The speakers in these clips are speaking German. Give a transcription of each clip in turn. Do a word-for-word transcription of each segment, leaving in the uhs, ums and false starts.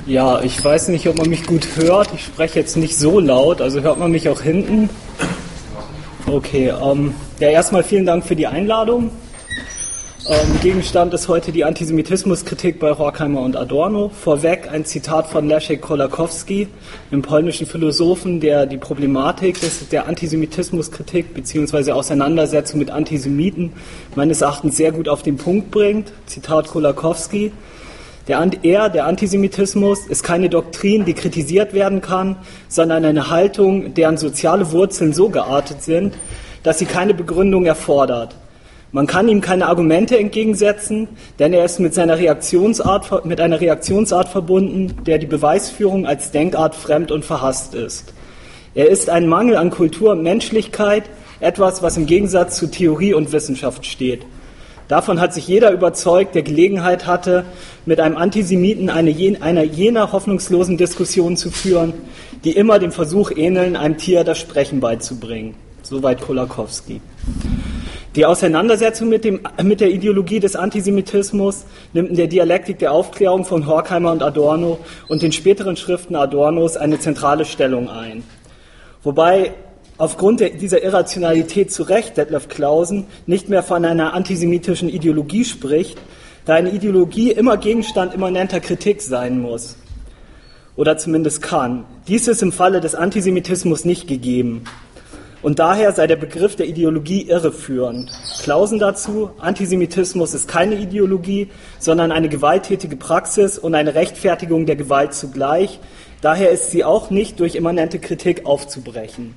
Ja, ich weiß nicht, ob man mich gut hört. Ich spreche jetzt nicht so laut, also hört man mich auch hinten? Okay, ähm, ja, erstmal vielen Dank für die Einladung. Ähm, Gegenstand ist heute die Antisemitismuskritik bei Horkheimer und Adorno. Vorweg ein Zitat von Leszek Kolakowski, einem polnischen Philosophen, der die Problematik des, der Antisemitismuskritik bzw. Auseinandersetzung mit Antisemiten meines Erachtens sehr gut auf den Punkt bringt. Zitat Kolakowski: Der, er, der Antisemitismus, ist keine Doktrin, die kritisiert werden kann, sondern eine Haltung, deren soziale Wurzeln so geartet sind, dass sie keine Begründung erfordert. Man kann ihm keine Argumente entgegensetzen, denn er ist mit seiner Reaktionsart, mit einer Reaktionsart verbunden, der die Beweisführung als Denkart fremd und verhasst ist. Er ist ein Mangel an Kultur und Menschlichkeit, etwas, was im Gegensatz zu Theorie und Wissenschaft steht. Davon hat sich jeder überzeugt, der Gelegenheit hatte, mit einem Antisemiten eine, einer jener hoffnungslosen Diskussionen zu führen, die immer dem Versuch ähneln, einem Tier das Sprechen beizubringen. Soweit Kolakowski. Die Auseinandersetzung mit, dem, mit der Ideologie des Antisemitismus nimmt in der Dialektik der Aufklärung von Horkheimer und Adorno und den späteren Schriften Adornos eine zentrale Stellung ein. Wobei aufgrund der, dieser Irrationalität zu Recht Detlef Clausen nicht mehr von einer antisemitischen Ideologie spricht, da eine Ideologie immer Gegenstand immanenter Kritik sein muss. Oder zumindest kann. Dies ist im Falle des Antisemitismus nicht gegeben. Und daher sei der Begriff der Ideologie irreführend. Clausen dazu: Antisemitismus ist keine Ideologie, sondern eine gewalttätige Praxis und eine Rechtfertigung der Gewalt zugleich. Daher ist sie auch nicht durch immanente Kritik aufzubrechen.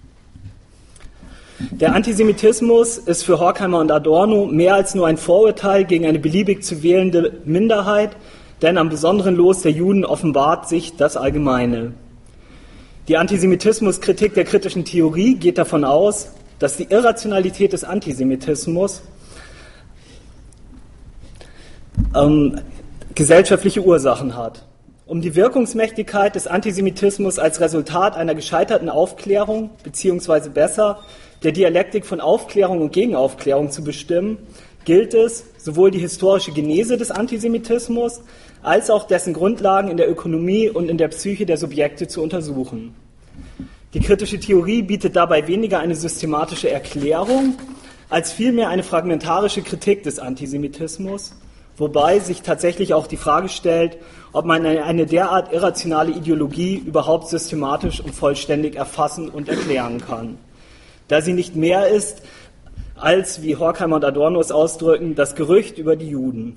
Der Antisemitismus ist für Horkheimer und Adorno mehr als nur ein Vorurteil gegen eine beliebig zu wählende Minderheit, denn am besonderen Los der Juden offenbart sich das Allgemeine. Die Antisemitismuskritik der kritischen Theorie geht davon aus, dass die Irrationalität des Antisemitismus ähm, gesellschaftliche Ursachen hat. Um die Wirkungsmächtigkeit des Antisemitismus als Resultat einer gescheiterten Aufklärung, beziehungsweise besser der Dialektik von Aufklärung und Gegenaufklärung zu bestimmen, gilt es, sowohl die historische Genese des Antisemitismus als auch dessen Grundlagen in der Ökonomie und in der Psyche der Subjekte zu untersuchen. Die kritische Theorie bietet dabei weniger eine systematische Erklärung, als vielmehr eine fragmentarische Kritik des Antisemitismus, wobei sich tatsächlich auch die Frage stellt, ob man eine derart irrationale Ideologie überhaupt systematisch und vollständig erfassen und erklären kann, da sie nicht mehr ist als, wie Horkheimer und Adorno es ausdrücken, das Gerücht über die Juden.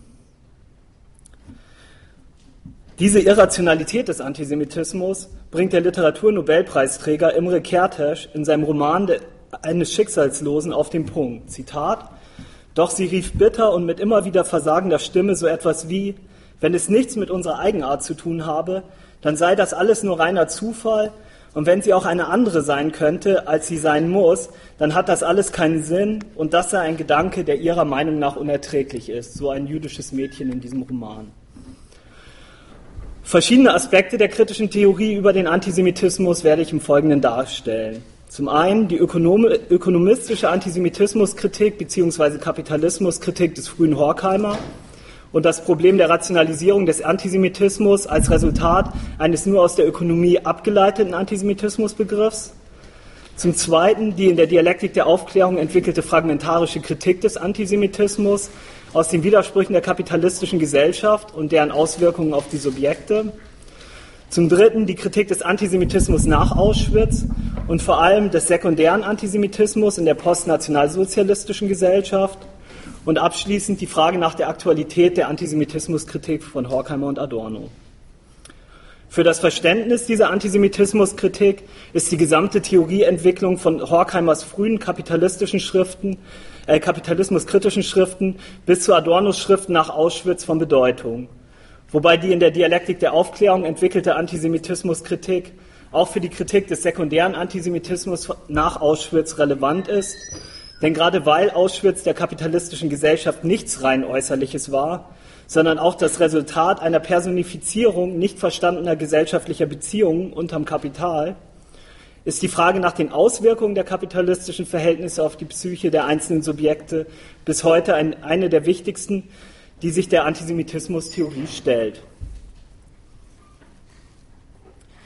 Diese Irrationalität des Antisemitismus bringt der Literaturnobelpreisträger Imre Kertész in seinem Roman eines Schicksalslosen auf den Punkt. Zitat: Doch sie rief bitter und mit immer wieder versagender Stimme so etwas wie: Wenn es nichts mit unserer Eigenart zu tun habe, dann sei das alles nur reiner Zufall, und wenn sie auch eine andere sein könnte, als sie sein muss, dann hat das alles keinen Sinn, und das sei ein Gedanke, der ihrer Meinung nach unerträglich ist. So ein jüdisches Mädchen in diesem Roman. Verschiedene Aspekte der kritischen Theorie über den Antisemitismus werde ich im Folgenden darstellen. Zum einen die ökonom- ökonomistische Antisemitismuskritik bzw. Kapitalismuskritik des frühen Horkheimer und das Problem der Rationalisierung des Antisemitismus als Resultat eines nur aus der Ökonomie abgeleiteten Antisemitismusbegriffs. Zum Zweiten die in der Dialektik der Aufklärung entwickelte fragmentarische Kritik des Antisemitismus aus den Widersprüchen der kapitalistischen Gesellschaft und deren Auswirkungen auf die Subjekte. Zum Dritten die Kritik des Antisemitismus nach Auschwitz und vor allem des sekundären Antisemitismus in der postnationalsozialistischen Gesellschaft. Und abschließend die Frage nach der Aktualität der Antisemitismuskritik von Horkheimer und Adorno. Für das Verständnis dieser Antisemitismuskritik ist die gesamte Theorieentwicklung von Horkheimers frühen kapitalistischen Schriften, äh, kapitalismuskritischen Schriften bis zu Adornos Schriften nach Auschwitz von Bedeutung. Wobei die in der Dialektik der Aufklärung entwickelte Antisemitismuskritik auch für die Kritik des sekundären Antisemitismus nach Auschwitz relevant ist. Denn gerade weil Auschwitz der kapitalistischen Gesellschaft nichts rein Äußerliches war, sondern auch das Resultat einer Personifizierung nicht verstandener gesellschaftlicher Beziehungen unterm Kapital, ist die Frage nach den Auswirkungen der kapitalistischen Verhältnisse auf die Psyche der einzelnen Subjekte bis heute ein, eine der wichtigsten, die sich der Antisemitismustheorie stellt.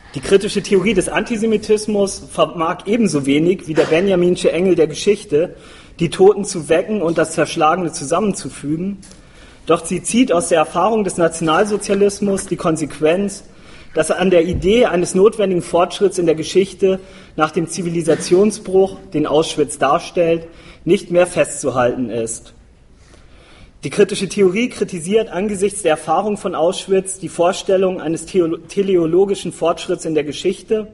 Die kritische Theorie des Antisemitismus vermag ebenso wenig wie der Benjaminsche Engel der Geschichte, die Toten zu wecken und das Zerschlagene zusammenzufügen. Doch sie zieht aus der Erfahrung des Nationalsozialismus die Konsequenz, dass an der Idee eines notwendigen Fortschritts in der Geschichte nach dem Zivilisationsbruch, den Auschwitz darstellt, nicht mehr festzuhalten ist. Die kritische Theorie kritisiert angesichts der Erfahrung von Auschwitz die Vorstellung eines teleologischen Fortschritts in der Geschichte.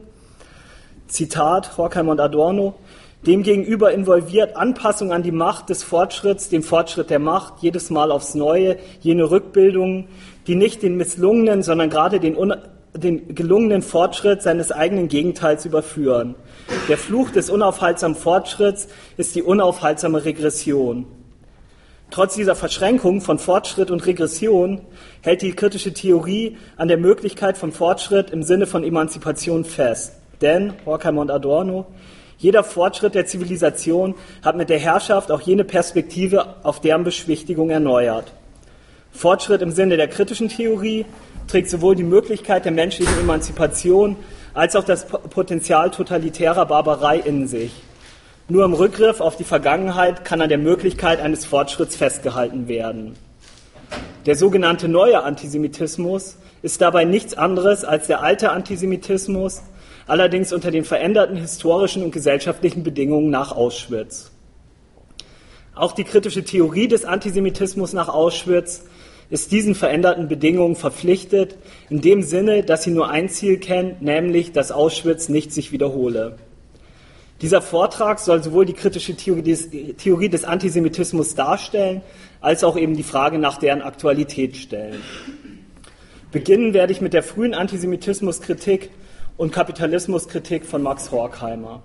Zitat Horkheimer und Adorno: Demgegenüber involviert Anpassung an die Macht des Fortschritts, den Fortschritt der Macht, jedes Mal aufs Neue, jene Rückbildungen, die nicht den misslungenen, sondern gerade den, den gelungenen Fortschritt seines eigenen Gegenteils überführen. Der Fluch des unaufhaltsamen Fortschritts ist die unaufhaltsame Regression. Trotz dieser Verschränkung von Fortschritt und Regression hält die kritische Theorie an der Möglichkeit von Fortschritt im Sinne von Emanzipation fest. Denn, Horkheimer und Adorno, jeder Fortschritt der Zivilisation hat mit der Herrschaft auch jene Perspektive auf deren Beschwichtigung erneuert. Fortschritt im Sinne der kritischen Theorie trägt sowohl die Möglichkeit der menschlichen Emanzipation als auch das Potenzial totalitärer Barbarei in sich. Nur im Rückgriff auf die Vergangenheit kann an der Möglichkeit eines Fortschritts festgehalten werden. Der sogenannte neue Antisemitismus ist dabei nichts anderes als der alte Antisemitismus, allerdings unter den veränderten historischen und gesellschaftlichen Bedingungen nach Auschwitz. Auch die kritische Theorie des Antisemitismus nach Auschwitz ist diesen veränderten Bedingungen verpflichtet, in dem Sinne, dass sie nur ein Ziel kennt, nämlich, dass Auschwitz nicht sich wiederhole. Dieser Vortrag soll sowohl die kritische Theorie des, Theorie des Antisemitismus darstellen, als auch eben die Frage nach deren Aktualität stellen. Beginnen werde ich mit der frühen Antisemitismuskritik und Kapitalismuskritik von Max Horkheimer.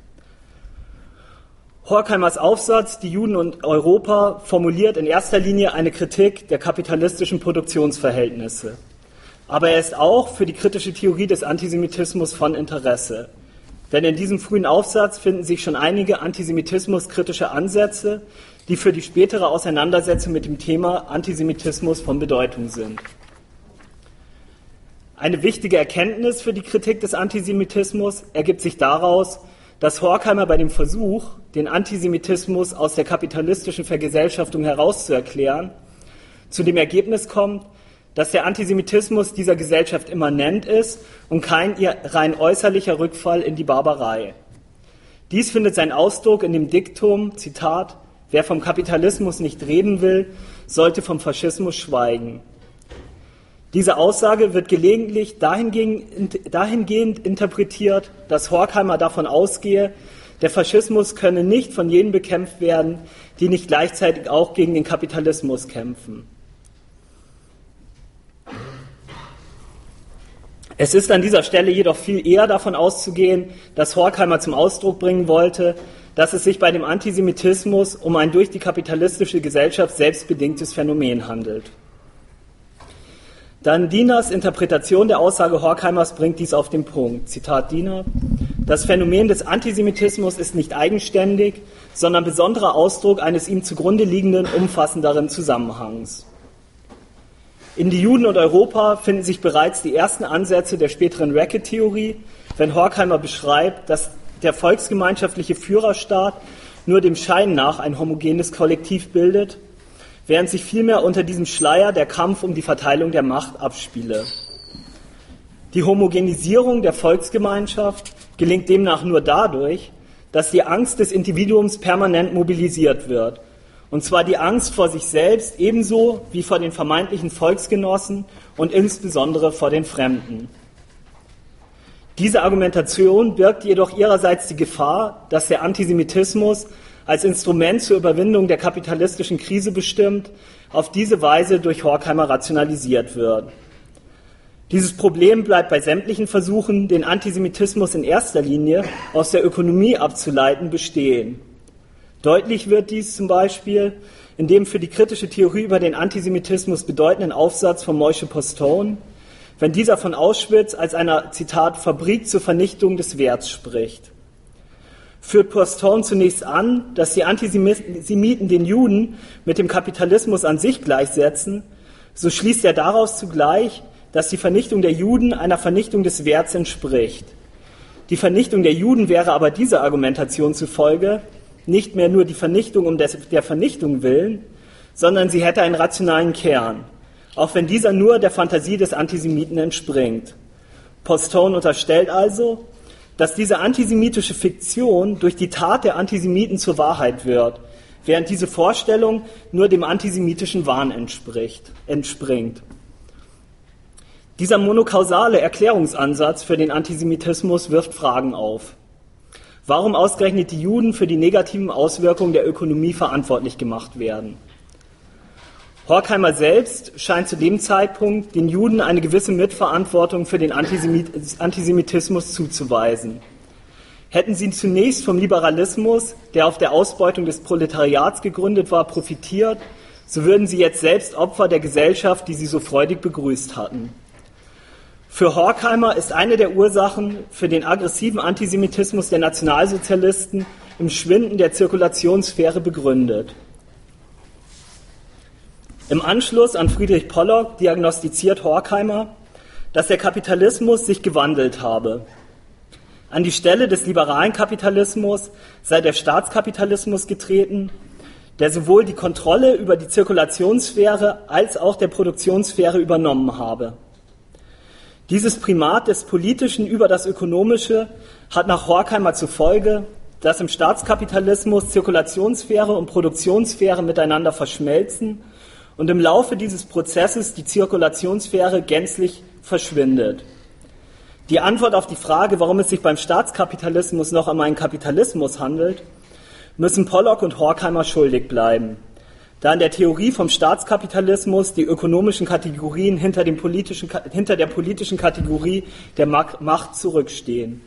Horkheimers Aufsatz »Die Juden und Europa« formuliert in erster Linie eine Kritik der kapitalistischen Produktionsverhältnisse. Aber er ist auch für die kritische Theorie des Antisemitismus von Interesse. Denn in diesem frühen Aufsatz finden sich schon einige antisemitismuskritische Ansätze, die für die spätere Auseinandersetzung mit dem Thema Antisemitismus von Bedeutung sind. Eine wichtige Erkenntnis für die Kritik des Antisemitismus ergibt sich daraus, dass Horkheimer bei dem Versuch, den Antisemitismus aus der kapitalistischen Vergesellschaftung herauszuerklären, zu dem Ergebnis kommt, dass der Antisemitismus dieser Gesellschaft immanent ist und kein rein äußerlicher Rückfall in die Barbarei. Dies findet seinen Ausdruck in dem Diktum, Zitat, »Wer vom Kapitalismus nicht reden will, sollte vom Faschismus schweigen.« Diese Aussage wird gelegentlich dahingehend, dahingehend interpretiert, dass Horkheimer davon ausgehe, der Faschismus könne nicht von jenen bekämpft werden, die nicht gleichzeitig auch gegen den Kapitalismus kämpfen. Es ist an dieser Stelle jedoch viel eher davon auszugehen, dass Horkheimer zum Ausdruck bringen wollte, dass es sich bei dem Antisemitismus um ein durch die kapitalistische Gesellschaft selbstbedingtes Phänomen handelt. Dann Dieners Interpretation der Aussage Horkheimers bringt dies auf den Punkt. Zitat Diener: Das Phänomen des Antisemitismus ist nicht eigenständig, sondern besonderer Ausdruck eines ihm zugrunde liegenden, umfassenderen Zusammenhangs. In Die Juden und Europa finden sich bereits die ersten Ansätze der späteren Racket-Theorie, wenn Horkheimer beschreibt, dass der volksgemeinschaftliche Führerstaat nur dem Schein nach ein homogenes Kollektiv bildet, während sich vielmehr unter diesem Schleier der Kampf um die Verteilung der Macht abspiele. Die Homogenisierung der Volksgemeinschaft gelingt demnach nur dadurch, dass die Angst des Individuums permanent mobilisiert wird, und zwar die Angst vor sich selbst ebenso wie vor den vermeintlichen Volksgenossen und insbesondere vor den Fremden. Diese Argumentation birgt jedoch ihrerseits die Gefahr, dass der Antisemitismus als Instrument zur Überwindung der kapitalistischen Krise bestimmt, auf diese Weise durch Horkheimer rationalisiert wird. Dieses Problem bleibt bei sämtlichen Versuchen, den Antisemitismus in erster Linie aus der Ökonomie abzuleiten, bestehen. Deutlich wird dies zum Beispiel in dem für die kritische Theorie über den Antisemitismus bedeutenden Aufsatz von Moishe Postone, wenn dieser von Auschwitz als einer, Zitat, Fabrik zur Vernichtung des Werts spricht. Führt Postone zunächst an, dass die Antisemiten den Juden mit dem Kapitalismus an sich gleichsetzen, so schließt er daraus zugleich, dass die Vernichtung der Juden einer Vernichtung des Werts entspricht. Die Vernichtung der Juden wäre aber dieser Argumentation zufolge nicht mehr nur die Vernichtung um des, der Vernichtung willen, sondern sie hätte einen rationalen Kern, auch wenn dieser nur der Fantasie des Antisemiten entspringt. Postone unterstellt also, dass diese antisemitische Fiktion durch die Tat der Antisemiten zur Wahrheit wird, während diese Vorstellung nur dem antisemitischen Wahn entspricht, entspringt. Dieser monokausale Erklärungsansatz für den Antisemitismus wirft Fragen auf. Warum ausgerechnet die Juden für die negativen Auswirkungen der Ökonomie verantwortlich gemacht werden? Horkheimer selbst scheint zu dem Zeitpunkt den Juden eine gewisse Mitverantwortung für den Antisemitismus zuzuweisen. Hätten sie zunächst vom Liberalismus, der auf der Ausbeutung des Proletariats gegründet war, profitiert, so würden sie jetzt selbst Opfer der Gesellschaft, die sie so freudig begrüßt hatten. Für Horkheimer ist eine der Ursachen für den aggressiven Antisemitismus der Nationalsozialisten im Schwinden der Zirkulationssphäre begründet. Im Anschluss an Friedrich Pollock diagnostiziert Horkheimer, dass der Kapitalismus sich gewandelt habe. An die Stelle des liberalen Kapitalismus sei der Staatskapitalismus getreten, der sowohl die Kontrolle über die Zirkulationssphäre als auch der Produktionssphäre übernommen habe. Dieses Primat des Politischen über das Ökonomische hat nach Horkheimer zur Folge, dass im Staatskapitalismus Zirkulationssphäre und Produktionssphäre miteinander verschmelzen und im Laufe dieses Prozesses die Zirkulationssphäre gänzlich verschwindet. Die Antwort auf die Frage, warum es sich beim Staatskapitalismus noch um einen Kapitalismus handelt, müssen Pollock und Horkheimer schuldig bleiben, da in der Theorie vom Staatskapitalismus die ökonomischen Kategorien hinter, dem politischen, hinter der politischen Kategorie der Macht zurückstehen.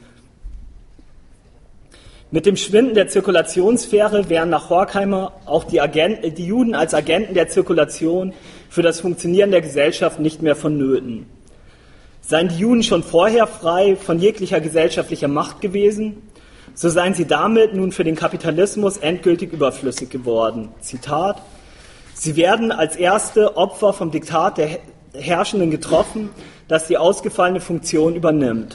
Mit dem Schwinden der Zirkulationssphäre wären nach Horkheimer auch die, Agenten, die Juden als Agenten der Zirkulation für das Funktionieren der Gesellschaft nicht mehr vonnöten. Seien die Juden schon vorher frei von jeglicher gesellschaftlicher Macht gewesen, so seien sie damit nun für den Kapitalismus endgültig überflüssig geworden. Zitat: Sie werden als erste Opfer vom Diktat der Herrschenden getroffen, das die ausgefallene Funktion übernimmt.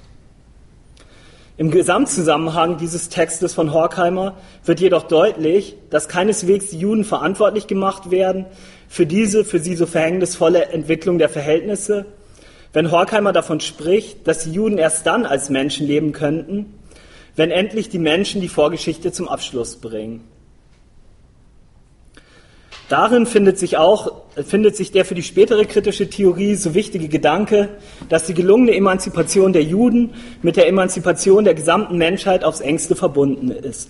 Im Gesamtzusammenhang dieses Textes von Horkheimer wird jedoch deutlich, dass keineswegs die Juden verantwortlich gemacht werden für diese für sie so verhängnisvolle Entwicklung der Verhältnisse, wenn Horkheimer davon spricht, dass die Juden erst dann als Menschen leben könnten, wenn endlich die Menschen die Vorgeschichte zum Abschluss bringen. Darin findet sich auch, findet sich der für die spätere kritische Theorie so wichtige Gedanke, dass die gelungene Emanzipation der Juden mit der Emanzipation der gesamten Menschheit aufs engste verbunden ist.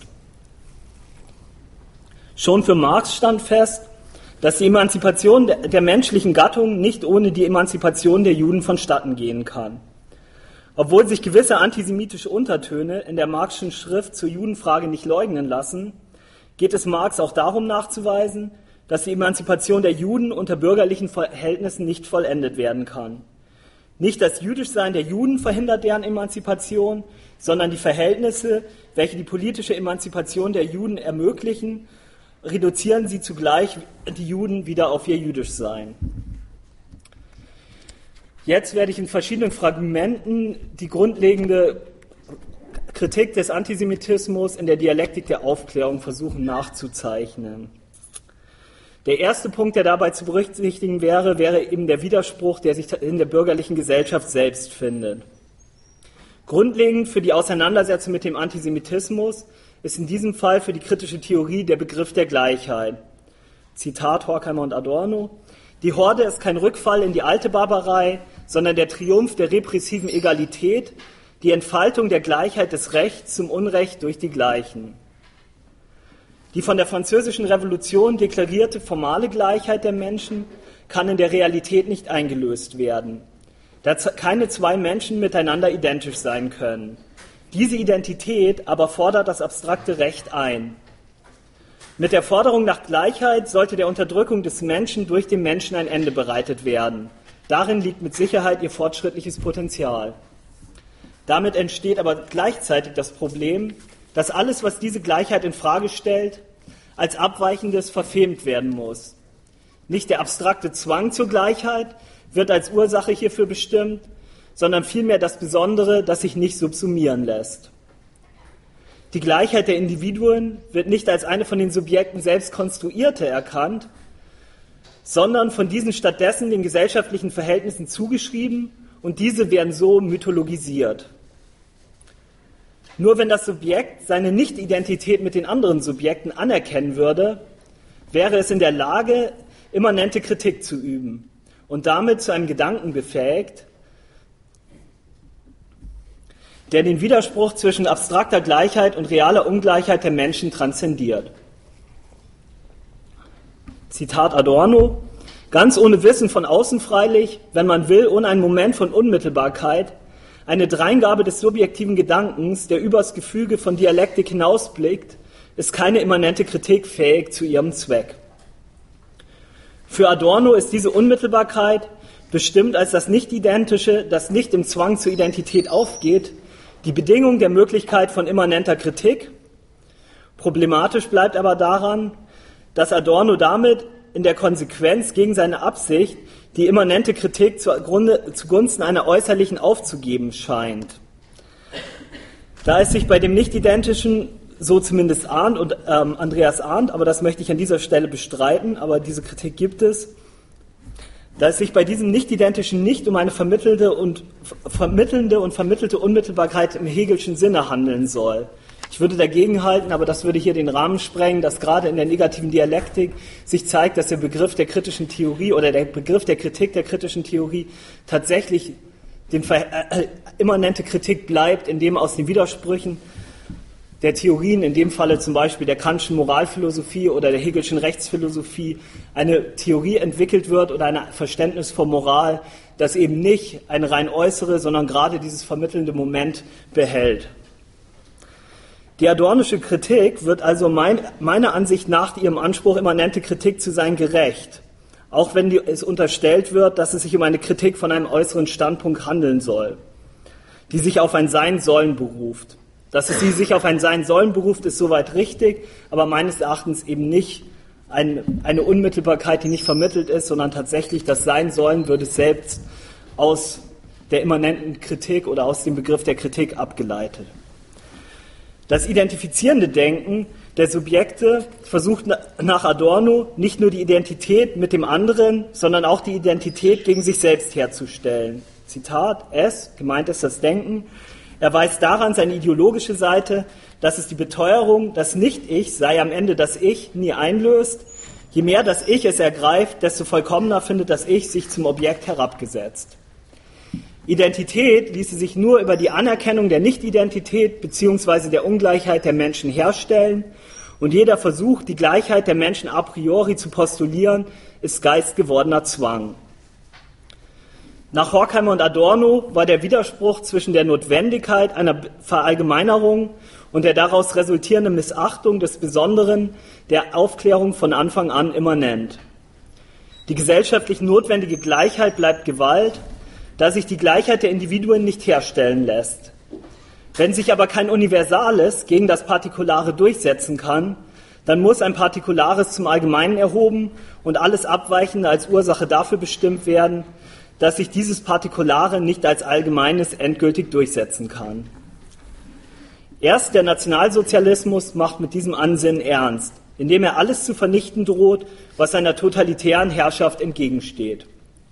Schon für Marx stand fest, dass die Emanzipation der menschlichen Gattung nicht ohne die Emanzipation der Juden vonstatten gehen kann. Obwohl sich gewisse antisemitische Untertöne in der Marxischen Schrift zur Judenfrage nicht leugnen lassen, geht es Marx auch darum nachzuweisen, dass die Emanzipation der Juden unter bürgerlichen Verhältnissen nicht vollendet werden kann. Nicht das Jüdischsein der Juden verhindert deren Emanzipation, sondern die Verhältnisse, welche die politische Emanzipation der Juden ermöglichen, reduzieren sie zugleich die Juden wieder auf ihr Jüdischsein. Jetzt werde ich in verschiedenen Fragmenten die grundlegende Kritik des Antisemitismus in der Dialektik der Aufklärung versuchen nachzuzeichnen. Der erste Punkt, der dabei zu berücksichtigen wäre, wäre eben der Widerspruch, der sich in der bürgerlichen Gesellschaft selbst findet. Grundlegend für die Auseinandersetzung mit dem Antisemitismus ist in diesem Fall für die kritische Theorie der Begriff der Gleichheit. Zitat Horkheimer und Adorno: Die Horde ist kein Rückfall in die alte Barbarei, sondern der Triumph der repressiven Egalität, die Entfaltung der Gleichheit des Rechts zum Unrecht durch die Gleichen. Die von der Französischen Revolution deklarierte formale Gleichheit der Menschen kann in der Realität nicht eingelöst werden, da keine zwei Menschen miteinander identisch sein können. Diese Identität aber fordert das abstrakte Recht ein. Mit der Forderung nach Gleichheit sollte der Unterdrückung des Menschen durch den Menschen ein Ende bereitet werden. Darin liegt mit Sicherheit ihr fortschrittliches Potenzial. Damit entsteht aber gleichzeitig das Problem, dass alles, was diese Gleichheit in Frage stellt, als Abweichendes verfemt werden muss. Nicht der abstrakte Zwang zur Gleichheit, wird als Ursache hierfür bestimmt, sondern vielmehr das Besondere, das sich nicht subsumieren lässt. Die Gleichheit der Individuen wird nicht als eine von den Subjekten selbst konstruierte erkannt, sondern von diesen stattdessen den gesellschaftlichen Verhältnissen zugeschrieben und diese werden so mythologisiert. Nur wenn das Subjekt seine Nicht-Identität mit den anderen Subjekten anerkennen würde, wäre es in der Lage, immanente Kritik zu üben und damit zu einem Gedanken befähigt, der den Widerspruch zwischen abstrakter Gleichheit und realer Ungleichheit der Menschen transzendiert. Zitat Adorno: Ganz ohne Wissen von außen freilich, wenn man will, ohne einen Moment von Unmittelbarkeit, eine Dreingabe des subjektiven Gedankens, der übers Gefüge von Dialektik hinausblickt, ist keine immanente Kritik fähig zu ihrem Zweck. Für Adorno ist diese Unmittelbarkeit, bestimmt als das Nicht-Identische, das nicht im Zwang zur Identität aufgeht, die Bedingung der Möglichkeit von immanenter Kritik. Problematisch bleibt aber daran, dass Adorno damit in der Konsequenz gegen seine Absicht die immanente Kritik zugunsten einer äußerlichen aufzugeben scheint. Da es sich bei dem Nicht-Identischen, so zumindest ahnt und ähm, Andreas ahnt, aber das möchte ich an dieser Stelle bestreiten, aber diese Kritik gibt es, da es sich bei diesem Nicht-Identischen nicht um eine vermittelte und, vermittelnde und vermittelte Unmittelbarkeit im Hegelschen Sinne handeln soll. Ich würde dagegen halten, aber das würde hier den Rahmen sprengen, dass gerade in der negativen Dialektik sich zeigt, dass der Begriff der kritischen Theorie oder der Begriff der Kritik der kritischen Theorie tatsächlich den Ver- äh, immanente Kritik bleibt, indem aus den Widersprüchen der Theorien, in dem Falle zum Beispiel der Kantschen Moralphilosophie oder der Hegelschen Rechtsphilosophie, eine Theorie entwickelt wird oder ein Verständnis von Moral, das eben nicht eine rein äußere, sondern gerade dieses vermittelnde Moment behält. Die adornische Kritik wird also mein, meiner Ansicht nach ihrem Anspruch, immanente Kritik zu sein, gerecht, auch wenn die, es unterstellt wird, dass es sich um eine Kritik von einem äußeren Standpunkt handeln soll, die sich auf ein Sein-Sollen beruft. Dass es sie sich auf ein Sein-Sollen beruft, ist soweit richtig, aber meines Erachtens eben nicht ein, eine Unmittelbarkeit, die nicht vermittelt ist, sondern tatsächlich das Sein-Sollen wird es selbst aus der immanenten Kritik oder aus dem Begriff der Kritik abgeleitet. Das identifizierende Denken der Subjekte versucht nach Adorno nicht nur die Identität mit dem anderen, sondern auch die Identität gegen sich selbst herzustellen. Zitat, es, gemeint ist das Denken, er weist daran seine ideologische Seite, dass es die Beteuerung, das Nicht-Ich sei am Ende das Ich, nie einlöst. Je mehr das Ich es ergreift, desto vollkommener findet das Ich sich zum Objekt herabgesetzt. Identität ließe sich nur über die Anerkennung der Nicht-Identität bzw. der Ungleichheit der Menschen herstellen und jeder Versuch, die Gleichheit der Menschen a priori zu postulieren, ist geistgewordener Zwang. Nach Horkheimer und Adorno war der Widerspruch zwischen der Notwendigkeit einer Verallgemeinerung und der daraus resultierenden Missachtung des Besonderen der Aufklärung von Anfang an immanent. Die gesellschaftlich notwendige Gleichheit bleibt Gewalt, da sich die Gleichheit der Individuen nicht herstellen lässt. Wenn sich aber kein Universales gegen das Partikulare durchsetzen kann, dann muss ein Partikulares zum Allgemeinen erhoben und alles Abweichende als Ursache dafür bestimmt werden, dass sich dieses Partikulare nicht als Allgemeines endgültig durchsetzen kann. Erst der Nationalsozialismus macht mit diesem Ansinnen ernst, indem er alles zu vernichten droht, was seiner totalitären Herrschaft entgegensteht.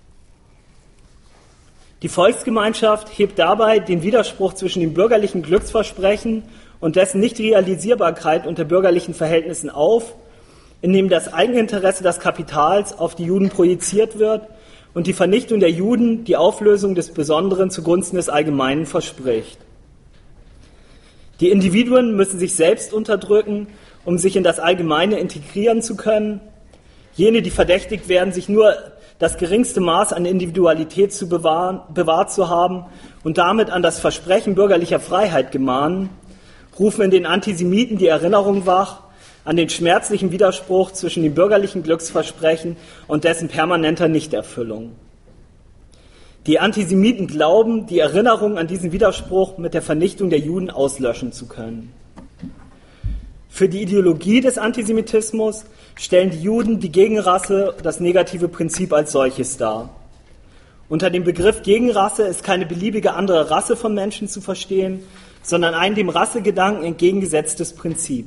Die Volksgemeinschaft hebt dabei den Widerspruch zwischen dem bürgerlichen Glücksversprechen und dessen Nichtrealisierbarkeit unter bürgerlichen Verhältnissen auf, indem das Eigeninteresse des Kapitals auf die Juden projiziert wird und die Vernichtung der Juden die Auflösung des Besonderen zugunsten des Allgemeinen verspricht. Die Individuen müssen sich selbst unterdrücken, um sich in das Allgemeine integrieren zu können. Jene, die verdächtigt werden, sich nur das geringste Maß an Individualität zu bewahren, bewahrt zu haben und damit an das Versprechen bürgerlicher Freiheit gemahnen, rufen in den Antisemiten die Erinnerung wach an den schmerzlichen Widerspruch zwischen dem bürgerlichen Glücksversprechen und dessen permanenter Nichterfüllung. Die Antisemiten glauben, die Erinnerung an diesen Widerspruch mit der Vernichtung der Juden auslöschen zu können. Für die Ideologie des Antisemitismus stellen die Juden die Gegenrasse, das negative Prinzip als solches dar. Unter dem Begriff Gegenrasse ist keine beliebige andere Rasse von Menschen zu verstehen, sondern ein dem Rassegedanken entgegengesetztes Prinzip.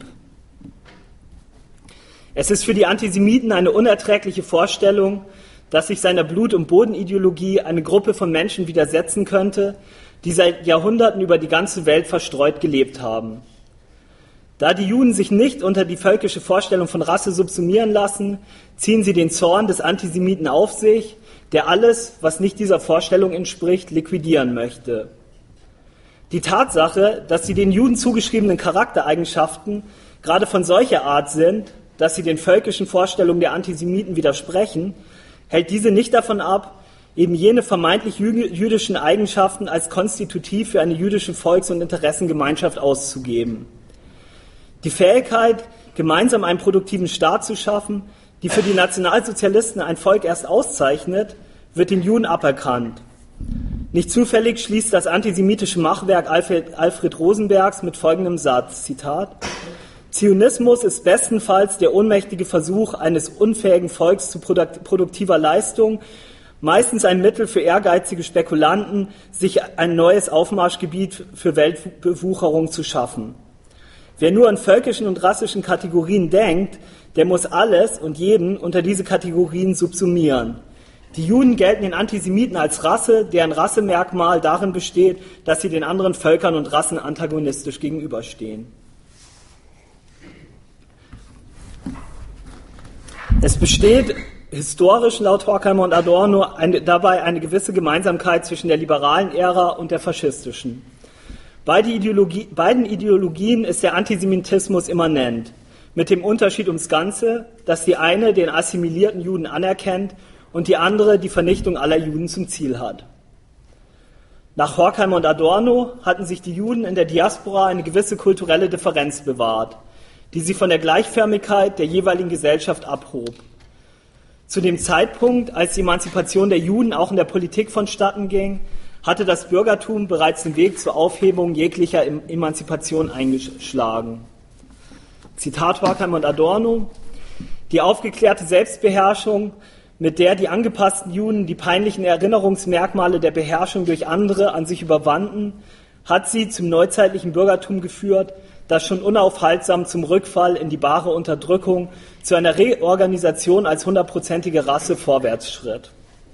Es ist für die Antisemiten eine unerträgliche Vorstellung, dass sich seiner Blut- und Bodenideologie eine Gruppe von Menschen widersetzen könnte, die seit Jahrhunderten über die ganze Welt verstreut gelebt haben. Da die Juden sich nicht unter die völkische Vorstellung von Rasse subsumieren lassen, ziehen sie den Zorn des Antisemiten auf sich, der alles, was nicht dieser Vorstellung entspricht, liquidieren möchte. Die Tatsache, dass sie den Juden zugeschriebenen Charaktereigenschaften gerade von solcher Art sind, dass sie den völkischen Vorstellungen der Antisemiten widersprechen, hält diese nicht davon ab, eben jene vermeintlich jüdischen Eigenschaften als konstitutiv für eine jüdische Volks- und Interessengemeinschaft auszugeben. Die Fähigkeit, gemeinsam einen produktiven Staat zu schaffen, die für die Nationalsozialisten ein Volk erst auszeichnet, wird den Juden aberkannt. Nicht zufällig schließt das antisemitische Machwerk Alfred, Alfred Rosenbergs mit folgendem Satz, Zitat: Zionismus ist bestenfalls der ohnmächtige Versuch eines unfähigen Volks zu produktiver Leistung, meistens ein Mittel für ehrgeizige Spekulanten, sich ein neues Aufmarschgebiet für Weltbewucherung zu schaffen. Wer nur in völkischen und rassischen Kategorien denkt, der muss alles und jeden unter diese Kategorien subsumieren. Die Juden gelten den Antisemiten als Rasse, deren Rassemerkmal darin besteht, dass sie den anderen Völkern und Rassen antagonistisch gegenüberstehen. Es besteht historisch laut Horkheimer und Adorno eine, dabei eine gewisse Gemeinsamkeit zwischen der liberalen Ära und der faschistischen. Beide Ideologie, beiden Ideologien ist der Antisemitismus immanent, mit dem Unterschied ums Ganze, dass die eine den assimilierten Juden anerkennt und die andere die Vernichtung aller Juden zum Ziel hat. Nach Horkheimer und Adorno hatten sich die Juden in der Diaspora eine gewisse kulturelle Differenz bewahrt, die sie von der Gleichförmigkeit der jeweiligen Gesellschaft abhob. Zu dem Zeitpunkt, als die Emanzipation der Juden auch in der Politik vonstatten ging, hatte das Bürgertum bereits den Weg zur Aufhebung jeglicher Emanzipation eingeschlagen. Zitat Horkheimer und Adorno: Die aufgeklärte Selbstbeherrschung, mit der die angepassten Juden die peinlichen Erinnerungsmerkmale der Beherrschung durch andere an sich überwanden, hat sie zum neuzeitlichen Bürgertum geführt, das schon unaufhaltsam zum Rückfall in die bare Unterdrückung, zu einer Reorganisation als hundertprozentige Rasse vorwärts schritt.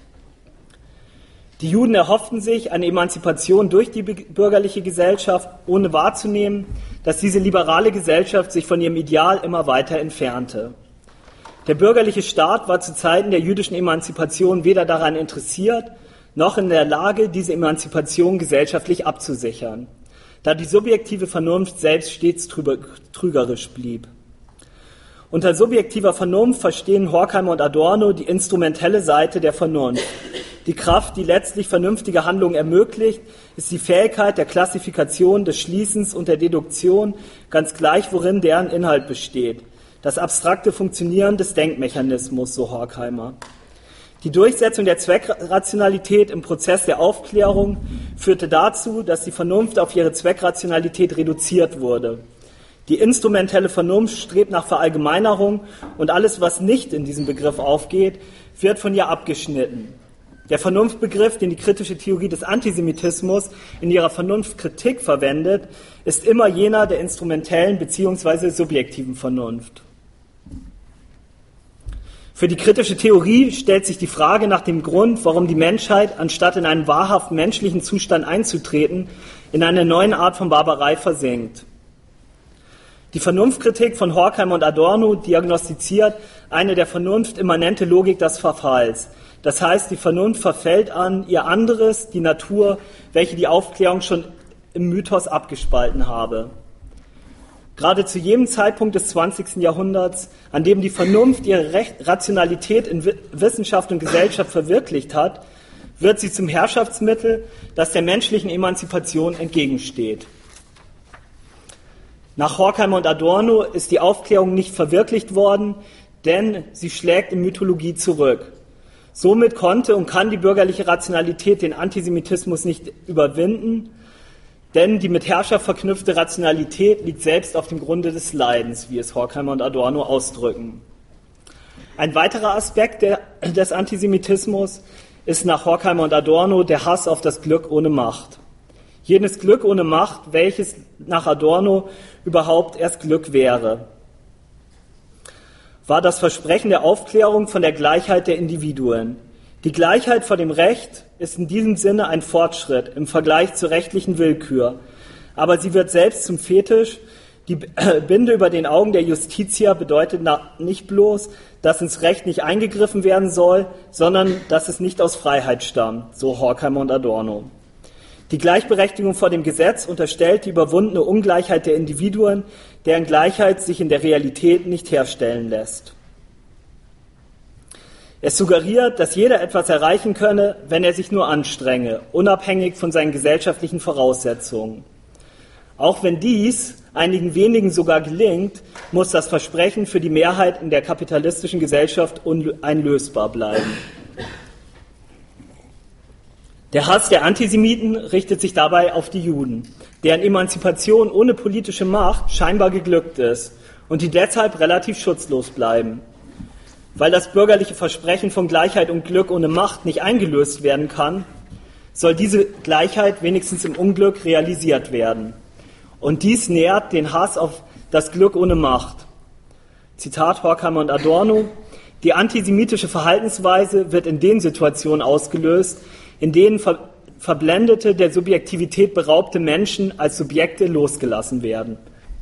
Die Juden erhofften sich eine Emanzipation durch die bürgerliche Gesellschaft, ohne wahrzunehmen, dass diese liberale Gesellschaft sich von ihrem Ideal immer weiter entfernte. Der bürgerliche Staat war zu Zeiten der jüdischen Emanzipation weder daran interessiert, noch in der Lage, diese Emanzipation gesellschaftlich abzusichern, da die subjektive Vernunft selbst stets trügerisch blieb. Unter subjektiver Vernunft verstehen Horkheimer und Adorno die instrumentelle Seite der Vernunft. Die Kraft, die letztlich vernünftige Handlungen ermöglicht, ist die Fähigkeit der Klassifikation, des Schließens und der Deduktion, ganz gleich worin deren Inhalt besteht. Das abstrakte Funktionieren des Denkmechanismus, so Horkheimer. Die Durchsetzung der Zweckrationalität im Prozess der Aufklärung führte dazu, dass die Vernunft auf ihre Zweckrationalität reduziert wurde. Die instrumentelle Vernunft strebt nach Verallgemeinerung und alles, was nicht in diesem Begriff aufgeht, wird von ihr abgeschnitten. Der Vernunftbegriff, den die kritische Theorie des Antisemitismus in ihrer Vernunftkritik verwendet, ist immer jener der instrumentellen bzw. subjektiven Vernunft. Für die kritische Theorie stellt sich die Frage nach dem Grund, warum die Menschheit, anstatt in einen wahrhaft menschlichen Zustand einzutreten, in eine neue Art von Barbarei versinkt. Die Vernunftkritik von Horkheimer und Adorno diagnostiziert eine der Vernunft immanente Logik des Verfalls. Das heißt, die Vernunft verfällt an ihr anderes, die Natur, welche die Aufklärung schon im Mythos abgespalten habe. Gerade zu jedem Zeitpunkt des zwanzigsten Jahrhunderts, an dem die Vernunft ihre Recht, Rationalität in Wissenschaft und Gesellschaft verwirklicht hat, wird sie zum Herrschaftsmittel, das der menschlichen Emanzipation entgegensteht. Nach Horkheimer und Adorno ist die Aufklärung nicht verwirklicht worden, denn sie schlägt in Mythologie zurück. Somit konnte und kann die bürgerliche Rationalität den Antisemitismus nicht überwinden, denn die mit Herrschaft verknüpfte Rationalität liegt selbst auf dem Grunde des Leidens, wie es Horkheimer und Adorno ausdrücken. Ein weiterer Aspekt der, des Antisemitismus ist nach Horkheimer und Adorno der Hass auf das Glück ohne Macht. Jenes Glück ohne Macht, welches nach Adorno überhaupt erst Glück wäre, war das Versprechen der Aufklärung von der Gleichheit der Individuen. Die Gleichheit vor dem Recht ist in diesem Sinne ein Fortschritt im Vergleich zur rechtlichen Willkür, aber sie wird selbst zum Fetisch. Die Binde über den Augen der Justitia bedeutet nicht bloß, dass ins Recht nicht eingegriffen werden soll, sondern dass es nicht aus Freiheit stammt, so Horkheimer und Adorno. Die Gleichberechtigung vor dem Gesetz unterstellt die überwundene Ungleichheit der Individuen, deren Gleichheit sich in der Realität nicht herstellen lässt. Es suggeriert, dass jeder etwas erreichen könne, wenn er sich nur anstrenge, unabhängig von seinen gesellschaftlichen Voraussetzungen. Auch wenn dies einigen wenigen sogar gelingt, muss das Versprechen für die Mehrheit in der kapitalistischen Gesellschaft uneinlösbar bleiben. Der Hass der Antisemiten richtet sich dabei auf die Juden, deren Emanzipation ohne politische Macht scheinbar geglückt ist und die deshalb relativ schutzlos bleiben. Weil das bürgerliche Versprechen von Gleichheit und Glück ohne Macht nicht eingelöst werden kann, soll diese Gleichheit wenigstens im Unglück realisiert werden. Und dies nährt den Hass auf das Glück ohne Macht. Zitat Horkheimer und Adorno: Die antisemitische Verhaltensweise wird in den Situationen ausgelöst, in denen ver- verblendete, der Subjektivität beraubte Menschen als Subjekte losgelassen werden.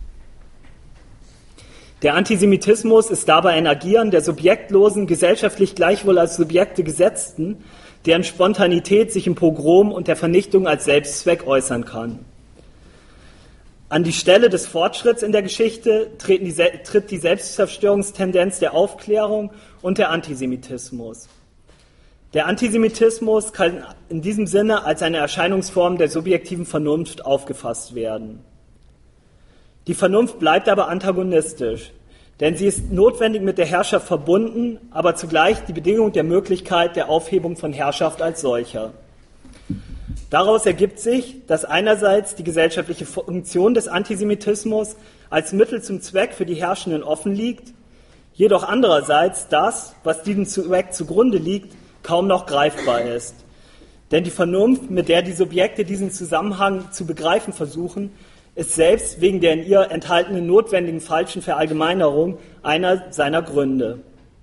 Der Antisemitismus ist dabei ein Agieren der subjektlosen, gesellschaftlich gleichwohl als Subjekte Gesetzten, deren Spontanität sich im Pogrom und der Vernichtung als Selbstzweck äußern kann. An die Stelle des Fortschritts in der Geschichte treten die, tritt die Selbstzerstörungstendenz der Aufklärung und der Antisemitismus. Der Antisemitismus kann in diesem Sinne als eine Erscheinungsform der subjektiven Vernunft aufgefasst werden. Die Vernunft bleibt aber antagonistisch, denn sie ist notwendig mit der Herrschaft verbunden, aber zugleich die Bedingung der Möglichkeit der Aufhebung von Herrschaft als solcher. Daraus ergibt sich, dass einerseits die gesellschaftliche Funktion des Antisemitismus als Mittel zum Zweck für die Herrschenden offen liegt, jedoch andererseits das, was diesem Zweck zugrunde liegt, kaum noch greifbar ist. Denn die Vernunft, mit der die Subjekte diesen Zusammenhang zu begreifen versuchen, ist selbst wegen der in ihr enthaltenen notwendigen falschen Verallgemeinerung einer seiner Gründe.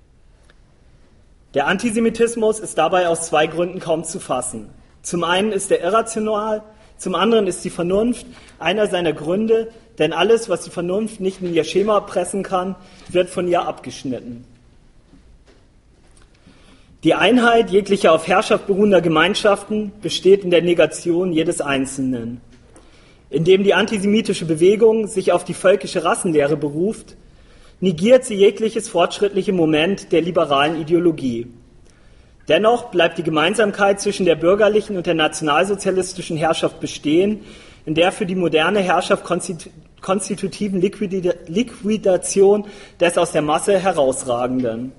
Der Antisemitismus ist dabei aus zwei Gründen kaum zu fassen. Zum einen ist er irrational, zum anderen ist die Vernunft einer seiner Gründe, denn alles, was die Vernunft nicht in ihr Schema pressen kann, wird von ihr abgeschnitten. Die Einheit jeglicher auf Herrschaft beruhender Gemeinschaften besteht in der Negation jedes Einzelnen. Indem die antisemitische Bewegung sich auf die völkische Rassenlehre beruft, negiert sie jegliches fortschrittliche Moment der liberalen Ideologie. Dennoch bleibt die Gemeinsamkeit zwischen der bürgerlichen und der nationalsozialistischen Herrschaft bestehen, in der für die moderne Herrschaft konstitu- konstitutiven Liquida- Liquidation des aus der Masse Herausragenden.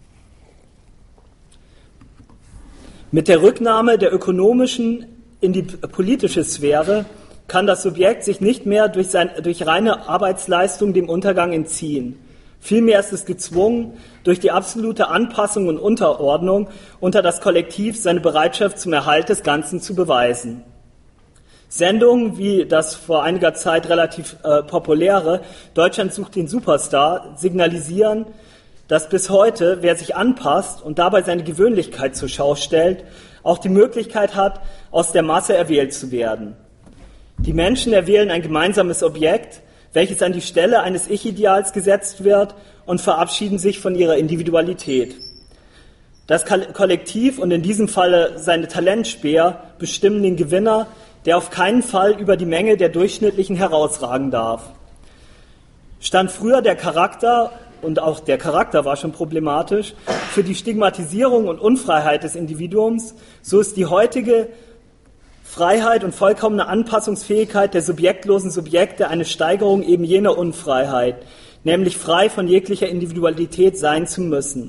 Mit der Rücknahme der ökonomischen in die politische Sphäre kann das Subjekt sich nicht mehr durch, sein, durch reine Arbeitsleistung dem Untergang entziehen. Vielmehr ist es gezwungen, durch die absolute Anpassung und Unterordnung unter das Kollektiv seine Bereitschaft zum Erhalt des Ganzen zu beweisen. Sendungen wie das vor einiger Zeit relativ äh, populäre Deutschland sucht den Superstar signalisieren, dass bis heute, wer sich anpasst und dabei seine Gewöhnlichkeit zur Schau stellt, auch die Möglichkeit hat, aus der Masse erwählt zu werden. Die Menschen erwählen ein gemeinsames Objekt, welches an die Stelle eines Ich-Ideals gesetzt wird und verabschieden sich von ihrer Individualität. Das Kollektiv und in diesem Falle seine Talentspäher bestimmen den Gewinner, der auf keinen Fall über die Menge der Durchschnittlichen herausragen darf. Stand früher der Charakter, und auch der Charakter war schon problematisch, für die Stigmatisierung und Unfreiheit des Individuums, so ist die heutige Freiheit und vollkommene Anpassungsfähigkeit der subjektlosen Subjekte eine Steigerung eben jener Unfreiheit, nämlich frei von jeglicher Individualität sein zu müssen.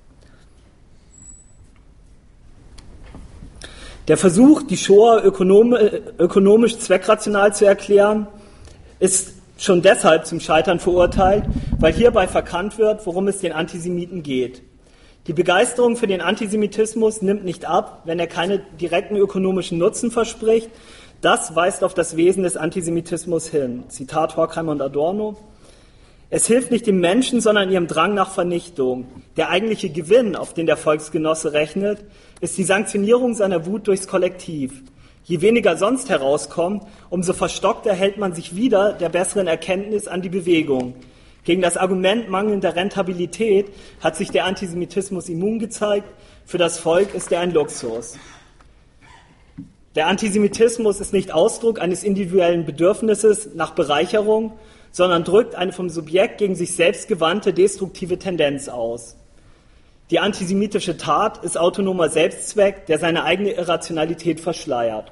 Der Versuch, die Shoah ökonomisch zweckrational zu erklären, ist schon deshalb zum Scheitern verurteilt, weil hierbei verkannt wird, worum es den Antisemiten geht. Die Begeisterung für den Antisemitismus nimmt nicht ab, wenn er keine direkten ökonomischen Nutzen verspricht. Das weist auf das Wesen des Antisemitismus hin. Zitat Horkheimer und Adorno. Es hilft nicht dem Menschen, sondern ihrem Drang nach Vernichtung. Der eigentliche Gewinn, auf den der Volksgenosse rechnet, ist die Sanktionierung seiner Wut durchs Kollektiv. Je weniger sonst herauskommt, umso verstockter hält man sich wieder der besseren Erkenntnis an die Bewegung. Gegen das Argument mangelnder Rentabilität hat sich der Antisemitismus immun gezeigt. Für das Volk ist er ein Luxus. Der Antisemitismus ist nicht Ausdruck eines individuellen Bedürfnisses nach Bereicherung, sondern drückt eine vom Subjekt gegen sich selbst gewandte destruktive Tendenz aus. Die antisemitische Tat ist autonomer Selbstzweck, der seine eigene Irrationalität verschleiert.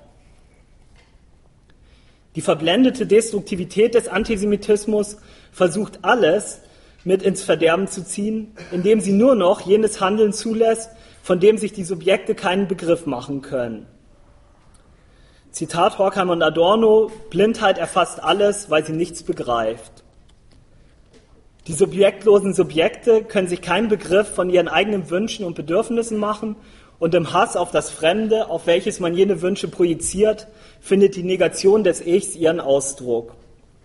Die verblendete Destruktivität des Antisemitismus versucht alles mit ins Verderben zu ziehen, indem sie nur noch jenes Handeln zulässt, von dem sich die Subjekte keinen Begriff machen können. Zitat Horkheimer und Adorno: Blindheit erfasst alles, weil sie nichts begreift. Die subjektlosen Subjekte können sich keinen Begriff von ihren eigenen Wünschen und Bedürfnissen machen, und im Hass auf das Fremde, auf welches man jene Wünsche projiziert, findet die Negation des Ichs ihren Ausdruck.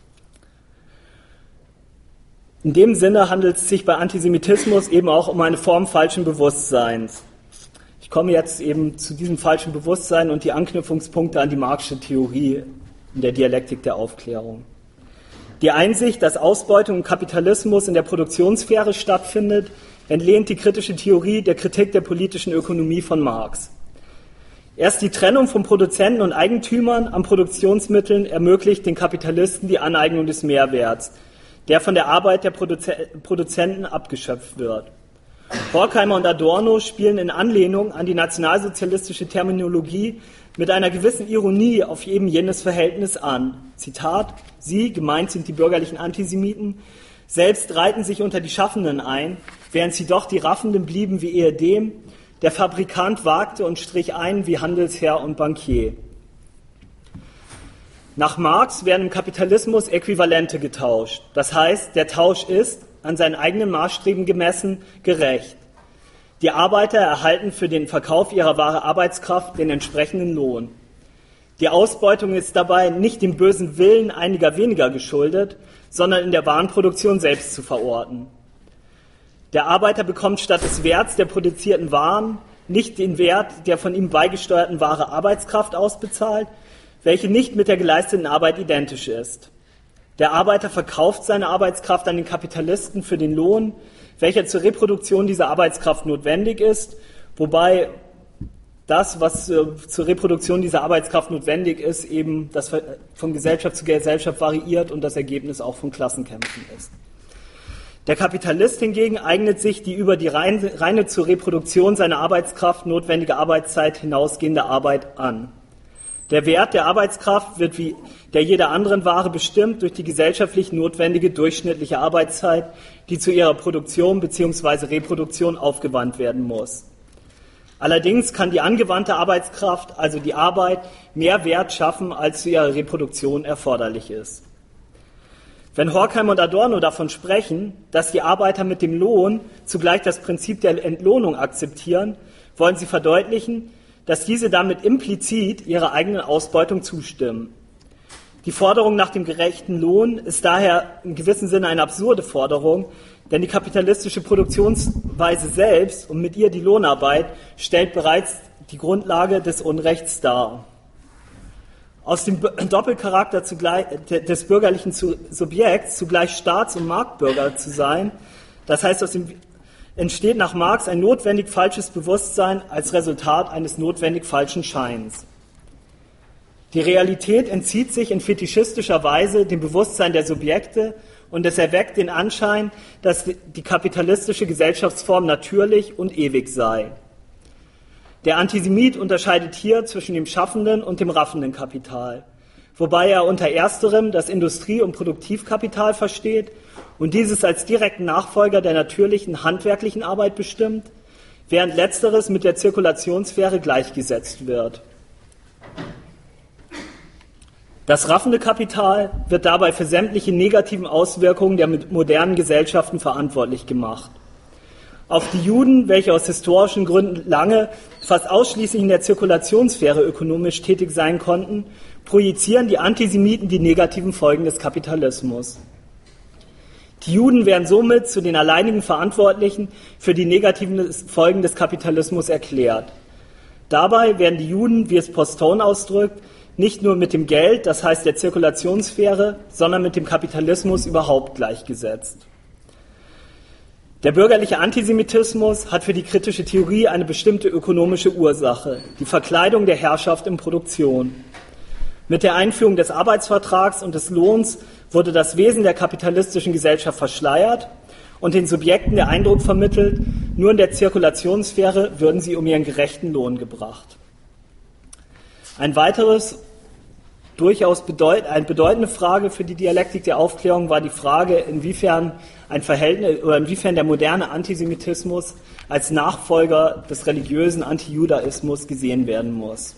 In dem Sinne handelt es sich bei Antisemitismus eben auch um eine Form falschen Bewusstseins. Ich komme jetzt eben zu diesem falschen Bewusstsein und die Anknüpfungspunkte an die Marxische Theorie in der Dialektik der Aufklärung. Die Einsicht, dass Ausbeutung und Kapitalismus in der Produktionssphäre stattfindet, entlehnt die kritische Theorie der Kritik der politischen Ökonomie von Marx. Erst die Trennung von Produzenten und Eigentümern an Produktionsmitteln ermöglicht den Kapitalisten die Aneignung des Mehrwerts, der von der Arbeit der Produzenten abgeschöpft wird. Horkheimer und Adorno spielen in Anlehnung an die nationalsozialistische Terminologie mit einer gewissen Ironie auf eben jenes Verhältnis an. Zitat: Sie, gemeint sind die bürgerlichen Antisemiten, selbst reihten sich unter die Schaffenden ein, während sie doch die Raffenden blieben wie ehedem, der Fabrikant wagte und strich ein wie Handelsherr und Bankier. Nach Marx werden im Kapitalismus Äquivalente getauscht. Das heißt, der Tausch ist, an seinen eigenen Maßstäben gemessen, gerecht. Die Arbeiter erhalten für den Verkauf ihrer wahre Arbeitskraft den entsprechenden Lohn. Die Ausbeutung ist dabei nicht dem bösen Willen einiger weniger geschuldet, sondern in der Warenproduktion selbst zu verorten. Der Arbeiter bekommt statt des Werts der produzierten Waren nicht den Wert der von ihm beigesteuerten wahre Arbeitskraft ausbezahlt, welche nicht mit der geleisteten Arbeit identisch ist. Der Arbeiter verkauft seine Arbeitskraft an den Kapitalisten für den Lohn, welcher zur Reproduktion dieser Arbeitskraft notwendig ist, wobei das, was äh, zur Reproduktion dieser Arbeitskraft notwendig ist, eben das von Gesellschaft zu Gesellschaft variiert und das Ergebnis auch von Klassenkämpfen ist. Der Kapitalist hingegen eignet sich die über die reine, reine zur Reproduktion seiner Arbeitskraft notwendige Arbeitszeit hinausgehende Arbeit an. Der Wert der Arbeitskraft wird wie der jeder anderen Ware bestimmt durch die gesellschaftlich notwendige durchschnittliche Arbeitszeit, die zu ihrer Produktion bzw. Reproduktion aufgewandt werden muss. Allerdings kann die angewandte Arbeitskraft, also die Arbeit, mehr Wert schaffen, als zu ihrer Reproduktion erforderlich ist. Wenn Horkheimer und Adorno davon sprechen, dass die Arbeiter mit dem Lohn zugleich das Prinzip der Entlohnung akzeptieren, wollen sie verdeutlichen, dass diese damit implizit ihrer eigenen Ausbeutung zustimmen. Die Forderung nach dem gerechten Lohn ist daher in gewissem Sinne eine absurde Forderung, denn die kapitalistische Produktionsweise selbst und mit ihr die Lohnarbeit stellt bereits die Grundlage des Unrechts dar. Aus dem Doppelcharakter zugleich, des bürgerlichen Subjekts zugleich Staats- und Marktbürger zu sein, das heißt, aus dem entsteht nach Marx ein notwendig falsches Bewusstsein als Resultat eines notwendig falschen Scheins. Die Realität entzieht sich in fetischistischer Weise dem Bewusstsein der Subjekte und es erweckt den Anschein, dass die kapitalistische Gesellschaftsform natürlich und ewig sei. Der Antisemit unterscheidet hier zwischen dem schaffenden und dem raffenden Kapital, wobei er unter ersterem das Industrie- und Produktivkapital versteht und dieses als direkten Nachfolger der natürlichen handwerklichen Arbeit bestimmt, während letzteres mit der Zirkulationssphäre gleichgesetzt wird. Das raffende Kapital wird dabei für sämtliche negativen Auswirkungen der modernen Gesellschaften verantwortlich gemacht. Auf die Juden, welche aus historischen Gründen lange fast ausschließlich in der Zirkulationssphäre ökonomisch tätig sein konnten, projizieren die Antisemiten die negativen Folgen des Kapitalismus. Die Juden werden somit zu den alleinigen Verantwortlichen für die negativen Folgen des Kapitalismus erklärt. Dabei werden die Juden, wie es Postone ausdrückt, nicht nur mit dem Geld, das heißt der Zirkulationssphäre, sondern mit dem Kapitalismus überhaupt gleichgesetzt. Der bürgerliche Antisemitismus hat für die kritische Theorie eine bestimmte ökonomische Ursache, die Verkleidung der Herrschaft in Produktion. Mit der Einführung des Arbeitsvertrags und des Lohns wurde das Wesen der kapitalistischen Gesellschaft verschleiert und den Subjekten der Eindruck vermittelt, nur in der Zirkulationssphäre würden sie um ihren gerechten Lohn gebracht. Ein weiteres, durchaus bedeut, eine bedeutende Frage für die Dialektik der Aufklärung war die Frage, inwiefern ein Verhältnis oder inwiefern der moderne Antisemitismus als Nachfolger des religiösen Antijudaismus gesehen werden muss.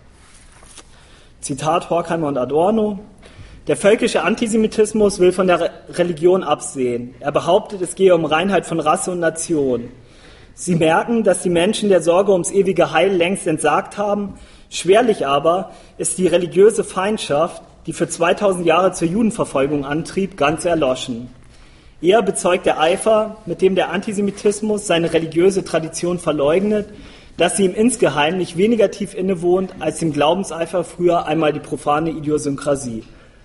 Zitat Horkheimer und Adorno: Der völkische Antisemitismus will von der Religion absehen. Er behauptet, es gehe um Reinheit von Rasse und Nation. Sie merken, dass die Menschen der Sorge ums ewige Heil längst entsagt haben. Schwerlich aber ist die religiöse Feindschaft, die für zweitausend Jahre zur Judenverfolgung antrieb, ganz erloschen. Eher bezeugt der Eifer, mit dem der Antisemitismus seine religiöse Tradition verleugnet, dass sie ihm insgeheim nicht weniger tief innewohnt als dem Glaubenseifer früher einmal die profane Idiosynkrasie.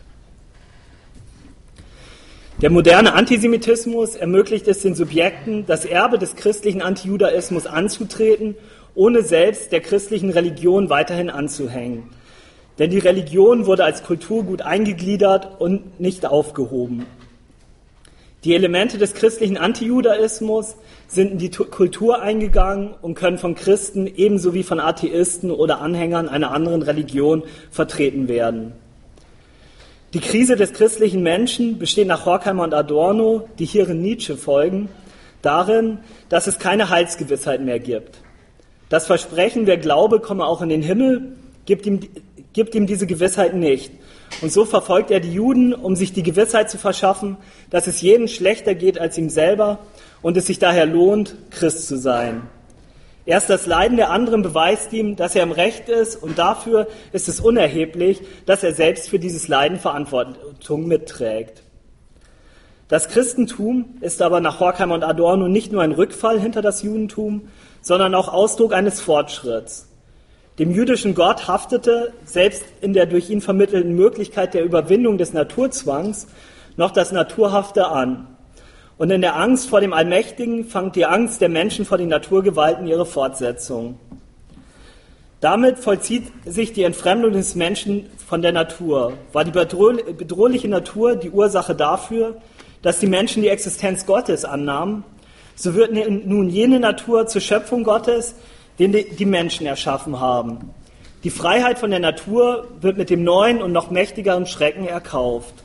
Der moderne Antisemitismus ermöglicht es den Subjekten, das Erbe des christlichen Antijudaismus anzutreten, ohne selbst der christlichen Religion weiterhin anzuhängen. Denn die Religion wurde als Kulturgut eingegliedert und nicht aufgehoben. Die Elemente des christlichen Antijudaismus sind in die Kultur eingegangen und können von Christen ebenso wie von Atheisten oder Anhängern einer anderen Religion vertreten werden. Die Krise des christlichen Menschen besteht nach Horkheimer und Adorno, die hierin Nietzsche folgen, darin, dass es keine Heilsgewissheit mehr gibt. Das Versprechen, wer glaube, komme auch in den Himmel, gibt ihm, gibt ihm diese Gewissheit nicht. Und so verfolgt er die Juden, um sich die Gewissheit zu verschaffen, dass es jedem schlechter geht als ihm selber und es sich daher lohnt, Christ zu sein. Erst das Leiden der anderen beweist ihm, dass er im Recht ist, und dafür ist es unerheblich, dass er selbst für dieses Leiden Verantwortung mitträgt. Das Christentum ist aber nach Horkheimer und Adorno nicht nur ein Rückfall hinter das Judentum, sondern auch Ausdruck eines Fortschritts. Dem jüdischen Gott haftete, selbst in der durch ihn vermittelten Möglichkeit der Überwindung des Naturzwangs, noch das Naturhafte an. Und in der Angst vor dem Allmächtigen fand die Angst der Menschen vor den Naturgewalten ihre Fortsetzung. Damit vollzieht sich die Entfremdung des Menschen von der Natur. War die bedrohliche Natur die Ursache dafür, dass die Menschen die Existenz Gottes annahmen, so wird nun jene Natur zur Schöpfung Gottes, den die Menschen erschaffen haben. Die Freiheit von der Natur wird mit dem neuen und noch mächtigeren Schrecken erkauft.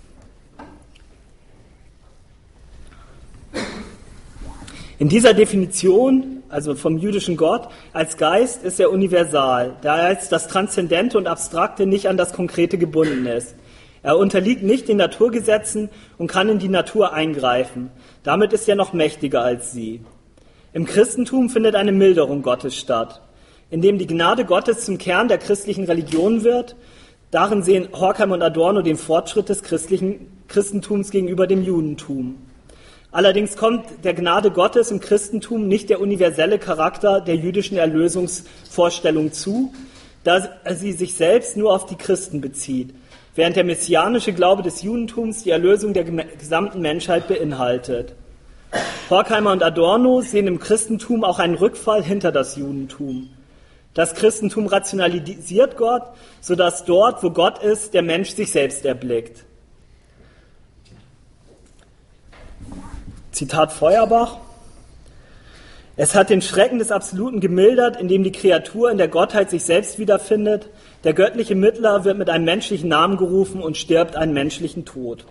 In dieser Definition, also vom jüdischen Gott, als Geist ist er universal, da er als das Transzendente und Abstrakte nicht an das Konkrete gebunden ist. Er unterliegt nicht den Naturgesetzen und kann in die Natur eingreifen. Damit ist er noch mächtiger als sie. Im Christentum findet eine Milderung Gottes statt, indem die Gnade Gottes zum Kern der christlichen Religion wird. Darin sehen Horkheimer und Adorno den Fortschritt des christlichen Christentums gegenüber dem Judentum. Allerdings kommt der Gnade Gottes im Christentum nicht der universelle Charakter der jüdischen Erlösungsvorstellung zu, da sie sich selbst nur auf die Christen bezieht, während der messianische Glaube des Judentums die Erlösung der gesamten Menschheit beinhaltet. Horkheimer und Adorno sehen im Christentum auch einen Rückfall hinter das Judentum. Das Christentum rationalisiert Gott, sodass dort, wo Gott ist, der Mensch sich selbst erblickt. Zitat Feuerbach: Es hat den Schrecken des Absoluten gemildert, indem die Kreatur in der Gottheit sich selbst wiederfindet. Der göttliche Mittler wird mit einem menschlichen Namen gerufen und stirbt einen menschlichen Tod.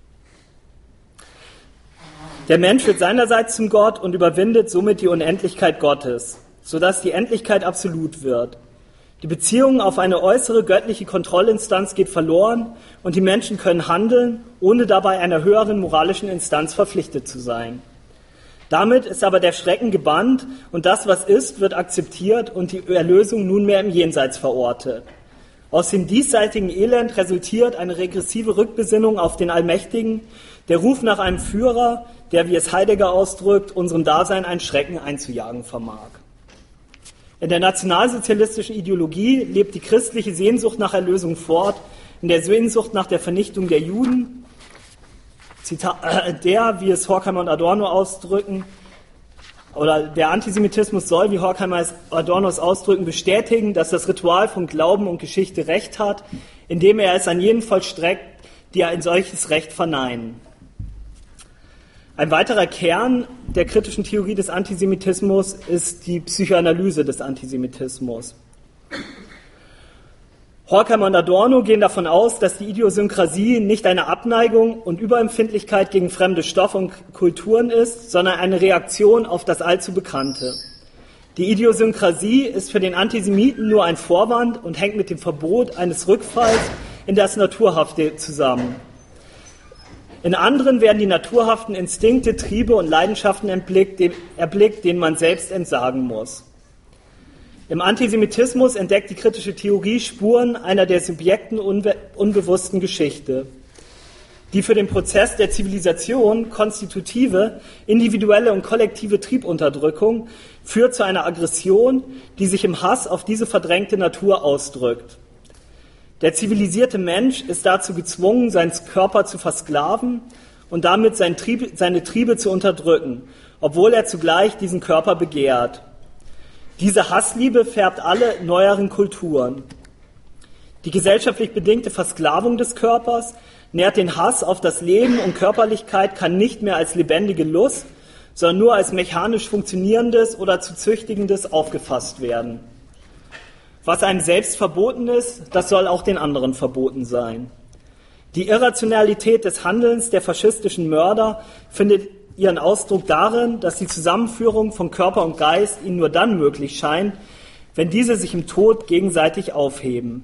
Der Mensch wird seinerseits zum Gott und überwindet somit die Unendlichkeit Gottes, sodass die Endlichkeit absolut wird. Die Beziehung auf eine äußere göttliche Kontrollinstanz geht verloren und die Menschen können handeln, ohne dabei einer höheren moralischen Instanz verpflichtet zu sein. Damit ist aber der Schrecken gebannt und das, was ist, wird akzeptiert und die Erlösung nunmehr im Jenseits verortet. Aus dem diesseitigen Elend resultiert eine regressive Rückbesinnung auf den Allmächtigen, der Ruf nach einem Führer, der, wie es Heidegger ausdrückt, unserem Dasein einen Schrecken einzujagen vermag. In der nationalsozialistischen Ideologie lebt die christliche Sehnsucht nach Erlösung fort, in der Sehnsucht nach der Vernichtung der Juden, Zitat, äh, der, wie es Horkheimer und Adorno ausdrücken, oder der Antisemitismus soll, wie Horkheimer und Adorno es ausdrücken, bestätigen, dass das Ritual von Glauben und Geschichte Recht hat, indem er es an jenen vollstreckt, die ein solches Recht verneinen. Ein weiterer Kern der kritischen Theorie des Antisemitismus ist die Psychoanalyse des Antisemitismus. Horkheimer und Adorno gehen davon aus, dass die Idiosynkrasie nicht eine Abneigung und Überempfindlichkeit gegen fremde Stoffe und Kulturen ist, sondern eine Reaktion auf das allzu Bekannte. Die Idiosynkrasie ist für den Antisemiten nur ein Vorwand und hängt mit dem Verbot eines Rückfalls in das Naturhafte zusammen. In anderen werden die naturhaften Instinkte, Triebe und Leidenschaften erblickt, denen man selbst entsagen muss. Im Antisemitismus entdeckt die kritische Theorie Spuren einer der Subjekten unbe- unbewussten Geschichte. Die für den Prozess der Zivilisation konstitutive, individuelle und kollektive Triebunterdrückung führt zu einer Aggression, die sich im Hass auf diese verdrängte Natur ausdrückt. Der zivilisierte Mensch ist dazu gezwungen, seinen Körper zu versklaven und damit seine Triebe, seine Triebe zu unterdrücken, obwohl er zugleich diesen Körper begehrt. Diese Hassliebe färbt alle neueren Kulturen. Die gesellschaftlich bedingte Versklavung des Körpers nährt den Hass auf das Leben und Körperlichkeit kann nicht mehr als lebendige Lust, sondern nur als mechanisch funktionierendes oder zu züchtigendes aufgefasst werden. Was einem selbst verboten ist, das soll auch den anderen verboten sein. Die Irrationalität des Handelns der faschistischen Mörder findet ihren Ausdruck darin, dass die Zusammenführung von Körper und Geist ihnen nur dann möglich scheint, wenn diese sich im Tod gegenseitig aufheben.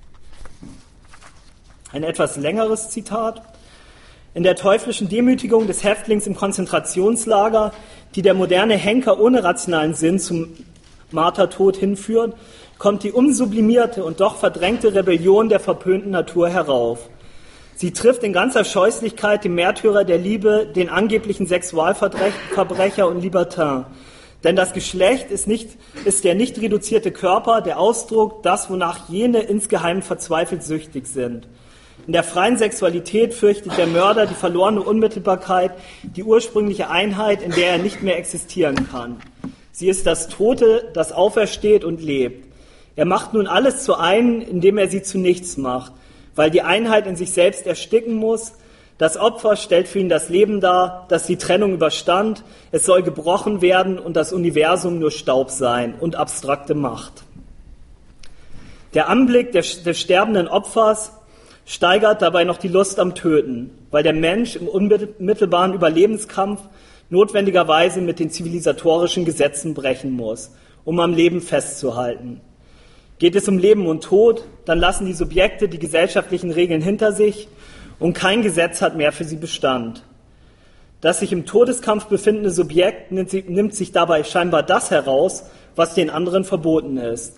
Ein etwas längeres Zitat. In der teuflischen Demütigung des Häftlings im Konzentrationslager, die der moderne Henker ohne rationalen Sinn zum Martertod hinführt, kommt die umsublimierte und doch verdrängte Rebellion der verpönten Natur herauf. Sie trifft in ganzer Scheußlichkeit den Märtyrer der Liebe, den angeblichen Sexualverbrecher und Libertin. Denn das Geschlecht ist, nicht, ist der nicht reduzierte Körper, der Ausdruck, das, wonach jene insgeheim verzweifelt süchtig sind. In der freien Sexualität fürchtet der Mörder die verlorene Unmittelbarkeit, die ursprüngliche Einheit, in der er nicht mehr existieren kann. Sie ist das Tote, das aufersteht und lebt. Er macht nun alles zu einen, indem er sie zu nichts macht, weil die Einheit in sich selbst ersticken muss. Das Opfer stellt für ihn das Leben dar, das die Trennung überstand. Es soll gebrochen werden und das Universum nur Staub sein und abstrakte Macht. Der Anblick des, des sterbenden Opfers steigert dabei noch die Lust am Töten, weil der Mensch im unmittelbaren Überlebenskampf notwendigerweise mit den zivilisatorischen Gesetzen brechen muss, um am Leben festzuhalten. Geht es um Leben und Tod, dann lassen die Subjekte die gesellschaftlichen Regeln hinter sich und kein Gesetz hat mehr für sie Bestand. Das sich im Todeskampf befindende Subjekt nimmt sich dabei scheinbar das heraus, was den anderen verboten ist.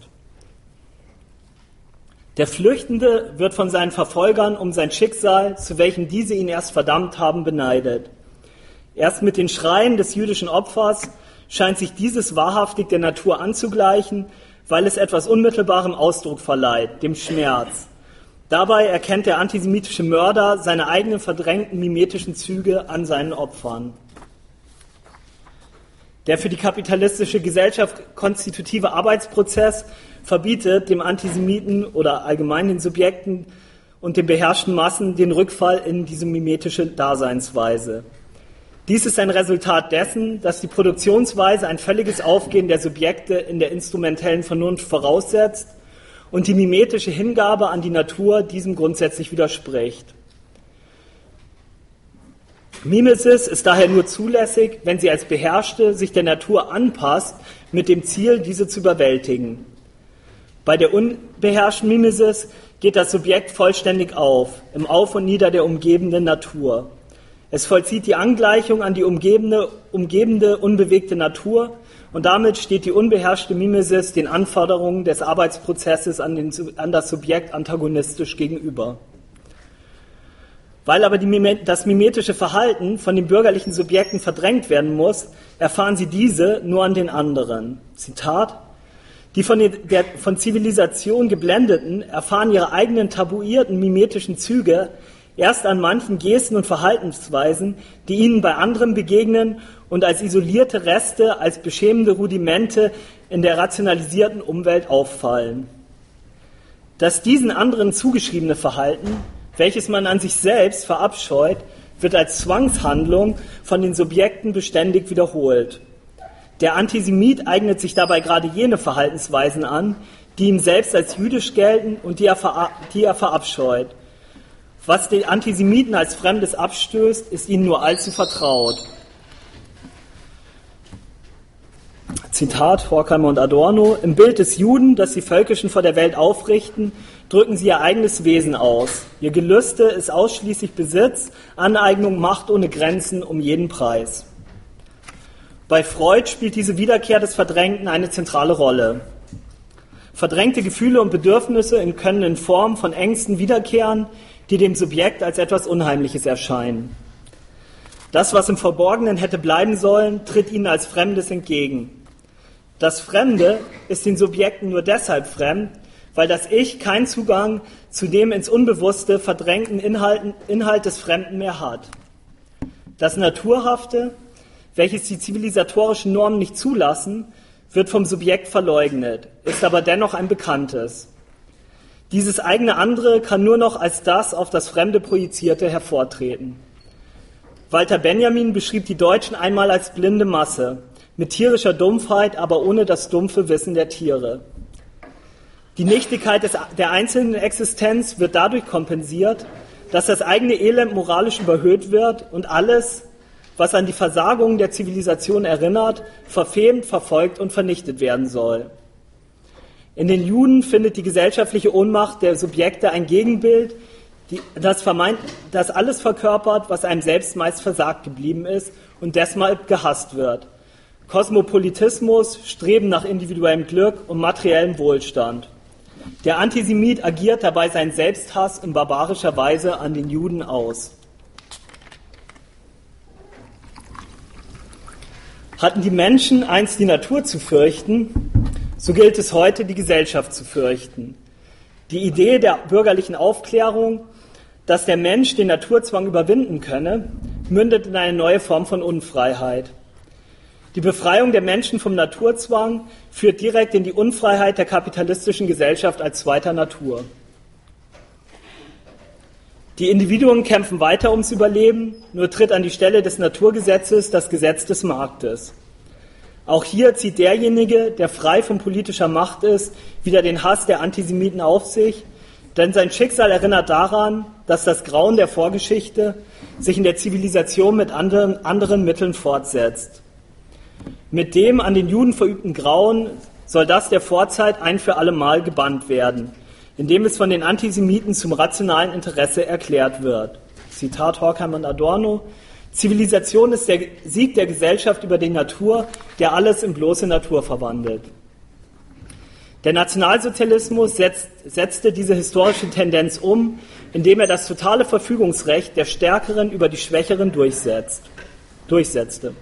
Der Flüchtende wird von seinen Verfolgern um sein Schicksal, zu welchem diese ihn erst verdammt haben, beneidet. Erst mit den Schreien des jüdischen Opfers scheint sich dieses wahrhaftig der Natur anzugleichen, weil es etwas unmittelbarem Ausdruck verleiht, dem Schmerz. Dabei erkennt der antisemitische Mörder seine eigenen verdrängten mimetischen Züge an seinen Opfern. Der für die kapitalistische Gesellschaft konstitutive Arbeitsprozess verbietet dem Antisemiten oder allgemein den Subjekten und den beherrschten Massen den Rückfall in diese mimetische Daseinsweise. Dies ist ein Resultat dessen, dass die Produktionsweise ein völliges Aufgehen der Subjekte in der instrumentellen Vernunft voraussetzt und die mimetische Hingabe an die Natur diesem grundsätzlich widerspricht. Mimesis ist daher nur zulässig, wenn sie als Beherrschte sich der Natur anpasst, mit dem Ziel, diese zu überwältigen. Bei der unbeherrschten Mimesis geht das Subjekt vollständig auf, im Auf und Nieder der umgebenden Natur. Es vollzieht die Angleichung an die umgebende, umgebende unbewegte Natur und damit steht die unbeherrschte Mimesis den Anforderungen des Arbeitsprozesses an, den, an das Subjekt antagonistisch gegenüber. Weil aber die, das mimetische Verhalten von den bürgerlichen Subjekten verdrängt werden muss, erfahren sie diese nur an den anderen. Zitat: Die von, den, der, von Zivilisation Geblendeten erfahren ihre eigenen tabuierten mimetischen Züge erst an manchen Gesten und Verhaltensweisen, die ihnen bei anderen begegnen und als isolierte Reste, als beschämende Rudimente in der rationalisierten Umwelt auffallen. Das diesen anderen zugeschriebene Verhalten, welches man an sich selbst verabscheut, wird als Zwangshandlung von den Subjekten beständig wiederholt. Der Antisemit eignet sich dabei gerade jene Verhaltensweisen an, die ihm selbst als jüdisch gelten und die er, ver- die er verabscheut. Was den Antisemiten als Fremdes abstößt, ist ihnen nur allzu vertraut. Zitat Horkheimer und Adorno: Im Bild des Juden, das die Völkischen vor der Welt aufrichten, drücken sie ihr eigenes Wesen aus. Ihr Gelüste ist ausschließlich Besitz, Aneignung, Macht ohne Grenzen um jeden Preis. Bei Freud spielt diese Wiederkehr des Verdrängten eine zentrale Rolle. Verdrängte Gefühle und Bedürfnisse können in Form von Ängsten wiederkehren, die dem Subjekt als etwas Unheimliches erscheinen. Das, was im Verborgenen hätte bleiben sollen, tritt ihnen als Fremdes entgegen. Das Fremde ist den Subjekten nur deshalb fremd, weil das Ich keinen Zugang zu dem ins Unbewusste verdrängten Inhalten, Inhalt des Fremden mehr hat. Das Naturhafte, welches die zivilisatorischen Normen nicht zulassen, wird vom Subjekt verleugnet, ist aber dennoch ein Bekanntes. Dieses eigene Andere kann nur noch als das auf das Fremde Projizierte hervortreten. Walter Benjamin beschrieb die Deutschen einmal als blinde Masse, mit tierischer Dumpfheit, aber ohne das dumpfe Wissen der Tiere. Die Nichtigkeit des, der einzelnen Existenz wird dadurch kompensiert, dass das eigene Elend moralisch überhöht wird und alles, was an die Versagungen der Zivilisation erinnert, verfemt, verfolgt und vernichtet werden soll. In den Juden findet die gesellschaftliche Ohnmacht der Subjekte ein Gegenbild, die, das, vermeint, das alles verkörpert, was einem selbst meist versagt geblieben ist und deshalb gehasst wird. Kosmopolitismus, Streben nach individuellem Glück und materiellem Wohlstand. Der Antisemit agiert dabei seinen Selbsthass in barbarischer Weise an den Juden aus. Hatten die Menschen einst die Natur zu fürchten, so gilt es heute, die Gesellschaft zu fürchten. Die Idee der bürgerlichen Aufklärung, dass der Mensch den Naturzwang überwinden könne, mündet in eine neue Form von Unfreiheit. Die Befreiung der Menschen vom Naturzwang führt direkt in die Unfreiheit der kapitalistischen Gesellschaft als zweiter Natur. Die Individuen kämpfen weiter ums Überleben, nur tritt an die Stelle des Naturgesetzes das Gesetz des Marktes. Auch hier zieht derjenige, der frei von politischer Macht ist, wieder den Hass der Antisemiten auf sich, denn sein Schicksal erinnert daran, dass das Grauen der Vorgeschichte sich in der Zivilisation mit anderen, anderen Mitteln fortsetzt. Mit dem an den Juden verübten Grauen soll das der Vorzeit ein für alle Mal gebannt werden, indem es von den Antisemiten zum rationalen Interesse erklärt wird. Zitat Horkheimer und Adorno: Zivilisation ist der Sieg der Gesellschaft über die Natur, der alles in bloße Natur verwandelt. Der Nationalsozialismus setzt, setzte diese historische Tendenz um, indem er das totale Verfügungsrecht der Stärkeren über die Schwächeren durchsetzt, durchsetzte.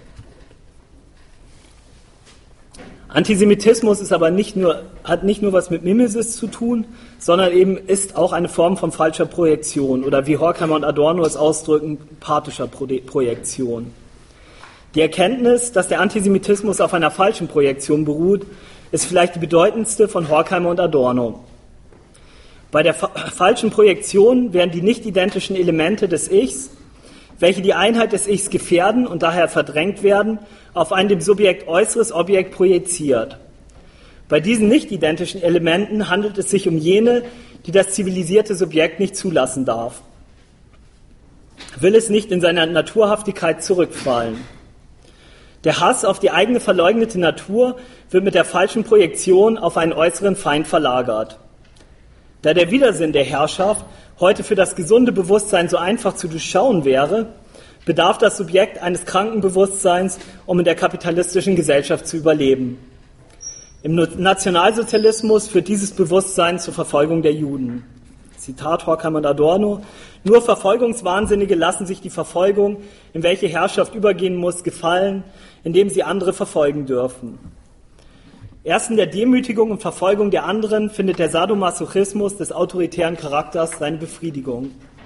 Antisemitismus ist aber nicht nur, hat nicht nur was mit Mimesis zu tun, sondern eben ist auch eine Form von falscher Projektion oder wie Horkheimer und Adorno es ausdrücken, pathischer Projektion. Die Erkenntnis, dass der Antisemitismus auf einer falschen Projektion beruht, ist vielleicht die bedeutendste von Horkheimer und Adorno. Bei der fa- falschen Projektion werden die nicht identischen Elemente des Ichs, welche die Einheit des Ichs gefährden und daher verdrängt werden, auf ein dem Subjekt äußeres Objekt projiziert. Bei diesen nicht identischen Elementen handelt es sich um jene, die das zivilisierte Subjekt nicht zulassen darf. Will es nicht in seiner Naturhaftigkeit zurückfallen. Der Hass auf die eigene verleugnete Natur wird mit der falschen Projektion auf einen äußeren Feind verlagert. Da der Widersinn der Herrschaft heute für das gesunde Bewusstsein so einfach zu durchschauen wäre, bedarf das Subjekt eines kranken Bewusstseins, um in der kapitalistischen Gesellschaft zu überleben. Im Nationalsozialismus führt dieses Bewusstsein zur Verfolgung der Juden. Zitat Horkheimer und Adorno: Nur Verfolgungswahnsinnige lassen sich die Verfolgung, in welche Herrschaft übergehen muss, gefallen, indem sie andere verfolgen dürfen. Erst in der Demütigung und Verfolgung der anderen findet der Sadomasochismus des autoritären Charakters seine Befriedigung.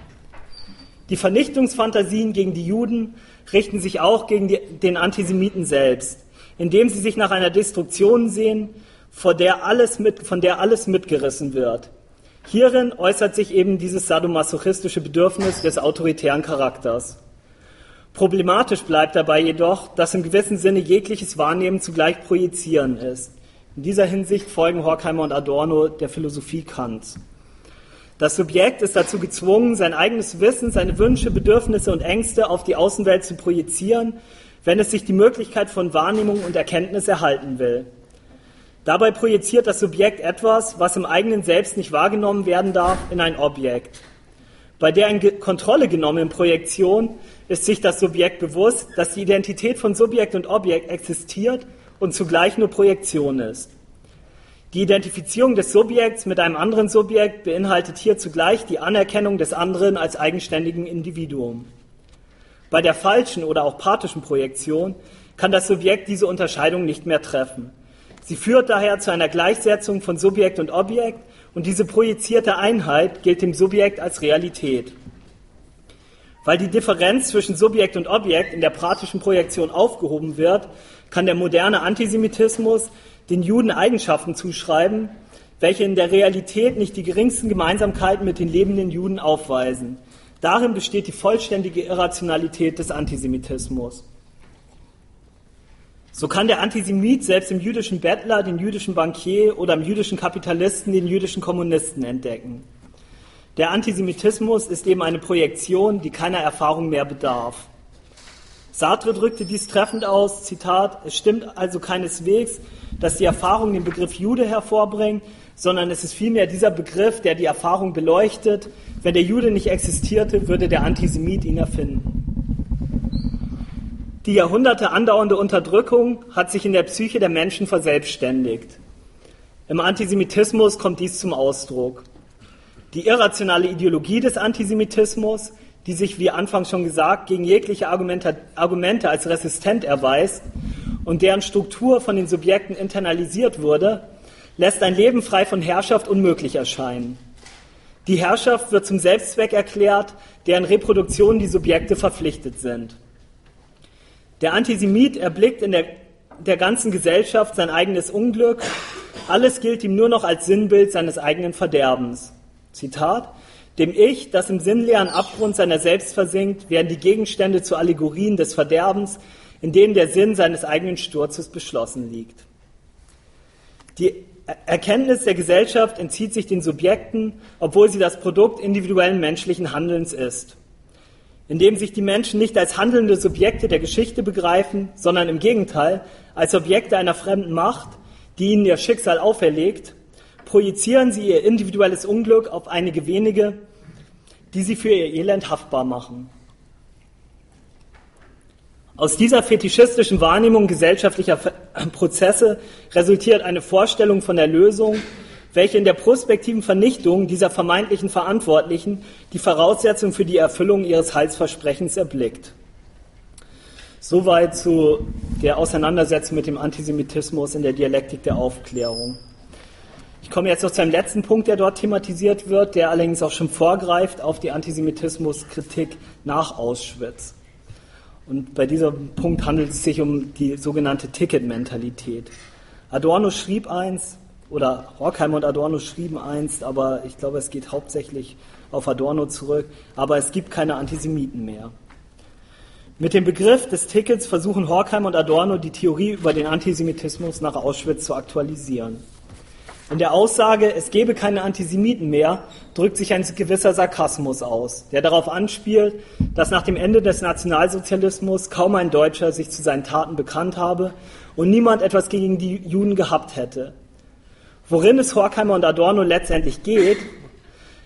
Die Vernichtungsfantasien gegen die Juden richten sich auch gegen die, den Antisemiten selbst, indem sie sich nach einer Destruktion sehen, vor der alles mit, von der alles mitgerissen wird. Hierin äußert sich eben dieses sadomasochistische Bedürfnis des autoritären Charakters. Problematisch bleibt dabei jedoch, dass im gewissen Sinne jegliches Wahrnehmen zugleich Projizieren ist. In dieser Hinsicht folgen Horkheimer und Adorno der Philosophie Kants. Das Subjekt ist dazu gezwungen, sein eigenes Wissen, seine Wünsche, Bedürfnisse und Ängste auf die Außenwelt zu projizieren, wenn es sich die Möglichkeit von Wahrnehmung und Erkenntnis erhalten will. Dabei projiziert das Subjekt etwas, was im eigenen Selbst nicht wahrgenommen werden darf, in ein Objekt. Bei der in Kontrolle genommenen Projektion ist sich das Subjekt bewusst, dass die Identität von Subjekt und Objekt existiert und zugleich nur Projektion ist. Die Identifizierung des Subjekts mit einem anderen Subjekt beinhaltet hier zugleich die Anerkennung des anderen als eigenständigen Individuum. Bei der falschen oder auch pathischen Projektion kann das Subjekt diese Unterscheidung nicht mehr treffen. Sie führt daher zu einer Gleichsetzung von Subjekt und Objekt, und diese projizierte Einheit gilt dem Subjekt als Realität. Weil die Differenz zwischen Subjekt und Objekt in der pathischen Projektion aufgehoben wird, kann der moderne Antisemitismus den Juden Eigenschaften zuschreiben, welche in der Realität nicht die geringsten Gemeinsamkeiten mit den lebenden Juden aufweisen. Darin besteht die vollständige Irrationalität des Antisemitismus. So kann der Antisemit selbst im jüdischen Bettler den jüdischen Bankier oder im jüdischen Kapitalisten den jüdischen Kommunisten entdecken. Der Antisemitismus ist eben eine Projektion, die keiner Erfahrung mehr bedarf. Sartre drückte dies treffend aus, Zitat: Es stimmt also keineswegs, dass die Erfahrung den Begriff Jude hervorbringt, sondern es ist vielmehr dieser Begriff, der die Erfahrung beleuchtet. Wenn der Jude nicht existierte, würde der Antisemit ihn erfinden. Die Jahrhunderte andauernde Unterdrückung hat sich in der Psyche der Menschen verselbstständigt. Im Antisemitismus kommt dies zum Ausdruck. Die irrationale Ideologie des Antisemitismus, die sich, wie anfangs schon gesagt, gegen jegliche Argumente, Argumente als resistent erweist und deren Struktur von den Subjekten internalisiert wurde, lässt ein Leben frei von Herrschaft unmöglich erscheinen. Die Herrschaft wird zum Selbstzweck erklärt, deren Reproduktion die Subjekte verpflichtet sind. Der Antisemit erblickt in der, der ganzen Gesellschaft sein eigenes Unglück. Alles gilt ihm nur noch als Sinnbild seines eigenen Verderbens. Zitat: Dem Ich, das im sinnleeren Abgrund seiner selbst versinkt, werden die Gegenstände zu Allegorien des Verderbens, in denen der Sinn seines eigenen Sturzes beschlossen liegt. Die Erkenntnis der Gesellschaft entzieht sich den Subjekten, obwohl sie das Produkt individuellen menschlichen Handelns ist. Indem sich die Menschen nicht als handelnde Subjekte der Geschichte begreifen, sondern im Gegenteil als Objekte einer fremden Macht, die ihnen ihr Schicksal auferlegt, projizieren sie ihr individuelles Unglück auf einige wenige, die sie für ihr Elend haftbar machen. Aus dieser fetischistischen Wahrnehmung gesellschaftlicher Prozesse resultiert eine Vorstellung von der Lösung, welche in der prospektiven Vernichtung dieser vermeintlichen Verantwortlichen die Voraussetzung für die Erfüllung ihres Heilsversprechens erblickt. Soweit zu der Auseinandersetzung mit dem Antisemitismus in der Dialektik der Aufklärung. Ich komme jetzt noch zu einem letzten Punkt, der dort thematisiert wird, der allerdings auch schon vorgreift auf die Antisemitismuskritik nach Auschwitz. Und bei diesem Punkt handelt es sich um die sogenannte Ticket-Mentalität. Adorno schrieb einst, oder Horkheimer und Adorno schrieben einst, aber ich glaube, es geht hauptsächlich auf Adorno zurück, aber es gibt keine Antisemiten mehr. Mit dem Begriff des Tickets versuchen Horkheimer und Adorno die Theorie über den Antisemitismus nach Auschwitz zu aktualisieren. In der Aussage, es gebe keine Antisemiten mehr, drückt sich ein gewisser Sarkasmus aus, der darauf anspielt, dass nach dem Ende des Nationalsozialismus kaum ein Deutscher sich zu seinen Taten bekannt habe und niemand etwas gegen die Juden gehabt hätte. Worin es Horkheimer und Adorno letztendlich geht,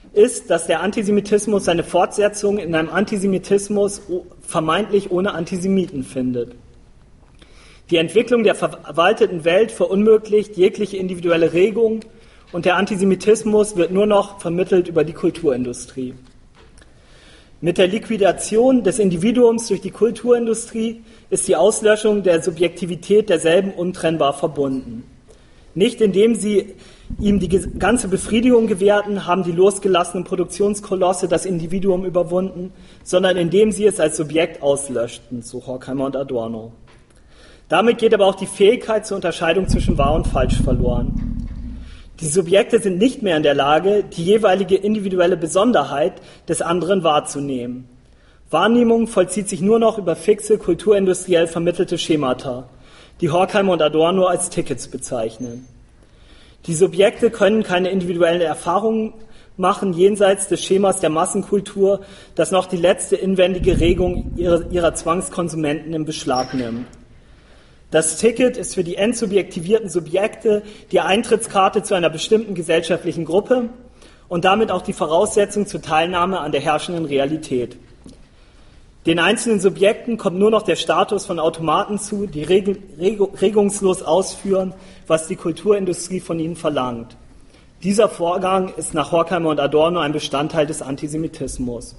ist, dass der Antisemitismus seine Fortsetzung in einem Antisemitismus vermeintlich ohne Antisemiten findet. Die Entwicklung der verwalteten Welt verunmöglicht jegliche individuelle Regung und der Antisemitismus wird nur noch vermittelt über die Kulturindustrie. Mit der Liquidation des Individuums durch die Kulturindustrie ist die Auslöschung der Subjektivität derselben untrennbar verbunden. Nicht indem sie ihm die ganze Befriedigung gewährten, haben die losgelassenen Produktionskolosse das Individuum überwunden, sondern indem sie es als Subjekt auslöschten, so Horkheimer und Adorno. Damit geht aber auch die Fähigkeit zur Unterscheidung zwischen wahr und falsch verloren. Die Subjekte sind nicht mehr in der Lage, die jeweilige individuelle Besonderheit des anderen wahrzunehmen. Wahrnehmung vollzieht sich nur noch über fixe, kulturindustriell vermittelte Schemata, die Horkheimer und Adorno als Tickets bezeichnen. Die Subjekte können keine individuellen Erfahrungen machen jenseits des Schemas der Massenkultur, das noch die letzte inwendige Regung ihrer, ihrer Zwangskonsumenten in Beschlag nimmt. Das Ticket ist für die entsubjektivierten Subjekte die Eintrittskarte zu einer bestimmten gesellschaftlichen Gruppe und damit auch die Voraussetzung zur Teilnahme an der herrschenden Realität. Den einzelnen Subjekten kommt nur noch der Status von Automaten zu, die reg- reg- regungslos ausführen, was die Kulturindustrie von ihnen verlangt. Dieser Vorgang ist nach Horkheimer und Adorno ein Bestandteil des Antisemitismus.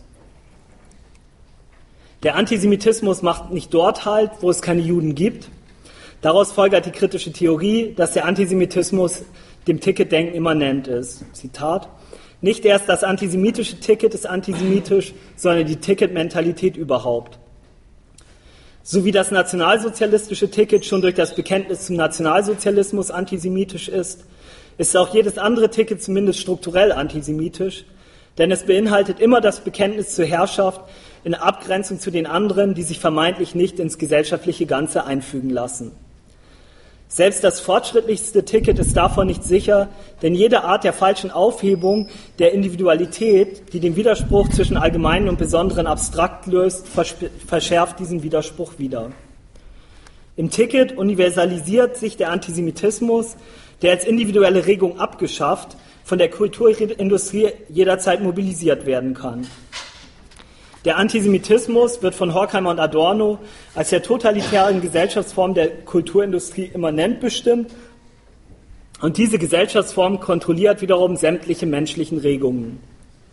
Der Antisemitismus macht nicht dort Halt, wo es keine Juden gibt. Daraus folgert die kritische Theorie, dass der Antisemitismus dem Ticketdenken immanent ist. Zitat: Nicht erst das antisemitische Ticket ist antisemitisch, sondern die Ticketmentalität überhaupt. So wie das nationalsozialistische Ticket schon durch das Bekenntnis zum Nationalsozialismus antisemitisch ist, ist auch jedes andere Ticket zumindest strukturell antisemitisch, denn es beinhaltet immer das Bekenntnis zur Herrschaft in Abgrenzung zu den anderen, die sich vermeintlich nicht ins gesellschaftliche Ganze einfügen lassen. Selbst das fortschrittlichste Ticket ist davon nicht sicher, denn jede Art der falschen Aufhebung der Individualität, die den Widerspruch zwischen Allgemeinen und Besonderen abstrakt löst, verschärft diesen Widerspruch wieder. Im Ticket universalisiert sich der Antisemitismus, der als individuelle Regung abgeschafft, von der Kulturindustrie jederzeit mobilisiert werden kann. Der Antisemitismus wird von Horkheimer und Adorno als der totalitären Gesellschaftsform der Kulturindustrie immanent bestimmt und diese Gesellschaftsform kontrolliert wiederum sämtliche menschlichen Regungen.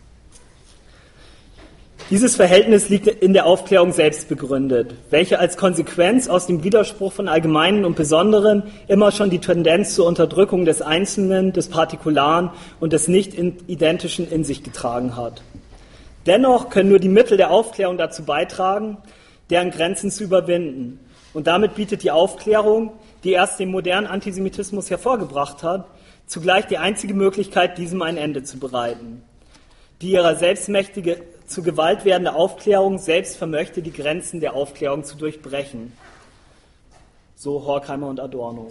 Dieses Verhältnis liegt in der Aufklärung selbst begründet, welche als Konsequenz aus dem Widerspruch von Allgemeinen und Besonderen immer schon die Tendenz zur Unterdrückung des Einzelnen, des Partikularen und des Nicht-Identischen in sich getragen hat. Dennoch können nur die Mittel der Aufklärung dazu beitragen, deren Grenzen zu überwinden. Und damit bietet die Aufklärung, die erst den modernen Antisemitismus hervorgebracht hat, zugleich die einzige Möglichkeit, diesem ein Ende zu bereiten. Die ihrer selbstmächtige, zu Gewalt werdende Aufklärung selbst vermöchte, die Grenzen der Aufklärung zu durchbrechen. So Horkheimer und Adorno.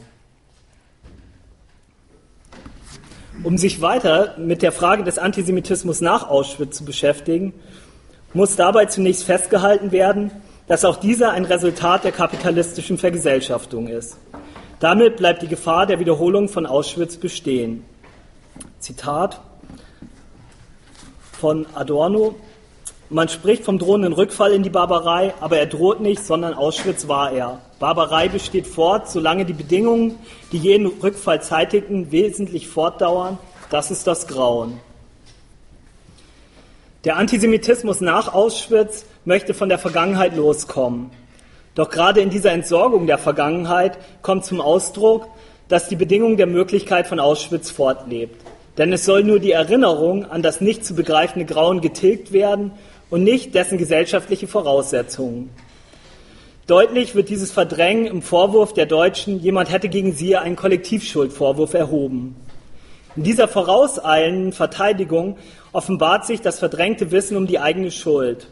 Um sich weiter mit der Frage des Antisemitismus nach Auschwitz zu beschäftigen, muss dabei zunächst festgehalten werden, dass auch dieser ein Resultat der kapitalistischen Vergesellschaftung ist. Damit bleibt die Gefahr der Wiederholung von Auschwitz bestehen. Zitat von Adorno: Man spricht vom drohenden Rückfall in die Barbarei, aber er droht nicht, sondern Auschwitz war er. Barbarei besteht fort, solange die Bedingungen, die jeden Rückfall zeitigten, wesentlich fortdauern. Das ist das Grauen. Der Antisemitismus nach Auschwitz möchte von der Vergangenheit loskommen. Doch gerade in dieser Entsorgung der Vergangenheit kommt zum Ausdruck, dass die Bedingung der Möglichkeit von Auschwitz fortlebt. Denn es soll nur die Erinnerung an das nicht zu begreifende Grauen getilgt werden und nicht dessen gesellschaftliche Voraussetzungen. Deutlich wird dieses Verdrängen im Vorwurf der Deutschen, jemand hätte gegen sie einen Kollektivschuldvorwurf erhoben. In dieser vorauseilenden Verteidigung offenbart sich das verdrängte Wissen um die eigene Schuld.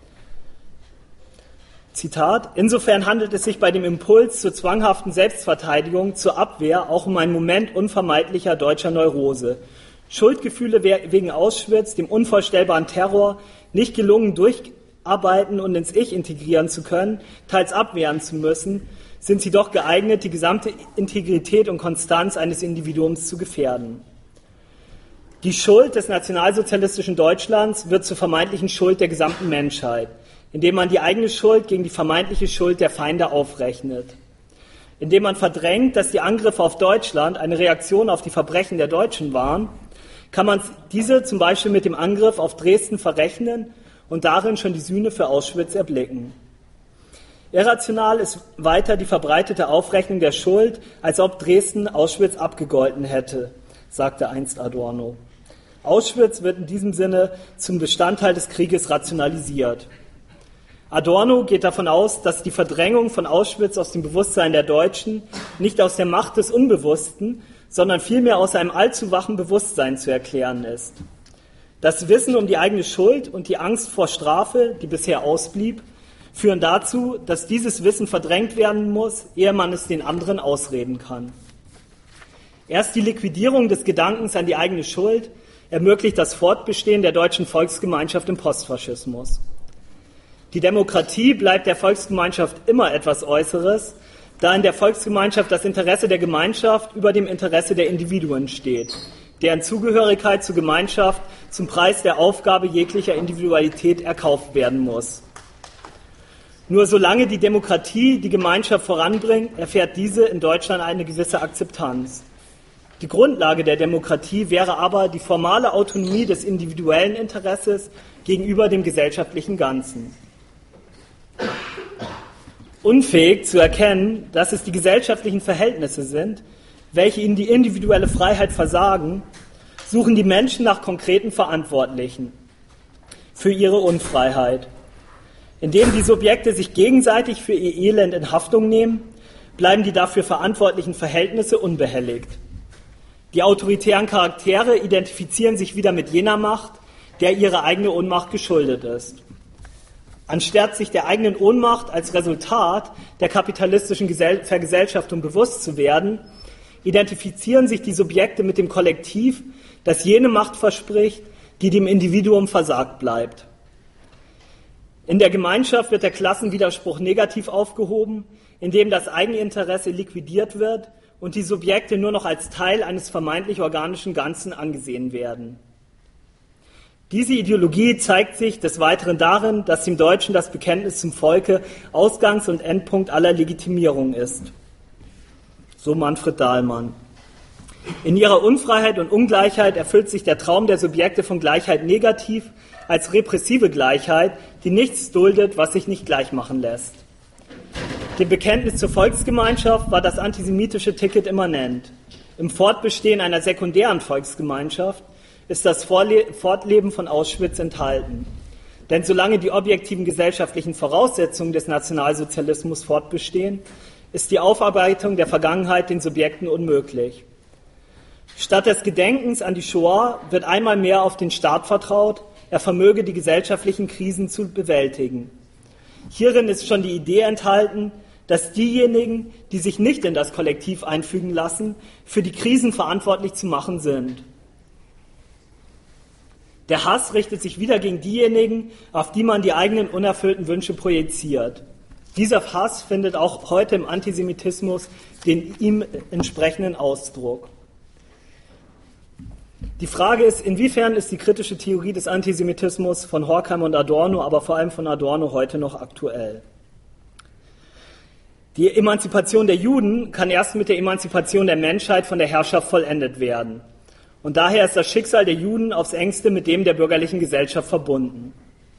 Zitat: Insofern handelt es sich bei dem Impuls zur zwanghaften Selbstverteidigung, zur Abwehr, auch um einen Moment unvermeidlicher deutscher Neurose. Schuldgefühle wegen Auschwitz, dem unvorstellbaren Terror, nicht gelungen durcharbeiten und ins Ich integrieren zu können, teils abwehren zu müssen, sind sie doch geeignet, die gesamte Integrität und Konstanz eines Individuums zu gefährden. Die Schuld des nationalsozialistischen Deutschlands wird zur vermeintlichen Schuld der gesamten Menschheit, indem man die eigene Schuld gegen die vermeintliche Schuld der Feinde aufrechnet. Indem man verdrängt, dass die Angriffe auf Deutschland eine Reaktion auf die Verbrechen der Deutschen waren, kann man diese zum Beispiel mit dem Angriff auf Dresden verrechnen und darin schon die Sühne für Auschwitz erblicken. Irrational ist weiter die verbreitete Aufrechnung der Schuld, als ob Dresden Auschwitz abgegolten hätte, sagte einst Adorno. Auschwitz wird in diesem Sinne zum Bestandteil des Krieges rationalisiert. Adorno geht davon aus, dass die Verdrängung von Auschwitz aus dem Bewusstsein der Deutschen nicht aus der Macht des Unbewussten, sondern vielmehr aus einem allzu wachen Bewusstsein zu erklären ist. Das Wissen um die eigene Schuld und die Angst vor Strafe, die bisher ausblieb, führen dazu, dass dieses Wissen verdrängt werden muss, ehe man es den anderen ausreden kann. Erst die Liquidierung des Gedankens an die eigene Schuld ermöglicht das Fortbestehen der deutschen Volksgemeinschaft im Postfaschismus. Die Demokratie bleibt der Volksgemeinschaft immer etwas Äußeres, da in der Volksgemeinschaft das Interesse der Gemeinschaft über dem Interesse der Individuen steht, deren Zugehörigkeit zur Gemeinschaft zum Preis der Aufgabe jeglicher Individualität erkauft werden muss. Nur solange die Demokratie die Gemeinschaft voranbringt, erfährt diese in Deutschland eine gewisse Akzeptanz. Die Grundlage der Demokratie wäre aber die formale Autonomie des individuellen Interesses gegenüber dem gesellschaftlichen Ganzen. Unfähig zu erkennen, dass es die gesellschaftlichen Verhältnisse sind, welche ihnen die individuelle Freiheit versagen, suchen die Menschen nach konkreten Verantwortlichen für ihre Unfreiheit. Indem die Subjekte sich gegenseitig für ihr Elend in Haftung nehmen, bleiben die dafür verantwortlichen Verhältnisse unbehelligt. Die autoritären Charaktere identifizieren sich wieder mit jener Macht, der ihre eigene Ohnmacht geschuldet ist. Anstatt sich der eigenen Ohnmacht als Resultat der kapitalistischen Vergesellschaftung bewusst zu werden, identifizieren sich die Subjekte mit dem Kollektiv, das jene Macht verspricht, die dem Individuum versagt bleibt. In der Gemeinschaft wird der Klassenwiderspruch negativ aufgehoben, indem das Eigeninteresse liquidiert wird und die Subjekte nur noch als Teil eines vermeintlich organischen Ganzen angesehen werden. Diese Ideologie zeigt sich des Weiteren darin, dass dem Deutschen das Bekenntnis zum Volke Ausgangs- und Endpunkt aller Legitimierung ist. So Manfred Dahlmann. In ihrer Unfreiheit und Ungleichheit erfüllt sich der Traum der Subjekte von Gleichheit negativ als repressive Gleichheit, die nichts duldet, was sich nicht gleichmachen lässt. Dem Bekenntnis zur Volksgemeinschaft war das antisemitische Ticket immanent. Im Fortbestehen einer sekundären Volksgemeinschaft ist das Fortleben von Auschwitz enthalten. Denn solange die objektiven gesellschaftlichen Voraussetzungen des Nationalsozialismus fortbestehen, ist die Aufarbeitung der Vergangenheit den Subjekten unmöglich. Statt des Gedenkens an die Shoah wird einmal mehr auf den Staat vertraut, er vermöge die gesellschaftlichen Krisen zu bewältigen. Hierin ist schon die Idee enthalten, dass diejenigen, die sich nicht in das Kollektiv einfügen lassen, für die Krisen verantwortlich zu machen sind. Der Hass richtet sich wieder gegen diejenigen, auf die man die eigenen unerfüllten Wünsche projiziert. Dieser Hass findet auch heute im Antisemitismus den ihm entsprechenden Ausdruck. Die Frage ist, inwiefern ist die kritische Theorie des Antisemitismus von Horkheimer und Adorno, aber vor allem von Adorno heute noch aktuell? Die Emanzipation der Juden kann erst mit der Emanzipation der Menschheit von der Herrschaft vollendet werden. Und daher ist das Schicksal der Juden aufs Engste mit dem der bürgerlichen Gesellschaft verbunden.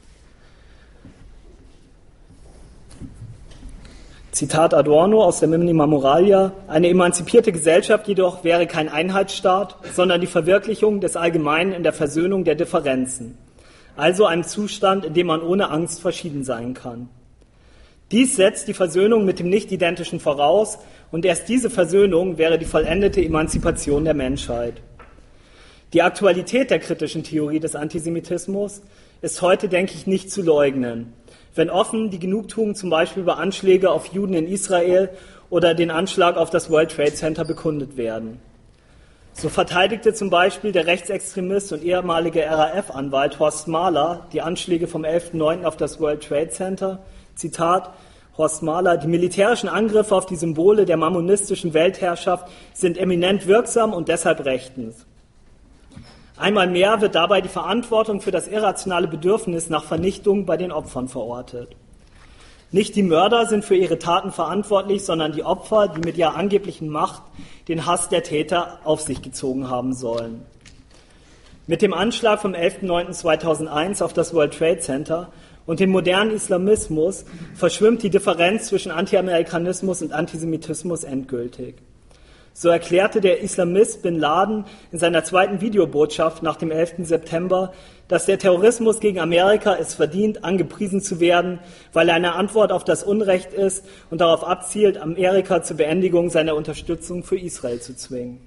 Zitat Adorno aus der Minima Moralia: Eine emanzipierte Gesellschaft jedoch wäre kein Einheitsstaat, sondern die Verwirklichung des Allgemeinen in der Versöhnung der Differenzen, also einem Zustand, in dem man ohne Angst verschieden sein kann. Dies setzt die Versöhnung mit dem Nicht-Identischen voraus, und erst diese Versöhnung wäre die vollendete Emanzipation der Menschheit. Die Aktualität der kritischen Theorie des Antisemitismus ist heute, denke ich, nicht zu leugnen, wenn offen die Genugtuung zum Beispiel über Anschläge auf Juden in Israel oder den Anschlag auf das World Trade Center bekundet werden. So verteidigte zum Beispiel der Rechtsextremist und ehemalige R A F-Anwalt Horst Mahler die Anschläge vom elften neunten auf das World Trade Center. Zitat Horst Mahler: Die militärischen Angriffe auf die Symbole der mammonistischen Weltherrschaft sind eminent wirksam und deshalb rechtens. Einmal mehr wird dabei die Verantwortung für das irrationale Bedürfnis nach Vernichtung bei den Opfern verortet. Nicht die Mörder sind für ihre Taten verantwortlich, sondern die Opfer, die mit ihrer angeblichen Macht den Hass der Täter auf sich gezogen haben sollen. Mit dem Anschlag vom elften neunten zweitausendeins auf das World Trade Center und dem modernen Islamismus verschwimmt die Differenz zwischen Anti-Amerikanismus und Antisemitismus endgültig. So erklärte der Islamist Bin Laden in seiner zweiten Videobotschaft nach dem elften September, dass der Terrorismus gegen Amerika es verdient, angepriesen zu werden, weil er eine Antwort auf das Unrecht ist und darauf abzielt, Amerika zur Beendigung seiner Unterstützung für Israel zu zwingen.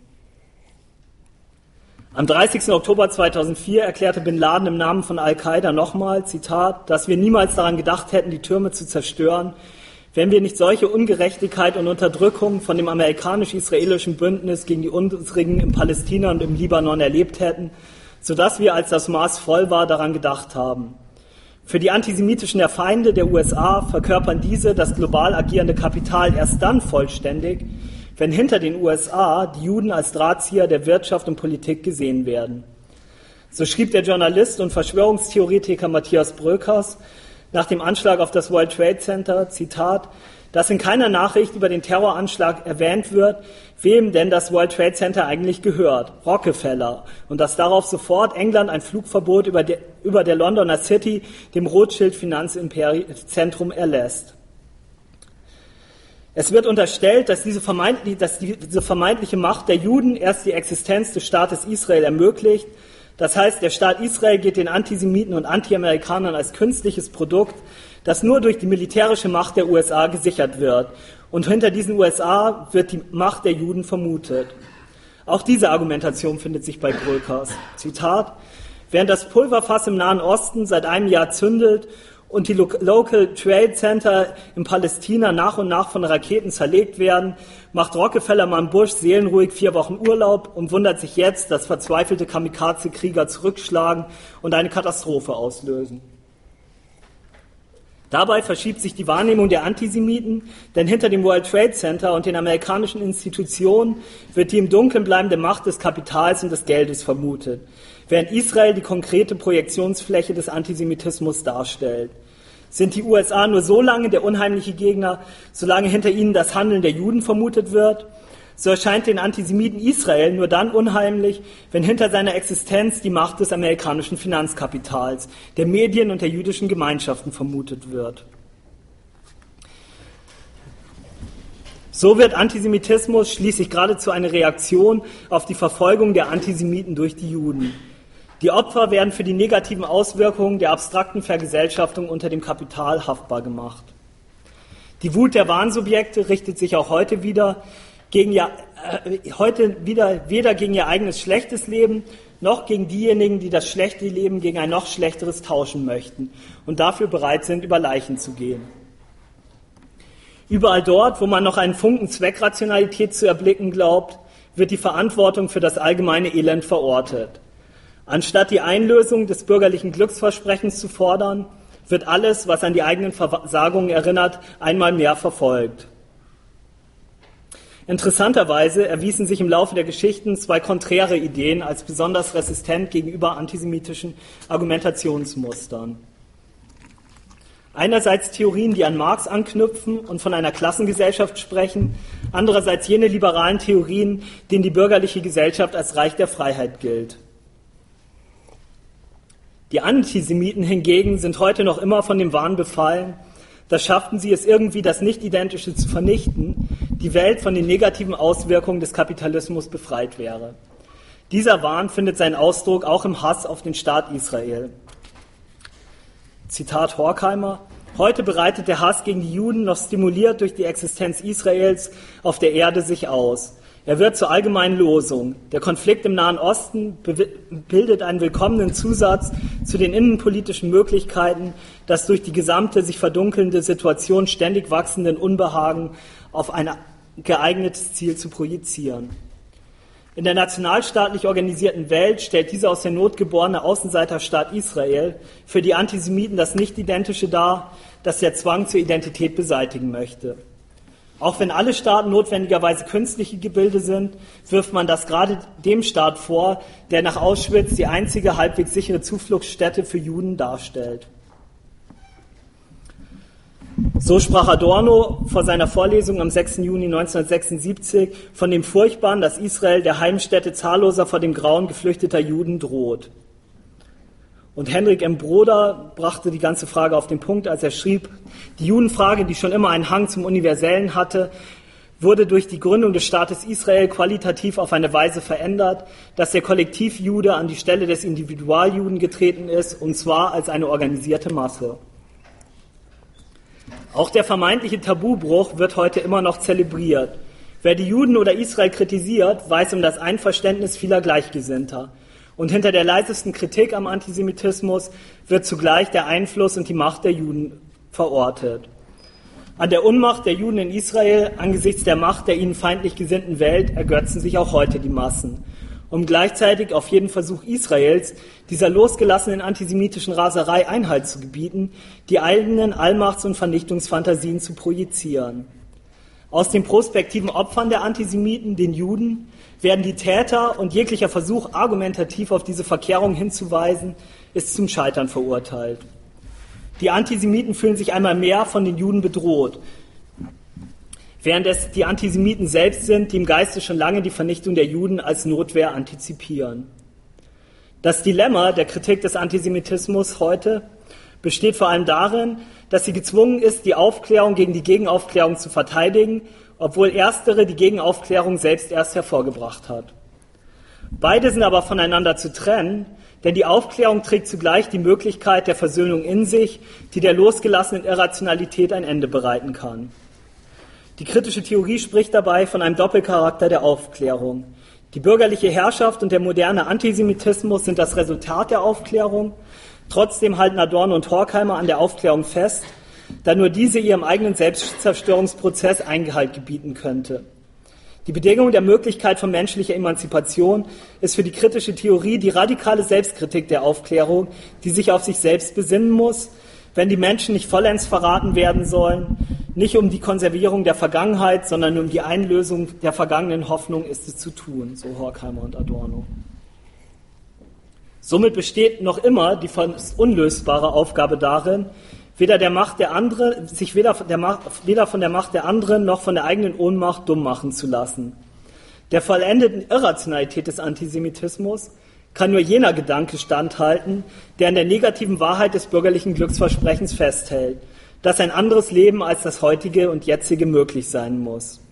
Am dreißigsten Oktober zweitausendvier erklärte Bin Laden im Namen von Al-Qaida nochmal, Zitat, dass wir niemals daran gedacht hätten, die Türme zu zerstören, wenn wir nicht solche Ungerechtigkeit und Unterdrückung von dem amerikanisch-israelischen Bündnis gegen die unsrigen in Palästina und im Libanon erlebt hätten, sodass wir, als das Maß voll war, daran gedacht haben. Für die antisemitischen Feinde der U S A verkörpern diese das global agierende Kapital erst dann vollständig, wenn hinter den U S A die Juden als Drahtzieher der Wirtschaft und Politik gesehen werden. So schrieb der Journalist und Verschwörungstheoretiker Matthias Bröckers nach dem Anschlag auf das World Trade Center, Zitat, dass in keiner Nachricht über den Terroranschlag erwähnt wird, wem denn das World Trade Center eigentlich gehört, Rockefeller, und dass darauf sofort England ein Flugverbot über, de, über der Londoner City, dem Rothschild-Finanzimperium, erlässt. Es wird unterstellt, dass diese, vermeintlich, dass diese vermeintliche Macht der Juden erst die Existenz des Staates Israel ermöglicht. Das heißt, der Staat Israel geht den Antisemiten und Anti-Amerikanern als künstliches Produkt, das nur durch die militärische Macht der U S A gesichert wird. Und hinter diesen U S A wird die Macht der Juden vermutet. Auch diese Argumentation findet sich bei Bröckers. Zitat, während das Pulverfass im Nahen Osten seit einem Jahr zündet und die Local Trade Center in Palästina nach und nach von Raketen zerlegt werden, macht Rockefeller-Mann Bush seelenruhig vier Wochen Urlaub und wundert sich jetzt, dass verzweifelte Kamikaze-Krieger zurückschlagen und eine Katastrophe auslösen. Dabei verschiebt sich die Wahrnehmung der Antisemiten, denn hinter dem World Trade Center und den amerikanischen Institutionen wird die im Dunkeln bleibende Macht des Kapitals und des Geldes vermutet, während Israel die konkrete Projektionsfläche des Antisemitismus darstellt. Sind die U S A nur so lange der unheimliche Gegner, solange hinter ihnen das Handeln der Juden vermutet wird? So erscheint den Antisemiten Israel nur dann unheimlich, wenn hinter seiner Existenz die Macht des amerikanischen Finanzkapitals, der Medien und der jüdischen Gemeinschaften vermutet wird. So wird Antisemitismus schließlich geradezu eine Reaktion auf die Verfolgung der Antisemiten durch die Juden. Die Opfer werden für die negativen Auswirkungen der abstrakten Vergesellschaftung unter dem Kapital haftbar gemacht. Die Wut der Wahnsubjekte richtet sich auch heute wieder gegen ihr, äh, heute wieder weder gegen ihr eigenes schlechtes Leben noch gegen diejenigen, die das schlechte Leben gegen ein noch schlechteres tauschen möchten und dafür bereit sind, über Leichen zu gehen. Überall dort, wo man noch einen Funken Zweckrationalität zu erblicken glaubt, wird die Verantwortung für das allgemeine Elend verortet. Anstatt die Einlösung des bürgerlichen Glücksversprechens zu fordern, wird alles, was an die eigenen Versagungen erinnert, einmal mehr verfolgt. Interessanterweise erwiesen sich im Laufe der Geschichten zwei konträre Ideen als besonders resistent gegenüber antisemitischen Argumentationsmustern. Einerseits Theorien, die an Marx anknüpfen und von einer Klassengesellschaft sprechen, andererseits jene liberalen Theorien, denen die bürgerliche Gesellschaft als Reich der Freiheit gilt. Die Antisemiten hingegen sind heute noch immer von dem Wahn befallen, das schafften sie es irgendwie, das Nicht-Identische zu vernichten, die Welt von den negativen Auswirkungen des Kapitalismus befreit wäre. Dieser Wahn findet seinen Ausdruck auch im Hass auf den Staat Israel. Zitat Horkheimer: Heute bereitet der Hass gegen die Juden, noch stimuliert durch die Existenz Israels auf der Erde, sich aus. Er wird zur allgemeinen Losung. Der Konflikt im Nahen Osten bildet einen willkommenen Zusatz zu den innenpolitischen Möglichkeiten, das durch die gesamte sich verdunkelnde Situation ständig wachsenden Unbehagen auf ein geeignetes Ziel zu projizieren. In der nationalstaatlich organisierten Welt stellt dieser aus der Not geborene Außenseiterstaat Israel für die Antisemiten das Nicht-Identische dar, das der Zwang zur Identität beseitigen möchte. Auch wenn alle Staaten notwendigerweise künstliche Gebilde sind, wirft man das gerade dem Staat vor, der nach Auschwitz die einzige halbwegs sichere Zufluchtsstätte für Juden darstellt. So sprach Adorno vor seiner Vorlesung am sechsten Juni neunzehnhundertsechsundsiebzig von dem Furchtbaren, dass Israel der Heimstätte zahlloser vor dem Grauen geflüchteter Juden droht. Und Hendrik M. Broder brachte die ganze Frage auf den Punkt, als er schrieb, die Judenfrage, die schon immer einen Hang zum Universellen hatte, wurde durch die Gründung des Staates Israel qualitativ auf eine Weise verändert, dass der Kollektivjude an die Stelle des Individualjuden getreten ist, und zwar als eine organisierte Masse. Auch der vermeintliche Tabubruch wird heute immer noch zelebriert. Wer die Juden oder Israel kritisiert, weiß um das Einverständnis vieler Gleichgesinnter. Und hinter der leisesten Kritik am Antisemitismus wird zugleich der Einfluss und die Macht der Juden verortet. An der Unmacht der Juden in Israel angesichts der Macht der ihnen feindlich gesinnten Welt ergötzen sich auch heute die Massen, um gleichzeitig auf jeden Versuch Israels, dieser losgelassenen antisemitischen Raserei Einhalt zu gebieten, die eigenen Allmachts- und Vernichtungsfantasien zu projizieren. Aus den prospektiven Opfern der Antisemiten, den Juden, werden die Täter, und jeglicher Versuch, argumentativ auf diese Verkehrung hinzuweisen, ist zum Scheitern verurteilt. Die Antisemiten fühlen sich einmal mehr von den Juden bedroht, während es die Antisemiten selbst sind, die im Geiste schon lange die Vernichtung der Juden als Notwehr antizipieren. Das Dilemma der Kritik des Antisemitismus heute besteht vor allem darin, dass sie gezwungen ist, die Aufklärung gegen die Gegenaufklärung zu verteidigen, obwohl erstere die Gegenaufklärung selbst erst hervorgebracht hat. Beide sind aber voneinander zu trennen, denn die Aufklärung trägt zugleich die Möglichkeit der Versöhnung in sich, die der losgelassenen Irrationalität ein Ende bereiten kann. Die kritische Theorie spricht dabei von einem Doppelcharakter der Aufklärung. Die bürgerliche Herrschaft und der moderne Antisemitismus sind das Resultat der Aufklärung. Trotzdem halten Adorno und Horkheimer an der Aufklärung fest, da nur diese ihrem eigenen Selbstzerstörungsprozess Eingehalt gebieten könnte. Die Bedingung der Möglichkeit von menschlicher Emanzipation ist für die kritische Theorie die radikale Selbstkritik der Aufklärung, die sich auf sich selbst besinnen muss, wenn die Menschen nicht vollends verraten werden sollen. Nicht um die Konservierung der Vergangenheit, sondern um die Einlösung der vergangenen Hoffnung ist es zu tun, so Horkheimer und Adorno. Somit besteht noch immer die fast unlösbare Aufgabe darin, weder der Macht der anderen, sich weder von der Macht, weder von der Macht der anderen noch von der eigenen Ohnmacht dumm machen zu lassen. Der vollendeten Irrationalität des Antisemitismus kann nur jener Gedanke standhalten, der an der negativen Wahrheit des bürgerlichen Glücksversprechens festhält, dass ein anderes Leben als das heutige und jetzige möglich sein muss.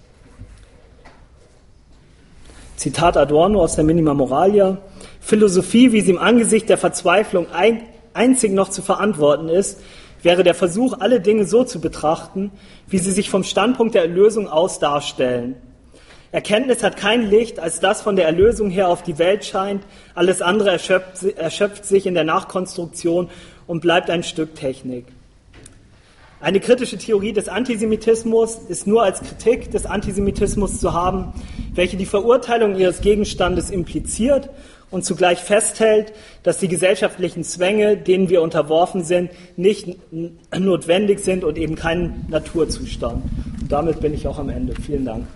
Zitat Adorno aus der Minima Moralia: Philosophie, wie sie im Angesicht der Verzweiflung ein, einzig noch zu verantworten ist, wäre der Versuch, alle Dinge so zu betrachten, wie sie sich vom Standpunkt der Erlösung aus darstellen. Erkenntnis hat kein Licht, als das von der Erlösung her auf die Welt scheint. Alles andere erschöpft, erschöpft sich in der Nachkonstruktion und bleibt ein Stück Technik. Eine kritische Theorie des Antisemitismus ist nur als Kritik des Antisemitismus zu haben, welche die Verurteilung ihres Gegenstandes impliziert und zugleich festhält, dass die gesellschaftlichen Zwänge, denen wir unterworfen sind, nicht notwendig sind und eben kein Naturzustand. Und damit bin ich auch am Ende. Vielen Dank.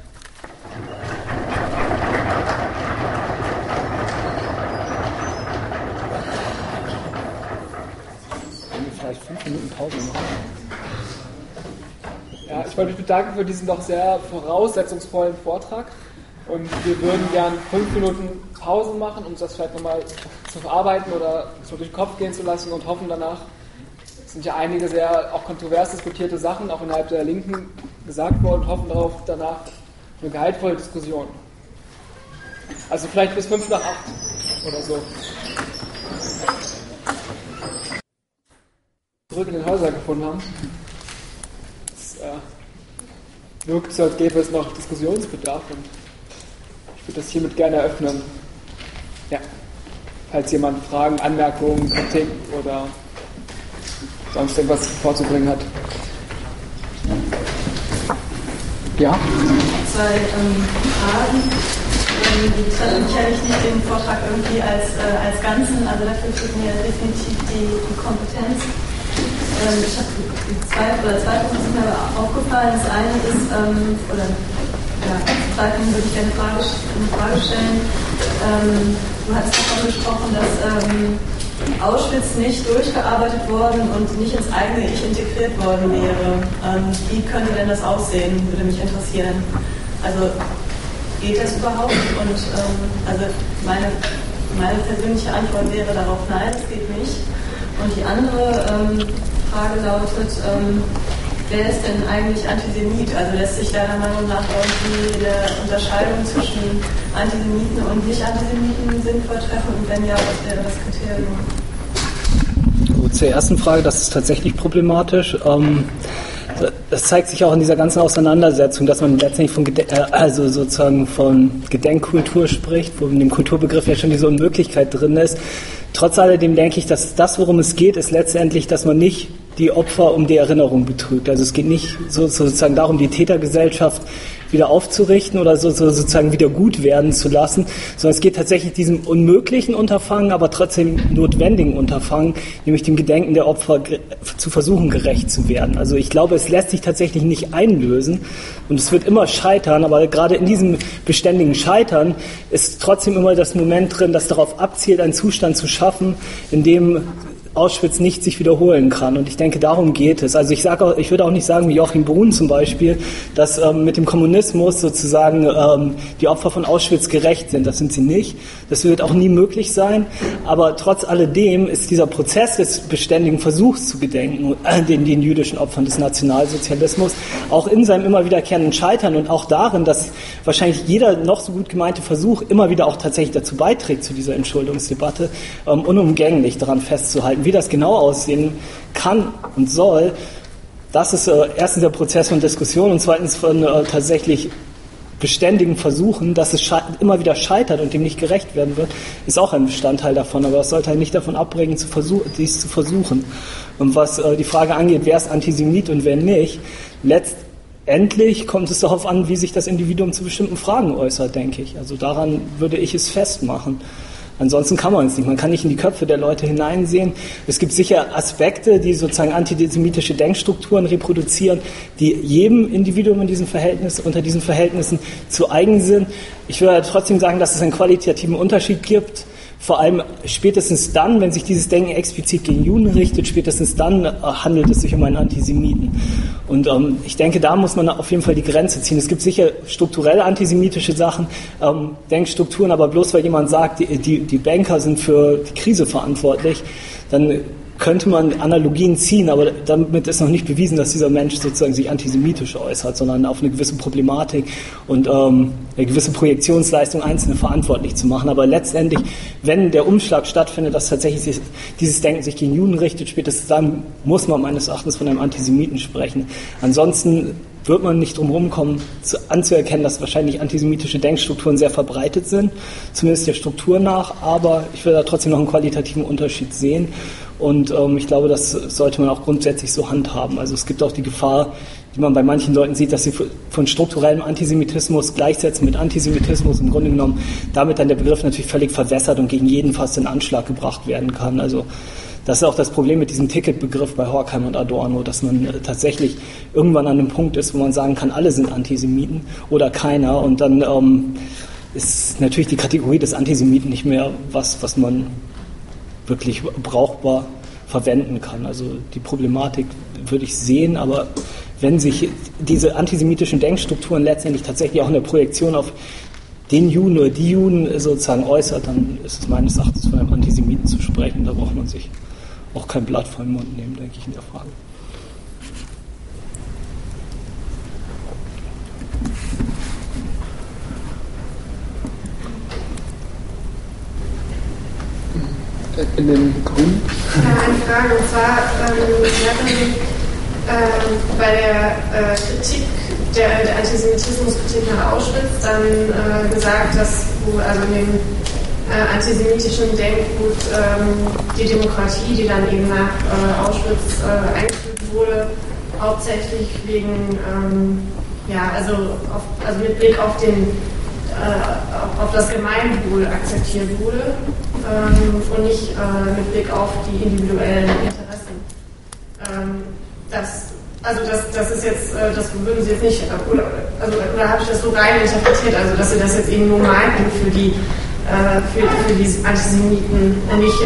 Wollen wir vielleicht fünf Minuten Pause machen? Ja, ich wollte mich bedanken für diesen doch sehr voraussetzungsvollen Vortrag. Und wir würden gern fünf Minuten Pause machen, um das vielleicht nochmal zu verarbeiten oder so durch den Kopf gehen zu lassen, und hoffen danach, es sind ja einige sehr auch kontrovers diskutierte Sachen, auch innerhalb der Linken gesagt worden, und hoffen darauf danach eine gehaltvolle Diskussion. Also vielleicht bis fünf nach acht oder so. Zurück in den Häusern gefunden haben. Es äh, wirkt so, als gäbe es noch Diskussionsbedarf, und ich würde das hiermit gerne eröffnen. Ja, falls jemand Fragen, Anmerkungen, Kritik oder sonst irgendwas vorzubringen hat. Ja? Zwei ähm, Fragen. Ähm, die stellen sicherlich nicht den Vortrag irgendwie als, äh, als Ganzen, also dafür fehlt mir definitiv die, die Kompetenz. ähm, ich habe zwei oder zwei Punkte sind mir aufgefallen. Das eine ist, ähm, oder ja, zweitens würde ich gerne eine Frage, eine Frage stellen. Ähm, du hattest davon gesprochen, dass ähm, Auschwitz nicht durchgearbeitet worden und nicht ins eigene Ich integriert worden wäre. Ähm, wie könnte denn das aussehen, würde mich interessieren. Also geht das überhaupt? Und ähm, also meine, meine persönliche Antwort wäre darauf nein, es geht nicht. Und die andere ähm, Frage lautet, ähm, wer ist denn eigentlich Antisemit? Also lässt sich deiner Meinung nach irgendwie eine Unterscheidung zwischen Antisemiten und Nicht-Antisemiten sinnvoll treffen? Und wenn ja, was wäre das Kriterium? Gut, zur ersten Frage, das ist tatsächlich problematisch. Ähm, das zeigt sich auch in dieser ganzen Auseinandersetzung, dass man letztendlich von Gede- äh, also sozusagen von Gedenkkultur spricht, wo in dem Kulturbegriff ja schon diese Unmöglichkeit drin ist. Trotz alledem denke ich, dass das, worum es geht, ist letztendlich, dass man nicht die Opfer um die Erinnerung betrügt. Also es geht nicht so, sozusagen darum, die Tätergesellschaft wieder aufzurichten oder so, so sozusagen wieder gut werden zu lassen, sondern es geht tatsächlich diesem unmöglichen Unterfangen, aber trotzdem notwendigen Unterfangen, nämlich dem Gedenken der Opfer ge- zu versuchen, gerecht zu werden. Also ich glaube, es lässt sich tatsächlich nicht einlösen und es wird immer scheitern, aber gerade in diesem beständigen Scheitern ist trotzdem immer das Moment drin, das darauf abzielt, einen Zustand zu schaffen, in dem Auschwitz nicht sich wiederholen kann. Und ich denke, darum geht es. Also ich sage auch, ich würde auch nicht sagen, wie Joachim Brun zum Beispiel, dass ähm, mit dem Kommunismus sozusagen ähm, die Opfer von Auschwitz gerecht sind. Das sind sie nicht. Das wird auch nie möglich sein. Aber trotz alledem ist dieser Prozess des beständigen Versuchs zu gedenken, äh, den, den jüdischen Opfern des Nationalsozialismus, auch in seinem immer wiederkehrenden Scheitern und auch darin, dass wahrscheinlich jeder noch so gut gemeinte Versuch immer wieder auch tatsächlich dazu beiträgt, zu dieser Entschuldungsdebatte, ähm, unumgänglich daran festzuhalten. Wie das genau aussehen kann und soll, das ist äh, erstens der Prozess von Diskussion und zweitens von äh, tatsächlich beständigen Versuchen, dass es sche- immer wieder scheitert und dem nicht gerecht werden wird, ist auch ein Bestandteil davon. Aber es sollte halt nicht davon abbringen, zu versuch- dies zu versuchen. Und was äh, die Frage angeht, wer ist Antisemit und wer nicht, letztendlich kommt es darauf an, wie sich das Individuum zu bestimmten Fragen äußert, denke ich. Also daran würde ich es festmachen. Ansonsten kann man es nicht. Man kann nicht in die Köpfe der Leute hineinsehen. Es gibt sicher Aspekte, die sozusagen antisemitische Denkstrukturen reproduzieren, die jedem Individuum in diesem Verhältnis, unter diesen Verhältnissen zu eigen sind. Ich würde trotzdem sagen, dass es einen qualitativen Unterschied gibt. Vor allem spätestens dann, wenn sich dieses Denken explizit gegen Juden richtet, spätestens dann äh, handelt es sich um einen Antisemiten. Und ähm, ich denke, da muss man auf jeden Fall die Grenze ziehen. Es gibt sicher strukturell antisemitische Sachen, ähm, Denkstrukturen, aber bloß weil jemand sagt, die, die, die Banker sind für die Krise verantwortlich, dann könnte man Analogien ziehen, aber damit ist noch nicht bewiesen, dass dieser Mensch sozusagen sich antisemitisch äußert, sondern auf eine gewisse Problematik und ähm, eine gewisse Projektionsleistung Einzelne verantwortlich zu machen. Aber letztendlich, wenn der Umschlag stattfindet, dass tatsächlich sich, dieses Denken sich gegen Juden richtet, spätestens dann muss man meines Erachtens von einem Antisemiten sprechen. Ansonsten wird man nicht drum rumkommen, zu, anzuerkennen, dass wahrscheinlich antisemitische Denkstrukturen sehr verbreitet sind, zumindest der Struktur nach, aber ich will da trotzdem noch einen qualitativen Unterschied sehen. Und ähm, ich glaube, das sollte man auch grundsätzlich so handhaben. Also es gibt auch die Gefahr, die man bei manchen Leuten sieht, dass sie von strukturellem Antisemitismus gleichsetzen mit Antisemitismus. Im Grunde genommen damit dann der Begriff natürlich völlig verwässert und gegen jeden fast in Anschlag gebracht werden kann. Also das ist auch das Problem mit diesem Ticketbegriff bei Horkheimer und Adorno, dass man äh, tatsächlich irgendwann an einem Punkt ist, wo man sagen kann, alle sind Antisemiten oder keiner. Und dann ähm, ist natürlich die Kategorie des Antisemiten nicht mehr was, was man wirklich brauchbar verwenden kann. Also die Problematik würde ich sehen, aber wenn sich diese antisemitischen Denkstrukturen letztendlich tatsächlich auch in der Projektion auf den Juden oder die Juden sozusagen äußert, dann ist es meines Erachtens von einem Antisemiten zu sprechen. Da braucht man sich auch kein Blatt vor den Mund nehmen, denke ich, in der Frage. In den Grünen? Ja, eine Frage, und zwar, ähm, Sie hatten ähm, bei der äh, Kritik, der, der Antisemitismuskritik nach Auschwitz dann äh, gesagt, dass also in dem äh, antisemitischen Denkgut ähm, die Demokratie, die dann eben nach äh, Auschwitz äh, eingeführt wurde, hauptsächlich wegen, ähm, ja, also, auf, also mit Blick auf den äh, auf das Gemeinwohl akzeptiert wurde ähm, und nicht äh, mit Blick auf die individuellen Interessen. Ähm, Also das, das ist jetzt, das würden Sie jetzt nicht, oder, also, oder habe ich das so rein interpretiert, also dass Sie das jetzt eben nur meinten für die, für, für die Antisemiten, nicht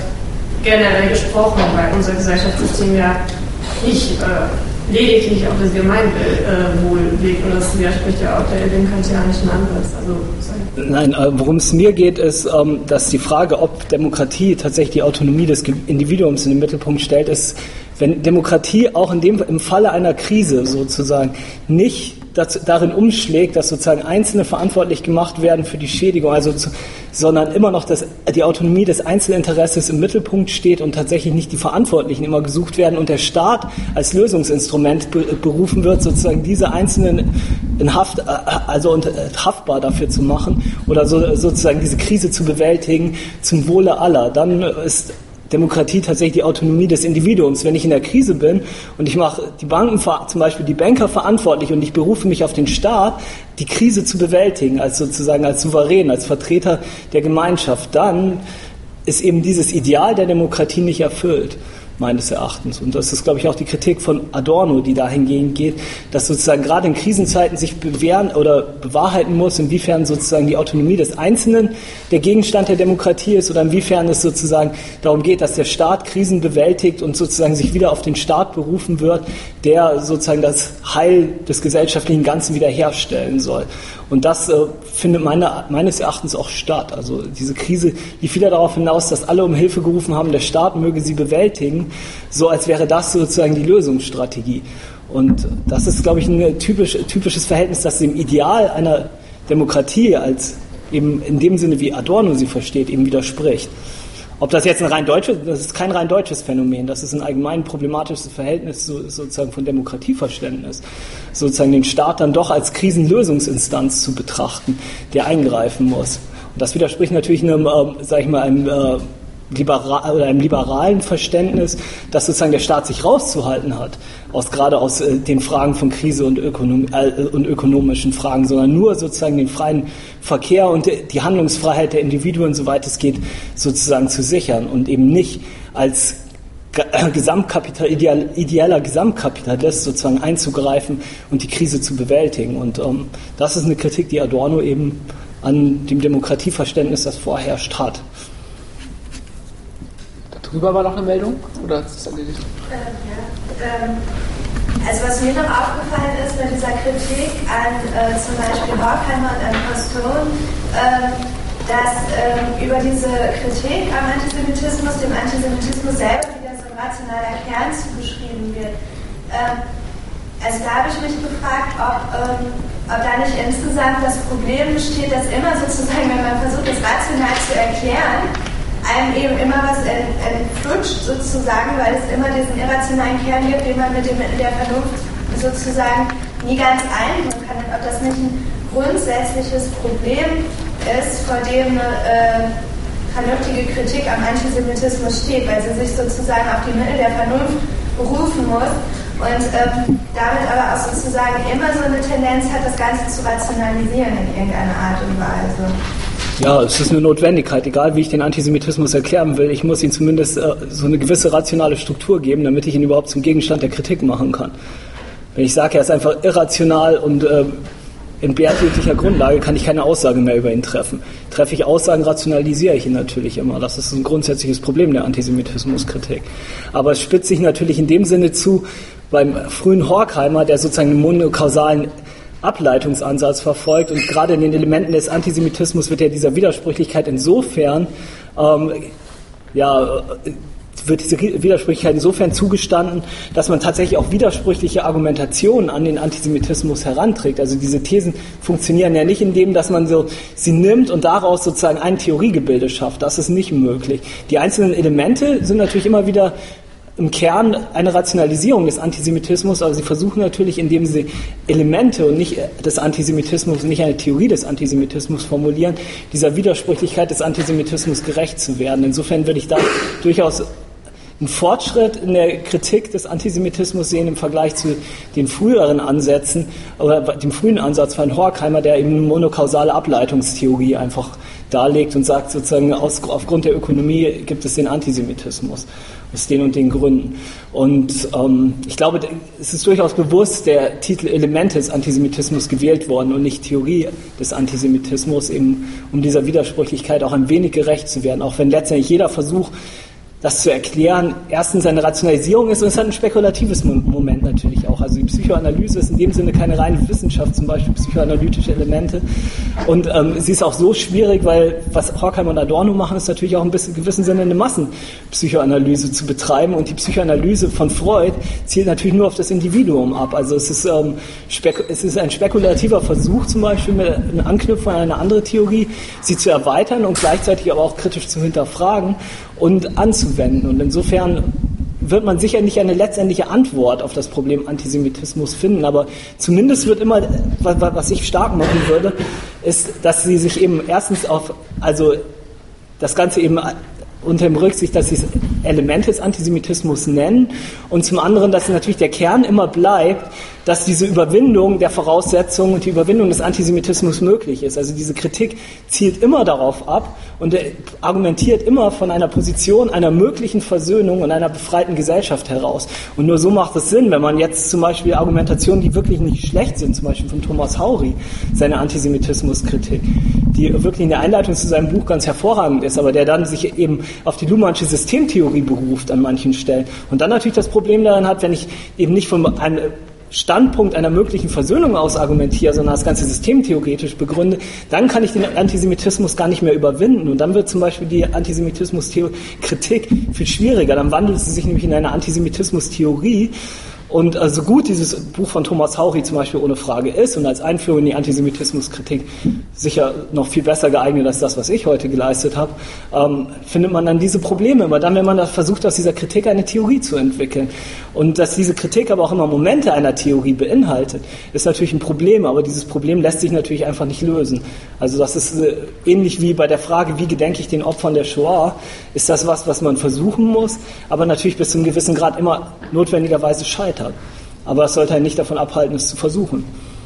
generell gesprochen, weil unser Gesellschaftssystem ja nicht äh, lediglich auf das Gemeinwohl äh, legt, und das widerspricht ja auch der dem kantianischen Ansatz. Also, Nein, äh, worum es mir geht, ist, ähm, dass die Frage, ob Demokratie tatsächlich die Autonomie des Individuums in den Mittelpunkt stellt, ist, wenn Demokratie auch in dem, im Falle einer Krise sozusagen nicht das, darin umschlägt, dass sozusagen Einzelne verantwortlich gemacht werden für die Schädigung, also zu, sondern immer noch das, die Autonomie des Einzelinteresses im Mittelpunkt steht und tatsächlich nicht die Verantwortlichen immer gesucht werden und der Staat als Lösungsinstrument be, berufen wird, sozusagen diese Einzelnen in Haft, also haftbar dafür zu machen oder so, sozusagen diese Krise zu bewältigen zum Wohle aller. Dann ist Demokratie tatsächlich die Autonomie des Individuums. Wenn ich in der Krise bin und ich mache die Banken, zum Beispiel die Banker verantwortlich und ich berufe mich auf den Staat, die Krise zu bewältigen, als sozusagen als Souverän, als Vertreter der Gemeinschaft, dann ist eben dieses Ideal der Demokratie nicht erfüllt, meines Erachtens. Und das ist, glaube ich, auch die Kritik von Adorno, die dahingehend geht, dass sozusagen gerade in Krisenzeiten sich bewähren oder bewahrheiten muss, inwiefern sozusagen die Autonomie des Einzelnen der Gegenstand der Demokratie ist oder inwiefern es sozusagen darum geht, dass der Staat Krisen bewältigt und sozusagen sich wieder auf den Staat berufen wird, der sozusagen das Heil des gesellschaftlichen Ganzen wiederherstellen soll. Und das äh, findet meine, meines Erachtens auch statt. Also diese Krise lief wieder darauf hinaus, dass alle um Hilfe gerufen haben, der Staat möge sie bewältigen, so als wäre das sozusagen die Lösungsstrategie. Und das ist, glaube ich, ein typisch, typisches Verhältnis, das dem Ideal einer Demokratie als eben in dem Sinne, wie Adorno sie versteht, eben widerspricht. Ob das jetzt ein rein deutsches, das ist kein rein deutsches Phänomen, das ist ein allgemein problematisches Verhältnis so, sozusagen von Demokratieverständnis, sozusagen den Staat dann doch als Krisenlösungsinstanz zu betrachten, der eingreifen muss. Und das widerspricht natürlich einem, äh, sag ich mal, einem äh, liberal, oder einem liberalen Verständnis, dass sozusagen der Staat sich rauszuhalten hat, aus, gerade aus äh, den Fragen von Krise und, Ökonom, äh, und ökonomischen Fragen, sondern nur sozusagen den freien Verkehr und die Handlungsfreiheit der Individuen, soweit es geht, sozusagen zu sichern und eben nicht als Gesamtkapital, ideal, ideeller Gesamtkapitalist sozusagen einzugreifen und die Krise zu bewältigen. Und ähm, das ist eine Kritik, die Adorno eben an dem Demokratieverständnis, das vorherrscht, hat. Darüber war noch eine Meldung? Oder ist das erledigt? Ähm, ja. ähm, also was mir noch aufgefallen ist bei dieser Kritik an äh, zum Beispiel Horkheimer und an Postone, ähm, dass ähm, über diese Kritik am Antisemitismus dem Antisemitismus selber wieder so ein rationaler Kern zugeschrieben wird. Ähm, also da habe ich mich gefragt, ob, ähm, ob da nicht insgesamt das Problem besteht, dass immer sozusagen, wenn man versucht, das rational zu erklären, einem eben immer was entflutscht sozusagen, weil es immer diesen irrationalen Kern gibt, den man mit dem Mittel der Vernunft sozusagen nie ganz einbringen kann. Und ob das nicht ein grundsätzliches Problem ist, vor dem eine äh, vernünftige Kritik am Antisemitismus steht, weil sie sich sozusagen auf die Mittel der Vernunft berufen muss und ähm, damit aber auch sozusagen immer so eine Tendenz hat, das Ganze zu rationalisieren in irgendeiner Art und Weise. Ja, es ist eine Notwendigkeit, egal wie ich den Antisemitismus erklären will, ich muss ihm zumindest äh, so eine gewisse rationale Struktur geben, damit ich ihn überhaupt zum Gegenstand der Kritik machen kann. Wenn ich sage, er ist einfach irrational und äh, entbehrt jeglicher Grundlage, kann ich keine Aussage mehr über ihn treffen. Treffe ich Aussagen, rationalisiere ich ihn natürlich immer. Das ist ein grundsätzliches Problem der Antisemitismuskritik. Aber es spitzt sich natürlich in dem Sinne zu, beim frühen Horkheimer, der sozusagen einen monokausalen Ableitungsansatz verfolgt, und gerade in den Elementen des Antisemitismus wird ja dieser Widersprüchlichkeit insofern ähm, ja, wird diese Widersprüchlichkeit insofern zugestanden, dass man tatsächlich auch widersprüchliche Argumentationen an den Antisemitismus heranträgt. Also diese Thesen funktionieren ja nicht in dem, dass man so sie nimmt und daraus sozusagen ein Theoriegebilde schafft. Das ist nicht möglich. Die einzelnen Elemente sind natürlich immer wieder im Kern eine Rationalisierung des Antisemitismus, aber sie versuchen natürlich, indem sie Elemente und nicht des Antisemitismus, nicht eine Theorie des Antisemitismus formulieren, dieser Widersprüchlichkeit des Antisemitismus gerecht zu werden. Insofern würde ich da durchaus einen Fortschritt in der Kritik des Antisemitismus sehen im Vergleich zu den früheren Ansätzen oder dem frühen Ansatz von Horkheimer, der eben eine monokausale Ableitungstheorie einfach darlegt und sagt sozusagen, aus, aufgrund der Ökonomie gibt es den Antisemitismus aus den und den Gründen. Und ähm, ich glaube, es ist durchaus bewusst der Titel Elemente des Antisemitismus gewählt worden und nicht Theorie des Antisemitismus, eben um dieser Widersprüchlichkeit auch ein wenig gerecht zu werden, auch wenn letztendlich jeder Versuch, das zu erklären, erstens eine Rationalisierung ist und es hat ein spekulatives Moment natürlich auch. Also die Psychoanalyse ist in dem Sinne keine reine Wissenschaft, zum Beispiel psychoanalytische Elemente. Und ähm, sie ist auch so schwierig, weil was Horkheimer und Adorno machen, ist natürlich auch ein bisschen in gewissem Sinne eine Massenpsychoanalyse zu betreiben. Und die Psychoanalyse von Freud zielt natürlich nur auf das Individuum ab. Also es ist, ähm, spek- es ist ein spekulativer Versuch, zum Beispiel mit einer Anknüpfung an eine andere Theorie, sie zu erweitern und gleichzeitig aber auch kritisch zu hinterfragen und anzuwenden. Und insofern wird man sicher nicht eine letztendliche Antwort auf das Problem Antisemitismus finden, aber zumindest wird immer, was ich stark machen würde, ist, dass sie sich eben erstens auf, also das Ganze eben unter dem Rücksicht, dass sie es Elemente des Antisemitismus nennen und zum anderen, dass natürlich der Kern immer bleibt, dass diese Überwindung der Voraussetzungen und die Überwindung des Antisemitismus möglich ist. Also diese Kritik zielt immer darauf ab und argumentiert immer von einer Position einer möglichen Versöhnung und einer befreiten Gesellschaft heraus. Und nur so macht es Sinn, wenn man jetzt zum Beispiel Argumentationen, die wirklich nicht schlecht sind, zum Beispiel von Thomas Haury, seine Antisemitismuskritik, die wirklich in der Einleitung zu seinem Buch ganz hervorragend ist, aber der dann sich eben auf die Luhmannsche Systemtheorie beruft an manchen Stellen. Und dann natürlich das Problem daran hat, wenn ich eben nicht von einem Standpunkt einer möglichen Versöhnung aus argumentiere, sondern das Ganze systemtheoretisch begründe, dann kann ich den Antisemitismus gar nicht mehr überwinden. Und dann wird zum Beispiel die Antisemitismus-Kritik viel schwieriger. Dann wandelt sie sich nämlich in eine Antisemitismus-Theorie. Und äh, so gut dieses Buch von Thomas Haury zum Beispiel ohne Frage ist und als Einführung in die Antisemitismuskritik sicher noch viel besser geeignet als das, was ich heute geleistet habe, ähm, findet man dann diese Probleme immer dann, wenn man versucht, aus dieser Kritik eine Theorie zu entwickeln. Und dass diese Kritik aber auch immer Momente einer Theorie beinhaltet, ist natürlich ein Problem, aber dieses Problem lässt sich natürlich einfach nicht lösen. Also das ist äh, ähnlich wie bei der Frage, wie gedenke ich den Opfern der Shoah, ist das was, was man versuchen muss, aber natürlich bis zu einem gewissen Grad immer notwendigerweise scheitert. Aber es sollte einen nicht davon abhalten, es zu versuchen.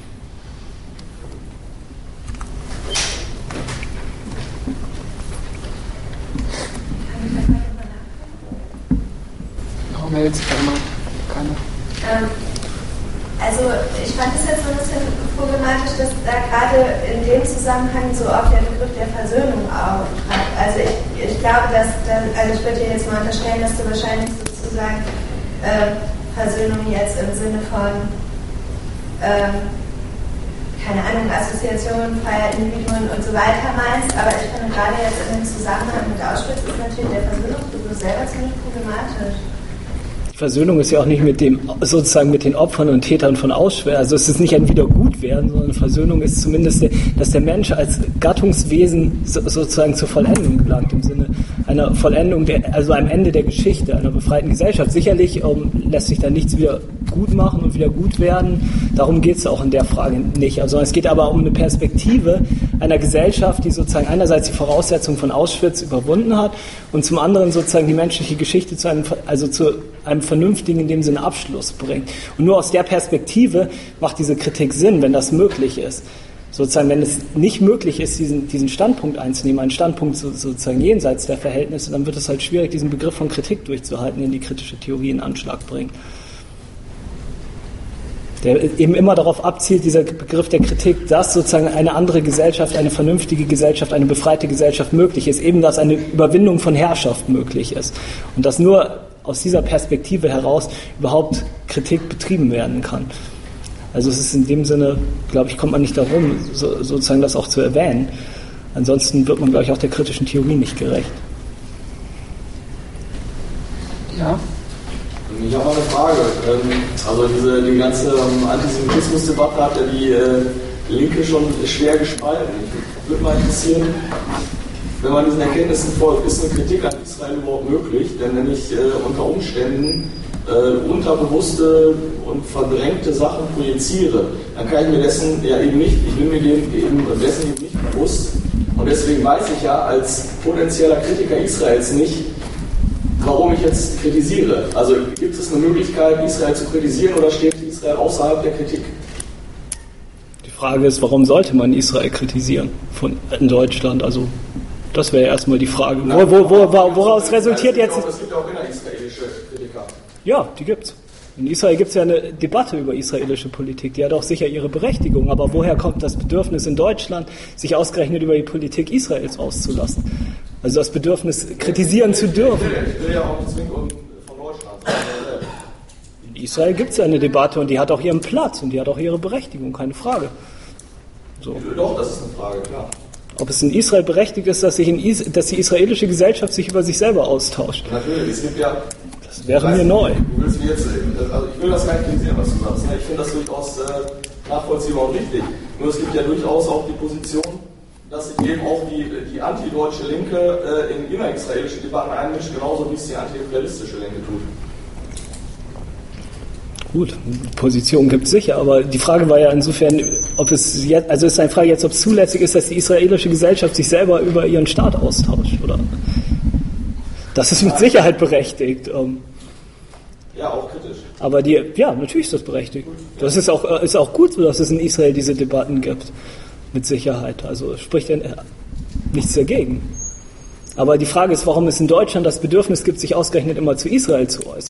Warum meldet sich keiner? Ähm, also ich fand es jetzt so ein bisschen problematisch, dass da gerade in dem Zusammenhang so oft der Begriff der Versöhnung auftrat. Also ich, ich glaube, dass, dass also ich würde dir jetzt mal unterstellen, dass du wahrscheinlich sozusagen äh, Versöhnung jetzt im Sinne von, ähm, keine Ahnung, Assoziationen, freier Individuen und so weiter meinst, aber ich finde gerade jetzt in dem Zusammenhang mit Auschwitz ist natürlich der Versöhnungsbegriff selber ziemlich problematisch. Versöhnung ist ja auch nicht mit dem, sozusagen mit den Opfern und Tätern von Auschwitz. Also es ist nicht ein Wiedergutwerden, sondern Versöhnung ist zumindest, der, dass der Mensch als Gattungswesen so, sozusagen zur Vollendung gelangt, im Sinne einer Vollendung, der, also einem Ende der Geschichte, einer befreiten Gesellschaft. Sicherlich um, lässt sich da nichts wieder gut machen und wieder gut werden. Darum geht es auch in der Frage nicht. Also es geht aber um eine Perspektive einer Gesellschaft, die sozusagen einerseits die Voraussetzungen von Auschwitz überwunden hat und zum anderen sozusagen die menschliche Geschichte zu einem, also zu einem vernünftigen, in dem Sinne, Abschluss bringt. Und nur aus der Perspektive macht diese Kritik Sinn, wenn das möglich ist. Sozusagen, wenn es nicht möglich ist, diesen, diesen Standpunkt einzunehmen, einen Standpunkt so, sozusagen jenseits der Verhältnisse, dann wird es halt schwierig, diesen Begriff von Kritik durchzuhalten, den die kritische Theorie in Anschlag bringt. Der eben immer darauf abzielt, dieser Begriff der Kritik, dass sozusagen eine andere Gesellschaft, eine vernünftige Gesellschaft, eine befreite Gesellschaft möglich ist, eben dass eine Überwindung von Herrschaft möglich ist. Und dass nur aus dieser Perspektive heraus überhaupt Kritik betrieben werden kann. Also es ist in dem Sinne, glaube ich, kommt man nicht darum, so, sozusagen das auch zu erwähnen. Ansonsten wird man, glaube ich, auch der kritischen Theorie nicht gerecht. Ja. Ich habe mal eine Frage. Also diese die ganze Antisemitismus-Debatte hat ja die äh, Linke schon schwer gespalten. Ich würde mal interessieren, wenn man diesen Erkenntnissen folgt, ist eine Kritik an Israel überhaupt möglich? Denn wenn ich äh, unter Umständen äh, unterbewusste und verdrängte Sachen projiziere, dann kann ich mir dessen ja eben nicht, ich bin mir dem, eben dessen eben nicht bewusst. Und deswegen weiß ich ja als potenzieller Kritiker Israels nicht, warum ich jetzt kritisiere. Also gibt es eine Möglichkeit, Israel zu kritisieren oder steht Israel außerhalb der Kritik? Die Die Frage ist, warum sollte man Israel kritisieren von, in Deutschland? Also das wäre ja erstmal die Frage. Wo, wo, wo, wo, woraus resultiert jetzt... Es gibt auch innerisraelische Kritiker. Ja, die gibt's. In Israel gibt es ja eine Debatte über israelische Politik, die hat auch sicher ihre Berechtigung, aber woher kommt das Bedürfnis in Deutschland, sich ausgerechnet über die Politik Israels auszulassen? Also das Bedürfnis, kritisieren zu dürfen. Ich will ja auch nicht zwingend von Deutschland sein. In Israel gibt es ja eine Debatte und die hat auch ihren Platz und die hat auch ihre Berechtigung, keine Frage. So. Doch, das ist eine Frage, klar. Ob es in Israel berechtigt ist, dass, sich in Is- dass die israelische Gesellschaft sich über sich selber austauscht. Natürlich, es gibt ja... Das wäre mir neu. Du willst mir jetzt, also ich will das gar nicht kritisieren, was du sagst. Ich finde das durchaus äh, nachvollziehbar und richtig. Nur es gibt ja durchaus auch die Position, dass sich eben auch die, die antideutsche Linke äh, in innerisraelische Debatten einmischt, genauso wie es die antiimperialistische Linke tut. Gut, Position gibt es sicher, aber die Frage war ja insofern, ob es jetzt, also ist eine Frage jetzt, ob es zulässig ist, dass die israelische Gesellschaft sich selber über ihren Staat austauscht, oder? Das ist mit Sicherheit berechtigt. Ja, auch kritisch. Aber die, ja, natürlich ist das berechtigt. Das ist auch, ist auch gut, dass es in Israel diese Debatten gibt. Mit Sicherheit. Also spricht ja nichts dagegen. Aber die Frage ist, warum es in Deutschland das Bedürfnis gibt, sich ausgerechnet immer zu Israel zu äußern.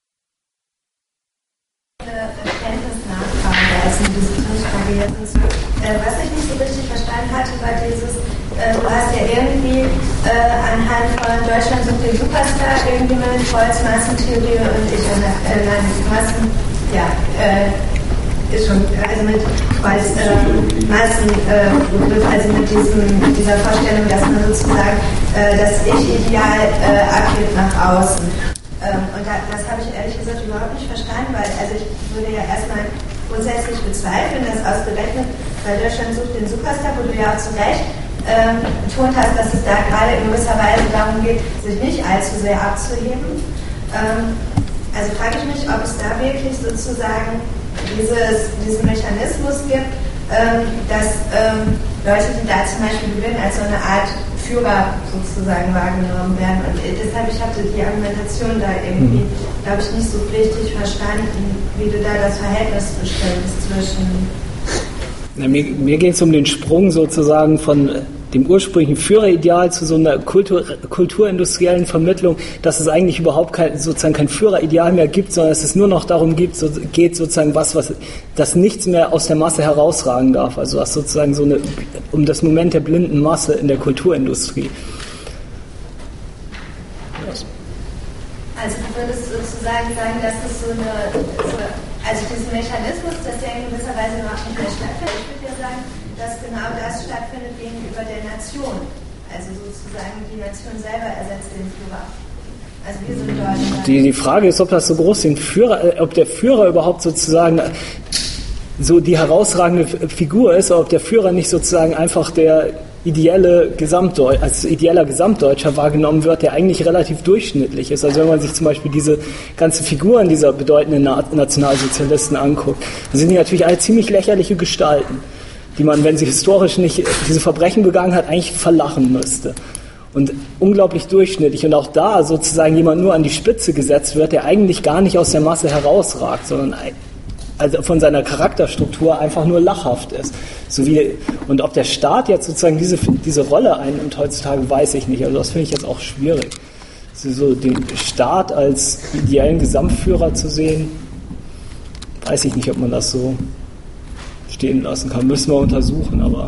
Was ich nicht so richtig verstanden hatte, war dieses, äh, du hast ja irgendwie äh, anhand von Deutschland sucht den Superstar irgendwie mit Kreuz, Massentheorie und ich an äh, nein, Massen, ja, äh, ist schon, also mit Kreuz, äh, Massen, äh, also mit diesem, dieser Vorstellung, dass man sozusagen äh, das Ich-Ideal äh, abgibt nach außen. Ähm, und da, das habe ich ehrlich gesagt überhaupt nicht verstanden, weil also ich würde ja erstmal grundsätzlich bezweifeln, dass ausgerechnet bei Deutschland sucht den Superstar, wo du ja auch zu Recht ähm, betont hast, dass es da gerade in gewisser Weise darum geht, sich nicht allzu sehr abzuheben. Ähm, also frage ich mich, ob es da wirklich sozusagen dieses, diesen Mechanismus gibt, ähm, dass ähm, Leute, die da zum Beispiel gewinnen, als so eine Art Führer sozusagen wahrgenommen werden. Und deshalb, ich hatte die Argumentation da irgendwie, glaube ich, nicht so richtig verstanden, wie du da das Verhältnis bestimmst zwischen... Na, mir mir geht es um den Sprung sozusagen von dem ursprünglichen Führerideal zu so einer Kultur, kulturindustriellen Vermittlung, dass es eigentlich überhaupt kein, sozusagen kein Führerideal mehr gibt, sondern dass es nur noch darum gibt, so, geht sozusagen was, was, dass nichts mehr aus der Masse herausragen darf. Also was sozusagen so eine, um das Moment der blinden Masse in der Kulturindustrie. Also du würdest sozusagen sagen, dass es so eine, so, also diesen Mechanismus, dass der in gewisser Weise noch nicht mehr stattfindet. Ich würde ja sagen, dass genau das stattfindet gegenüber der Nation. Also sozusagen die Nation selber ersetzt den Führer. Also wir sind Deutschland. Die, die Frage ist, ob das so groß den Führer, ob der Führer überhaupt sozusagen so die herausragende Figur ist, oder ob der Führer nicht sozusagen einfach der ideelle Gesamtdeu- als ideeller Gesamtdeutscher wahrgenommen wird, der eigentlich relativ durchschnittlich ist. Also wenn man sich zum Beispiel diese ganzen Figuren dieser bedeutenden Na- Nationalsozialisten anguckt, dann sind die natürlich alle ziemlich lächerliche Gestalten, die man, wenn sie historisch nicht diese Verbrechen begangen hat, eigentlich verlachen müsste. Und unglaublich durchschnittlich. Und auch da sozusagen jemand nur an die Spitze gesetzt wird, der eigentlich gar nicht aus der Masse herausragt, sondern also von seiner Charakterstruktur einfach nur lachhaft ist. So wie, und ob der Staat jetzt sozusagen diese, diese Rolle einnimmt heutzutage, weiß ich nicht. Also das finde ich jetzt auch schwierig. So den Staat als ideellen Gesamtführer zu sehen, weiß ich nicht, ob man das so stehen lassen kann. Müssen wir untersuchen, aber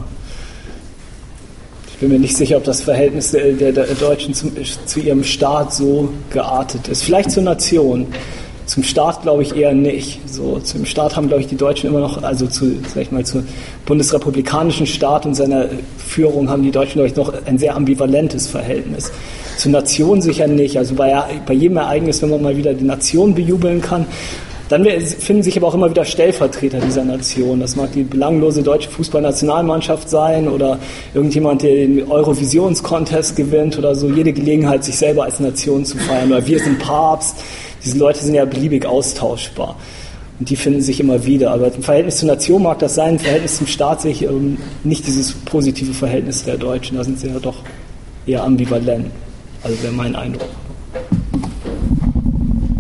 ich bin mir nicht sicher, ob das Verhältnis der, der, der Deutschen zum, zu ihrem Staat so geartet ist. Vielleicht zur Nation. Zum Staat glaube ich eher nicht. So, zum Staat haben, glaube ich, die Deutschen immer noch, also zu, sag ich mal, zum bundesrepublikanischen Staat und seiner Führung haben die Deutschen, glaube ich, noch ein sehr ambivalentes Verhältnis. Zur Nation sicher nicht. Also bei, bei jedem Ereignis, wenn man mal wieder die Nation bejubeln kann, dann finden sich aber auch immer wieder Stellvertreter dieser Nation. Das mag die belanglose deutsche Fußballnationalmannschaft sein oder irgendjemand, der den Eurovisions-Contest gewinnt oder so. Jede Gelegenheit, sich selber als Nation zu feiern. Oder wir sind Papst. Diese Leute sind ja beliebig austauschbar. Und die finden sich immer wieder. Aber im Verhältnis zur Nation mag das sein, im Verhältnis zum Staat sehe ich ähm, nicht dieses positive Verhältnis der Deutschen. Da sind sie ja doch eher ambivalent. Also wäre mein Eindruck.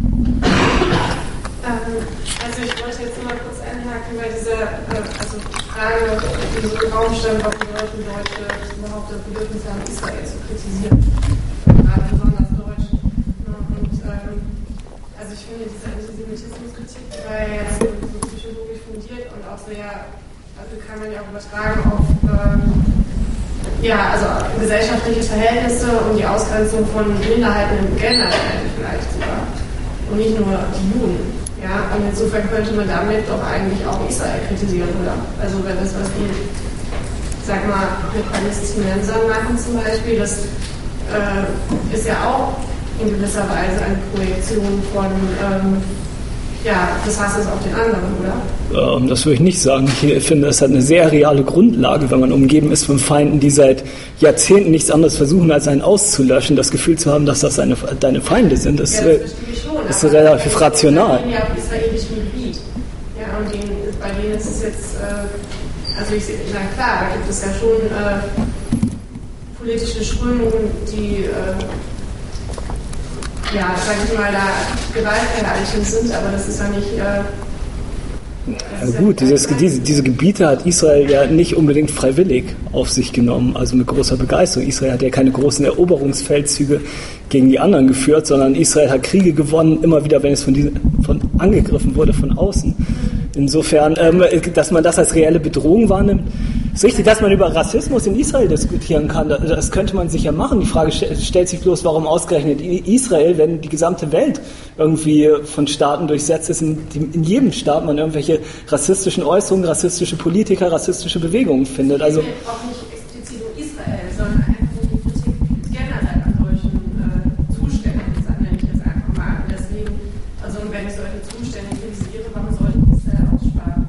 Also ich wollte jetzt nur mal kurz einhaken bei dieser, also Frage, die so im Raum stand, warum sollten Deutsche überhaupt das Bedürfnis haben, Israel zu kritisieren. Gerade besonders Deutsche. Und ähm, also ich finde, diese Antisemitismuskritik war ja jetzt so, so psychologisch fundiert und auch sehr, also kann man ja auch übertragen auf ähm, ja, also gesellschaftliche Verhältnisse und die Ausgrenzung von Minderheiten generell vielleicht sogar. Und nicht nur die Juden. Ja, und insofern könnte man damit doch eigentlich auch Israel kritisieren, oder? Also wenn das was die, sag mal, mit Palästinensern machen zum Beispiel, das äh, ist ja auch in gewisser Weise eine Projektion von ähm, ja, des Hasses auf den anderen, oder? Ähm, das würde ich nicht sagen. Ich finde, es hat eine sehr reale Grundlage, wenn man umgeben ist von Feinden, die seit Jahrzehnten nichts anderes versuchen, als einen auszulöschen, das Gefühl zu haben, dass das deine, deine Feinde sind. Das, ja, das verstehe ich schon. ist so relativ rational. Die ja auf israelischem Gebiet. Ja, und denen, bei denen ist es jetzt, äh, also ich sehe, na klar, da gibt es ja schon äh, politische Strömungen, die, äh, ja, sag ich mal, da gewaltverherrlichend sind, aber das ist ja nicht... Äh, Ja gut, dieses, diese, diese Gebiete hat Israel ja nicht unbedingt freiwillig auf sich genommen, also mit großer Begeisterung. Israel hat ja keine großen Eroberungsfeldzüge gegen die anderen geführt, sondern Israel hat Kriege gewonnen, immer wieder, wenn es von, diesen, von angegriffen wurde von außen. Insofern, ähm, dass man das als reelle Bedrohung wahrnimmt, ist richtig, dass man über Rassismus in Israel diskutieren kann. Das könnte man sicher machen. Die Frage stellt sich bloß, warum ausgerechnet Israel, wenn die gesamte Welt irgendwie von Staaten durchsetzt ist, in, in jedem Staat man irgendwelche rassistischen Äußerungen, rassistische Politiker, rassistische Bewegungen findet. Also auch nicht explizit um Israel, sondern einfach die Kritik generell an solchen äh, Zuständen, das nenne ich jetzt einfach mal. Deswegen, also wenn ich solche Zustände kritisiere, warum sollte Israel aussparen?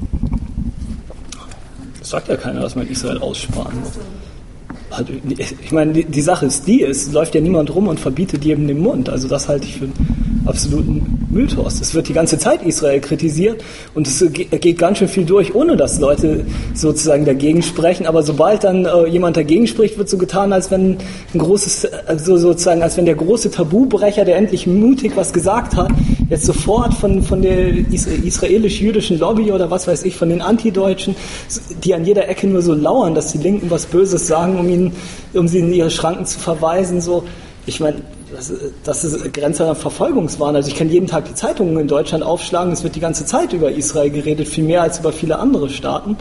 Das sagt ja keiner, dass man Israel aussparen muss. Also, ich meine, die, die Sache ist die, es läuft ja niemand rum und verbietet jedem den Mund. Also das halte ich für einen absoluten Mythos. Es wird die ganze Zeit Israel kritisiert und es geht ganz schön viel durch, ohne dass Leute sozusagen dagegen sprechen. Aber sobald dann äh, jemand dagegen spricht, wird so getan, als wenn ein großes, also sozusagen, als wenn der große Tabubrecher, der endlich mutig was gesagt hat, jetzt sofort von, von der israelisch-jüdischen Lobby oder was weiß ich, von den Antideutschen, die an jeder Ecke nur so lauern, dass die Linken was Böses sagen, um ihn um sie in ihre Schranken zu verweisen, so, ich meine, das, das ist Grenze an Verfolgungswahn. Also ich kann jeden Tag die Zeitungen in Deutschland aufschlagen, es wird die ganze Zeit über Israel geredet, viel mehr als über viele andere Staaten.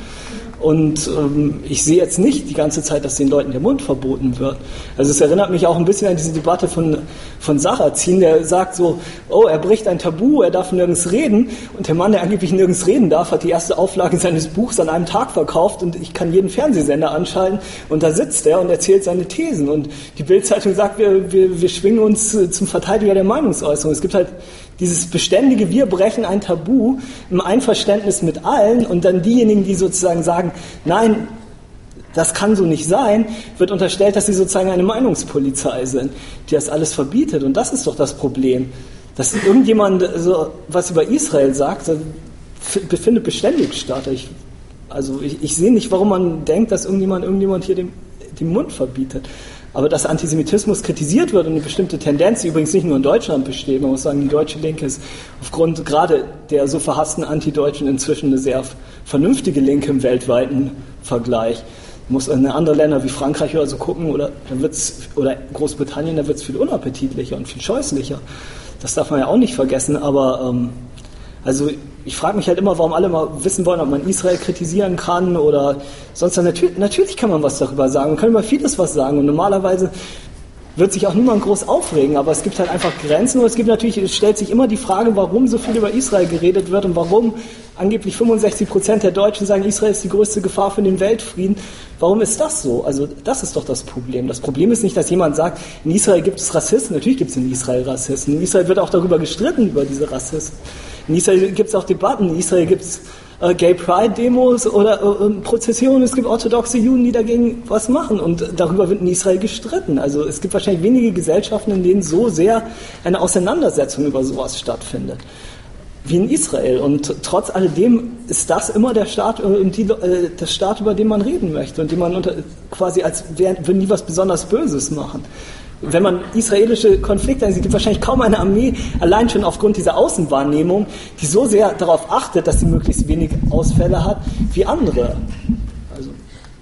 Und ähm, ich sehe jetzt nicht die ganze Zeit, dass den Leuten der Mund verboten wird. Also es erinnert mich auch ein bisschen an diese Debatte von, von Sarrazin, der sagt so, oh, er bricht ein Tabu, er darf nirgends reden. Und der Mann, der angeblich nirgends reden darf, hat die erste Auflage seines Buchs an einem Tag verkauft und ich kann jeden Fernsehsender anschalten und da sitzt er und erzählt seine Thesen. Und die Bild-Zeitung sagt, wir, wir, wir schwingen uns zum Verteidiger der Meinungsäußerung. Es gibt halt dieses beständige, wir brechen ein Tabu im Einverständnis mit allen und dann diejenigen, die sozusagen sagen, nein, das kann so nicht sein, wird unterstellt, dass sie sozusagen eine Meinungspolizei sind, die das alles verbietet. Und das ist doch das Problem, dass irgendjemand so was über Israel sagt, das befindet beständig statt. Ich, also ich, ich sehe nicht, warum man denkt, dass irgendjemand irgendjemand hier den, den Mund verbietet. Aber dass Antisemitismus kritisiert wird und eine bestimmte Tendenz, die übrigens nicht nur in Deutschland besteht, man muss sagen, die deutsche Linke ist aufgrund gerade der so verhassten Antideutschen inzwischen eine sehr vernünftige Linke im weltweiten Vergleich. Man muss in andere Länder wie Frankreich oder so gucken oder, dann wird's, oder Großbritannien, da wird es viel unappetitlicher und viel scheußlicher. Das darf man ja auch nicht vergessen, aber ähm, also ich frage mich halt immer, warum alle mal wissen wollen, ob man Israel kritisieren kann oder sonst. Natürlich, natürlich kann man was darüber sagen, man kann über vieles was sagen und normalerweise wird sich auch niemand groß aufregen, aber es gibt halt einfach Grenzen und es gibt natürlich, es stellt sich immer die Frage, warum so viel über Israel geredet wird und warum angeblich fünfundsechzig Prozent der Deutschen sagen, Israel ist die größte Gefahr für den Weltfrieden. Warum ist das so? Also das ist doch das Problem. Das Problem ist nicht, dass jemand sagt, in Israel gibt es Rassisten. Natürlich gibt es in Israel Rassisten. In Israel wird auch darüber gestritten, über diese Rassisten. In Israel gibt es auch Debatten. In Israel gibt es äh, Gay Pride-Demos oder äh, Prozessionen. Es gibt orthodoxe Juden, die dagegen was machen. Und darüber wird in Israel gestritten. Also es gibt wahrscheinlich wenige Gesellschaften, in denen so sehr eine Auseinandersetzung über sowas stattfindet wie in Israel. Und trotz alledem ist das immer der Staat, äh, die, äh, der Staat, über den man reden möchte und den man unter, quasi als würden die was besonders Böses machen. Wenn man israelische Konflikte ansieht, gibt es wahrscheinlich kaum eine Armee, allein schon aufgrund dieser Außenwahrnehmung, die so sehr darauf achtet, dass sie möglichst wenig Ausfälle hat, wie andere. Also,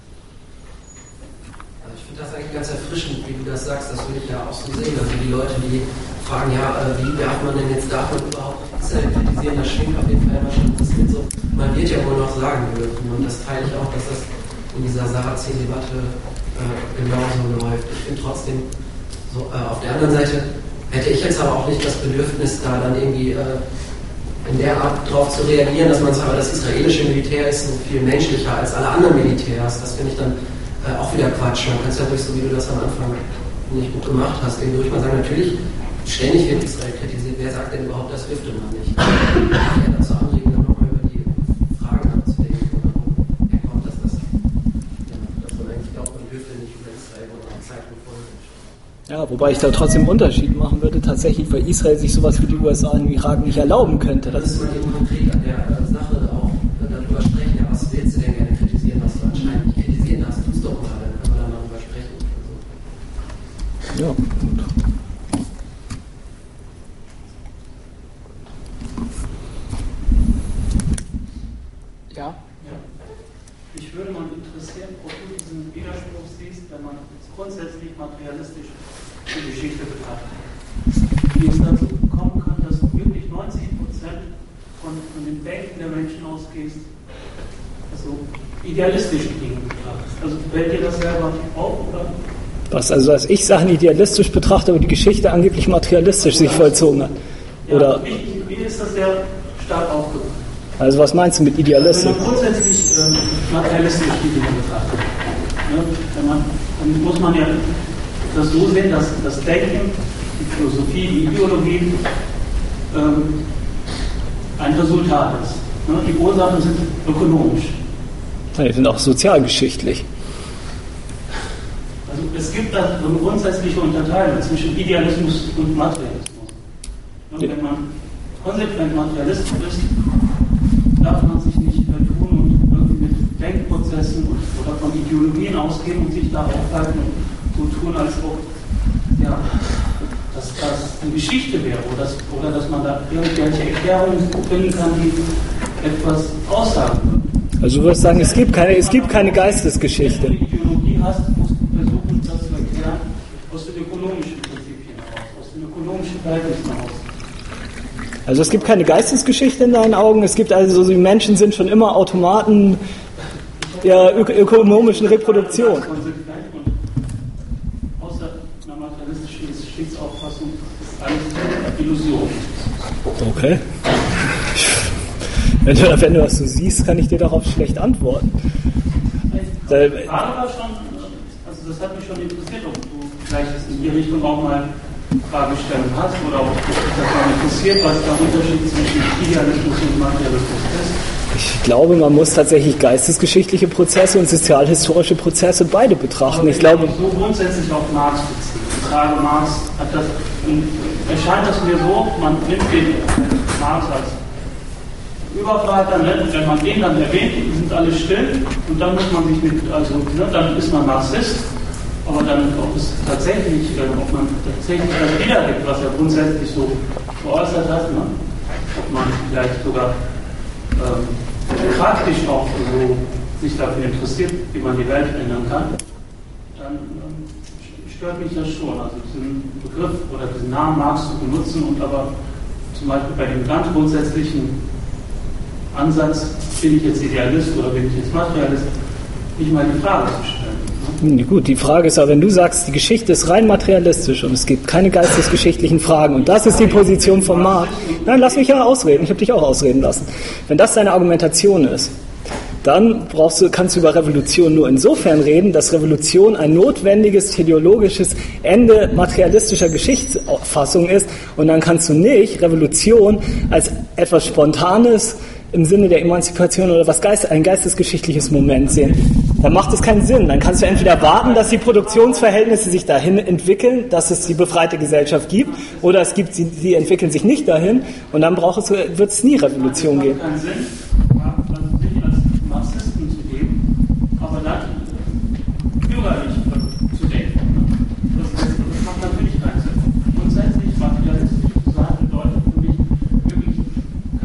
also ich finde das eigentlich ganz erfrischend, wie du das sagst, das würde ich ja auch so sehen. Also die Leute, die fragen, ja, wie darf man denn jetzt, darf man überhaupt Israel kritisieren, das schwingt auf jeden Fall immer schon, das wird so, man wird ja wohl noch sagen dürfen, und das teile ich auch, dass das in dieser Sarrazin-Debatte äh, genauso läuft. Ich finde trotzdem, so, äh, auf der anderen Seite hätte ich jetzt aber auch nicht das Bedürfnis, da dann irgendwie äh, in der Art darauf zu reagieren, dass man sagt, aber das israelische Militär ist so viel menschlicher als alle anderen Militärs. Das finde ich dann äh, auch wieder Quatsch. Man kann es ja durch, so wie du das am Anfang nicht gut gemacht hast, irgendwie durch mal sagen, natürlich, ständig wird Israel kritisiert. Wer sagt denn überhaupt, das dürfte man nicht? Ich kann dazu anregen, dann nochmal über die Fragen nachzudenken. Wer kommt, dass das, ja, dass man eigentlich glaubt, man dürfte nicht über Israel oder eine Zeit folgen. ja, wobei ich da trotzdem einen Unterschied machen würde, tatsächlich, weil Israel sich sowas wie die U S A im Irak nicht erlauben könnte. Das ist man eben konkret an der äh, Sache auch äh, darüber sprechen. Ja, was willst du denn gerne kritisieren, was du anscheinend nicht kritisieren hast? Tu's doch mal, dann können wir da mal drüber sprechen. Also. Ja, gut. Ja. Ja. Mich würde mal interessieren, ob du diesen Widerspruch siehst, wenn man grundsätzlich materialistisch die Geschichte betrachtet. Wie es dazu kommen kann, dass du wirklich neunzig Prozent von, von dem Denken der Menschen ausgehst, also idealistische Dinge betrachtest. Also fällt dir das selber auf, oder? Was, also als ich Sachen idealistisch betrachte, aber die Geschichte angeblich materialistisch sich vollzogen hat. Oder, ja, wie, wie ist das sehr stark aufgebaut? also was meinst du mit idealistisch? Wenn man grundsätzlich ähm, materialistisch die Dinge betrachtet, ne, wenn man, dann muss man ja das so sehen, dass das Denken, die Philosophie, die Ideologie ähm, ein Resultat ist. Ne? Die Ursachen sind ökonomisch. Ja, die sind auch sozialgeschichtlich. Also es gibt da so eine grundsätzliche Unterteilung zwischen Idealismus und Materialismus. Ne? Wenn man konsequent Materialist ist, darf man sich nicht vertun und irgendwie mit Denkprozessen und, oder von Ideologien ausgehen und sich da aufhalten und so tun, als ob ja, dass das eine Geschichte wäre oder dass, oder dass man da irgendwelche Erklärungen finden kann, die etwas aussagen würden. Also du würdest sagen, es gibt keine, es gibt keine Geistesgeschichte. Wenn du eine Ideologie hast, musst du versuchen, das zu erklären aus den ökonomischen Prinzipien heraus, aus den ökonomischen Verhältnissen heraus. Also es gibt keine Geistesgeschichte in deinen Augen, es gibt also, die Menschen sind schon immer Automaten der ök ökonomischen Reproduktion. Außer einer materialistischen Geschichtsauffassung ist alles Illusion. Okay. Wenn du, wenn du das so siehst, kann ich dir darauf schlecht antworten. Die Frage war schon, also das hat mich schon interessiert, ob du vielleicht in die Richtung auch mal Fragestellungen hast oder ob dich das mal interessiert, was der Unterschied zwischen Idealismus und Materialismus ist. Ich glaube, man muss tatsächlich geistesgeschichtliche Prozesse und sozialhistorische Prozesse beide betrachten. Aber ich glaube, so grundsätzlich auf Marx beziehen. Die Frage Marx hat das, erscheint das mir so, man nimmt den Marx als Übervater, ne? Wenn man den dann erwähnt, die sind alle still und dann muss man sich mit, also ne, dann ist man Marxist, aber dann, ob es tatsächlich, äh, ob man tatsächlich das wiedergibt, was er grundsätzlich so geäußert hat, ne? Ob man vielleicht sogar ähm, praktisch auch so sich dafür interessiert, wie man die Welt ändern kann, dann ähm, stört mich das schon. Also diesen Begriff oder diesen Namen Marx zu benutzen und aber zum Beispiel bei dem ganz grundsätzlichen Ansatz, bin ich jetzt Idealist oder bin ich jetzt Materialist, nicht mal die Frage zu stellen. Ne? Gut, die Frage ist aber, wenn du sagst, die Geschichte ist rein materialistisch und es gibt keine geistesgeschichtlichen Fragen und das ist die Position von Marx, dann lass mich ja ausreden, ich habe dich auch ausreden lassen. Wenn das deine Argumentation ist, dann brauchst du, kannst du über Revolution nur insofern reden, dass Revolution ein notwendiges teleologisches Ende materialistischer Geschichtsauffassung ist und dann kannst du nicht Revolution als etwas Spontanes im Sinne der Emanzipation oder was Geist, ein geistesgeschichtliches Moment sehen. Dann macht es keinen Sinn. Dann kannst du entweder warten, dass die Produktionsverhältnisse sich dahin entwickeln, dass es die befreite Gesellschaft gibt, oder es gibt sie, sie entwickeln sich nicht dahin und dann braucht es, wird es nie Revolution geben. Es macht keinen Sinn, sich als Marxisten zu geben, aber dann bürgerlich zu denken. Das, das macht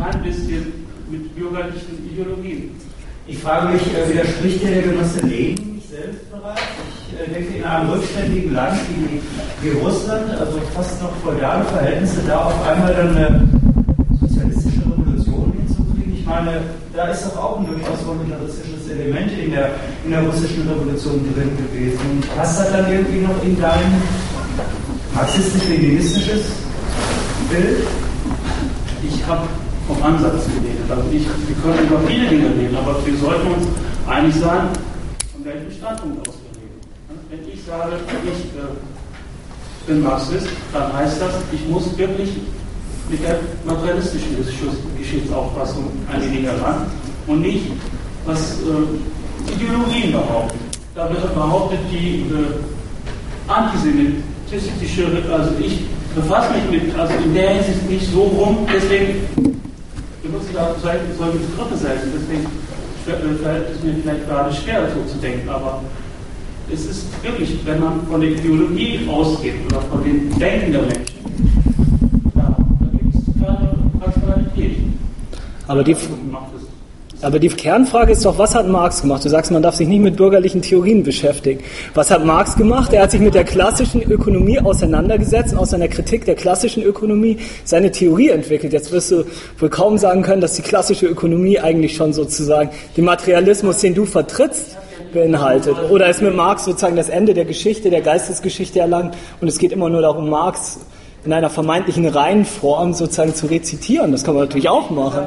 kein bisschen mit bürgerlichen Ideologien. Ich frage mich, äh, widerspricht der Genosse Lenin nicht selbst bereits? Ich äh, denke, in einem rückständigen Land wie, wie Russland, also fast noch feudale Verhältnisse, da auf einmal dann eine sozialistische Revolution hinzukriegen. Ich meine, da ist doch auch ein durchaus voluntaristisches Element in der, in der russischen Revolution drin gewesen. Und passt das dann irgendwie noch in dein marxistisch-leninistisches Bild? Ich habe vom Ansatz geredet. Also ich, wir können über viele Dinge reden, aber wir sollten uns einig sein, von welchem Standpunkt aus wir reden. Wenn ich sage, ich äh, bin Marxist, dann heißt das, ich muss wirklich mit der materialistischen Geschichtsauffassung an die Dinge ran und nicht, was äh, Ideologien behaupten. Da wird behauptet, die äh, antisemitische, also ich befasse mich mit, also in der Hinsicht nicht so rum, deswegen benutze ich auch solche Begriffe selten, deswegen fällt es mir vielleicht gerade schwer, so zu denken, aber es ist wirklich, wenn man von der Ideologie ausgeht oder von dem Denken der Menschen, ja, da gibt es keine Rationalität. Aber die, aber die Kernfrage ist doch, was hat Marx gemacht? Du sagst, man darf sich nicht mit bürgerlichen Theorien beschäftigen. Was hat Marx gemacht? Er hat sich mit der klassischen Ökonomie auseinandergesetzt und aus seiner Kritik der klassischen Ökonomie seine Theorie entwickelt. Jetzt wirst du wohl kaum sagen können, dass die klassische Ökonomie eigentlich schon sozusagen den Materialismus, den du vertrittst, beinhaltet. Oder ist mit Marx sozusagen das Ende der Geschichte, der Geistesgeschichte erlangt und es geht immer nur darum, Marx in einer vermeintlichen Reihenform sozusagen zu rezitieren. Das kann man natürlich auch machen.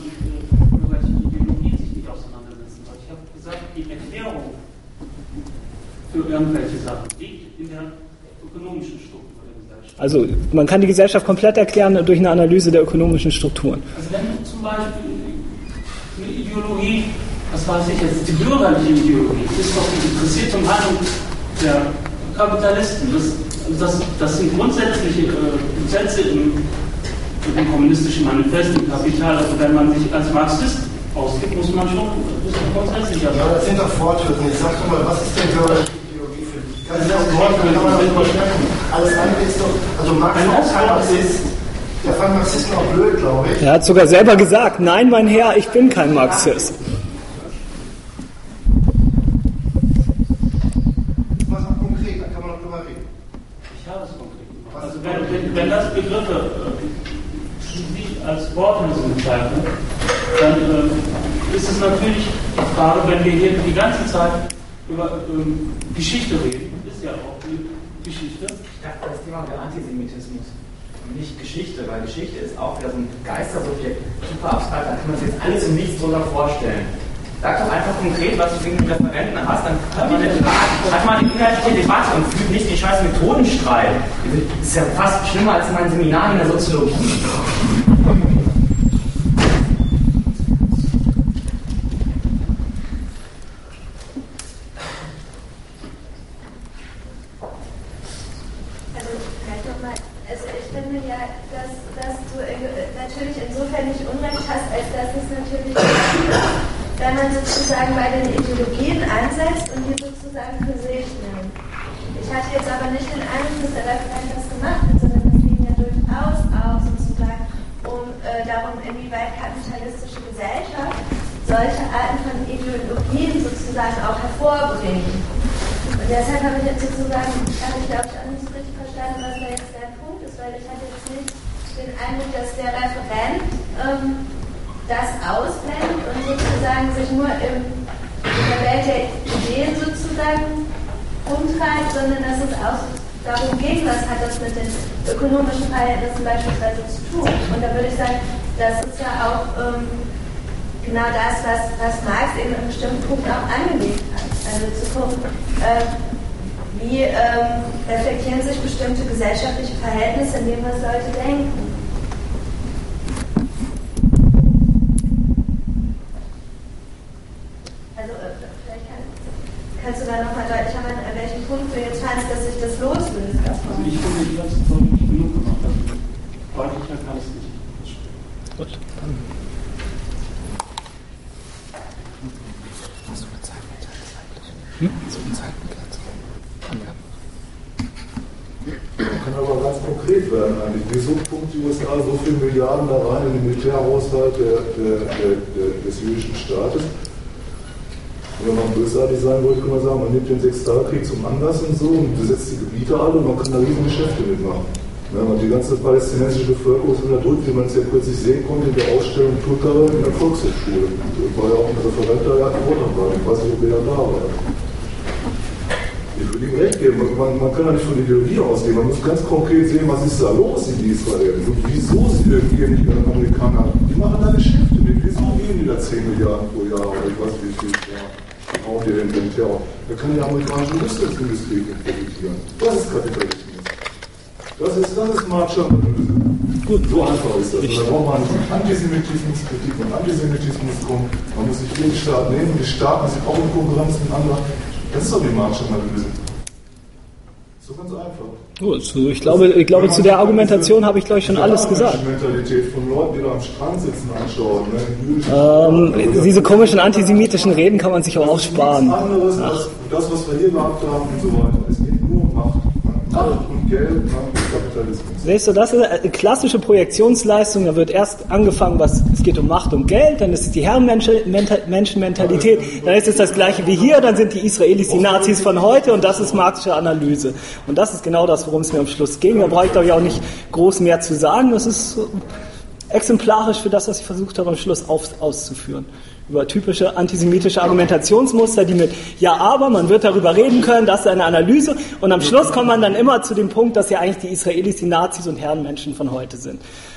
Für irgendwelche Sachen liegt in der ökonomischen Struktur der Gesellschaft. Also man kann die Gesellschaft komplett erklären durch eine Analyse der ökonomischen Strukturen. Also wenn du zum Beispiel eine Ideologie, was weiß ich jetzt, die bürgerliche Ideologie, ist doch interessiert zum Handlung der Kapitalisten. Das, das, das sind grundsätzliche äh, Sätze im, im kommunistischen Manifest, im Kapital. Also wenn man sich als Marxist ausgibt, muss man schon grundsätzlich. Ja, das sind doch Fortschritte. Ich sag doch mal, was ist denn bürgerliche Ideologie für dich? Kann ich auch Wort, kann man darüber sprechen. Alles andere ist doch, also Marx ist kein Marxist. Der fand Marxisten auch blöd, glaube ich. Er hat sogar selber gesagt, nein, mein Herr, ich bin kein Marxist. Was noch konkret, da kann man noch drüber reden. Ich habe es konkret gemacht. Also wenn, wenn, wenn das Begriffe äh, als Wortlösung bezeichnen, dann äh, ist es natürlich die Frage, wenn wir hier die ganze Zeit über ähm, Geschichte reden, ist ja auch die Geschichte. Ich dachte, das Thema wäre Antisemitismus und nicht Geschichte, weil Geschichte ist auch wieder so ein Geistersubjekt, super abstrakt, da kann man sich jetzt alles und nichts drunter vorstellen. Sag doch einfach konkret, was du gegen die Referenten hast, dann hat man eine, hat man eine inhaltliche Debatte und führt nicht den scheiß Methodenstreit. Das ist ja fast schlimmer als mein Seminar in der Soziologie. Wenn man sozusagen bei den Ideologien ansetzt und die sozusagen für sich nimmt. Ich hatte jetzt aber nicht den Eindruck, dass der Referent das gemacht hat, sondern es ging ja durchaus auch sozusagen um äh, darum, inwieweit kapitalistische Gesellschaft solche Arten von Ideologien sozusagen auch hervorbringen. Und deshalb habe ich jetzt sozusagen, habe ich glaube ich auch nicht so richtig verstanden, was da jetzt der Punkt ist, weil ich hatte jetzt nicht den Eindruck, dass der Referent ähm, das ausblendet und sozusagen sich nur im, in der Welt der Ideen sozusagen umtreibt, sondern dass es auch darum ging, was hat das mit den ökonomischen Verhältnissen beispielsweise zu tun. Und da würde ich sagen, das ist ja auch ähm, genau das, was, was Marx eben in bestimmten Punkten auch angelegt hat. Also zu gucken, äh, wie ähm, reflektieren sich bestimmte gesellschaftliche Verhältnisse in dem, was Leute denken. Also vielleicht kann, kannst du da nochmal deutlicher machen, an welchem Punkt du jetzt fandst, dass sich das loslöst davon. Also ich finde, die letzten Folge nicht genug gemacht. Also deutlicher kann es nicht. Gut. Hast du eine Zeitmittel eigentlich? Hm? So eine Zeitmittel. Man kann aber ganz konkret konkret werden eigentlich. Wieso pumpt die U S A so viele Milliarden da rein in den Militärhaushalt der, der, der, der, des jüdischen Staates? Und wenn man bösartig sein wollte, kann man sagen, man nimmt den Sechstagekrieg zum Anlass und so und besetzt die Gebiete alle und man kann da riesen Geschäfte mitmachen. Ja, und die ganze palästinensische Bevölkerung ist unterdrückt, wie man es ja kürzlich sehen konnte in der Ausstellung Tulkara in der Volkshochschule. Da war ja auch ein Referent da, der hat einen Vortrag bei, ich weiß nicht, ob der da war. Ich würde ihm recht geben, man, man kann ja nicht von Ideologie ausgehen, man muss ganz konkret sehen, was ist da los in Israel. Und wieso gehen die Amerikaner, die machen da Geschäfte mit, wieso geben die da zehn Milliarden pro Jahr oder ich weiß wie viel Jahr. Auch die den Terror. Da kann die amerikanische Rüstungsindustrie profitieren. Das ist Kapitalismus. Das ist, das ist Marktschirmanalyse. Gut, so einfach ist das. Da braucht man Antisemitismuskritik und Antisemitismus kommt. Man muss sich jeden Staat nehmen. Die Staaten sind auch in Konkurrenz miteinander. Das ist doch die Marktschirmanalyse. So ganz einfach. Gut, ich glaube, ich glaube zu der Argumentation habe ich, glaube ich, schon alles gesagt. Die Mentalität von Leuten, die da am Strand sitzen, anschauen. Ne? Ähm, diese komischen antisemitischen Reden kann man sich auch aussparen. Nichts anderes als das, was wir hier gehabt haben und so weiter. Es geht nur um Macht. Macht und Geld, Macht und Kapitalismus. Siehst du, das ist eine klassische Projektionsleistung. Da wird erst angefangen, was, es geht um Macht und Geld, dann ist es die Herrenmenschenmentalität, dann ist es das Gleiche wie hier, dann sind die Israelis die Nazis von heute und das ist marxische Analyse. Und das ist genau das, worum es mir am Schluss ging. Da brauche ich, glaube ich, auch nicht groß mehr zu sagen. Das ist exemplarisch für das, was ich versucht habe, am Schluss auf, auszuführen. Über typische antisemitische Argumentationsmuster, die mit ja, aber, man wird darüber reden können, das ist eine Analyse und am Schluss kommt man dann immer zu dem Punkt, dass ja eigentlich die Israelis die Nazis und Herrenmenschen von heute sind.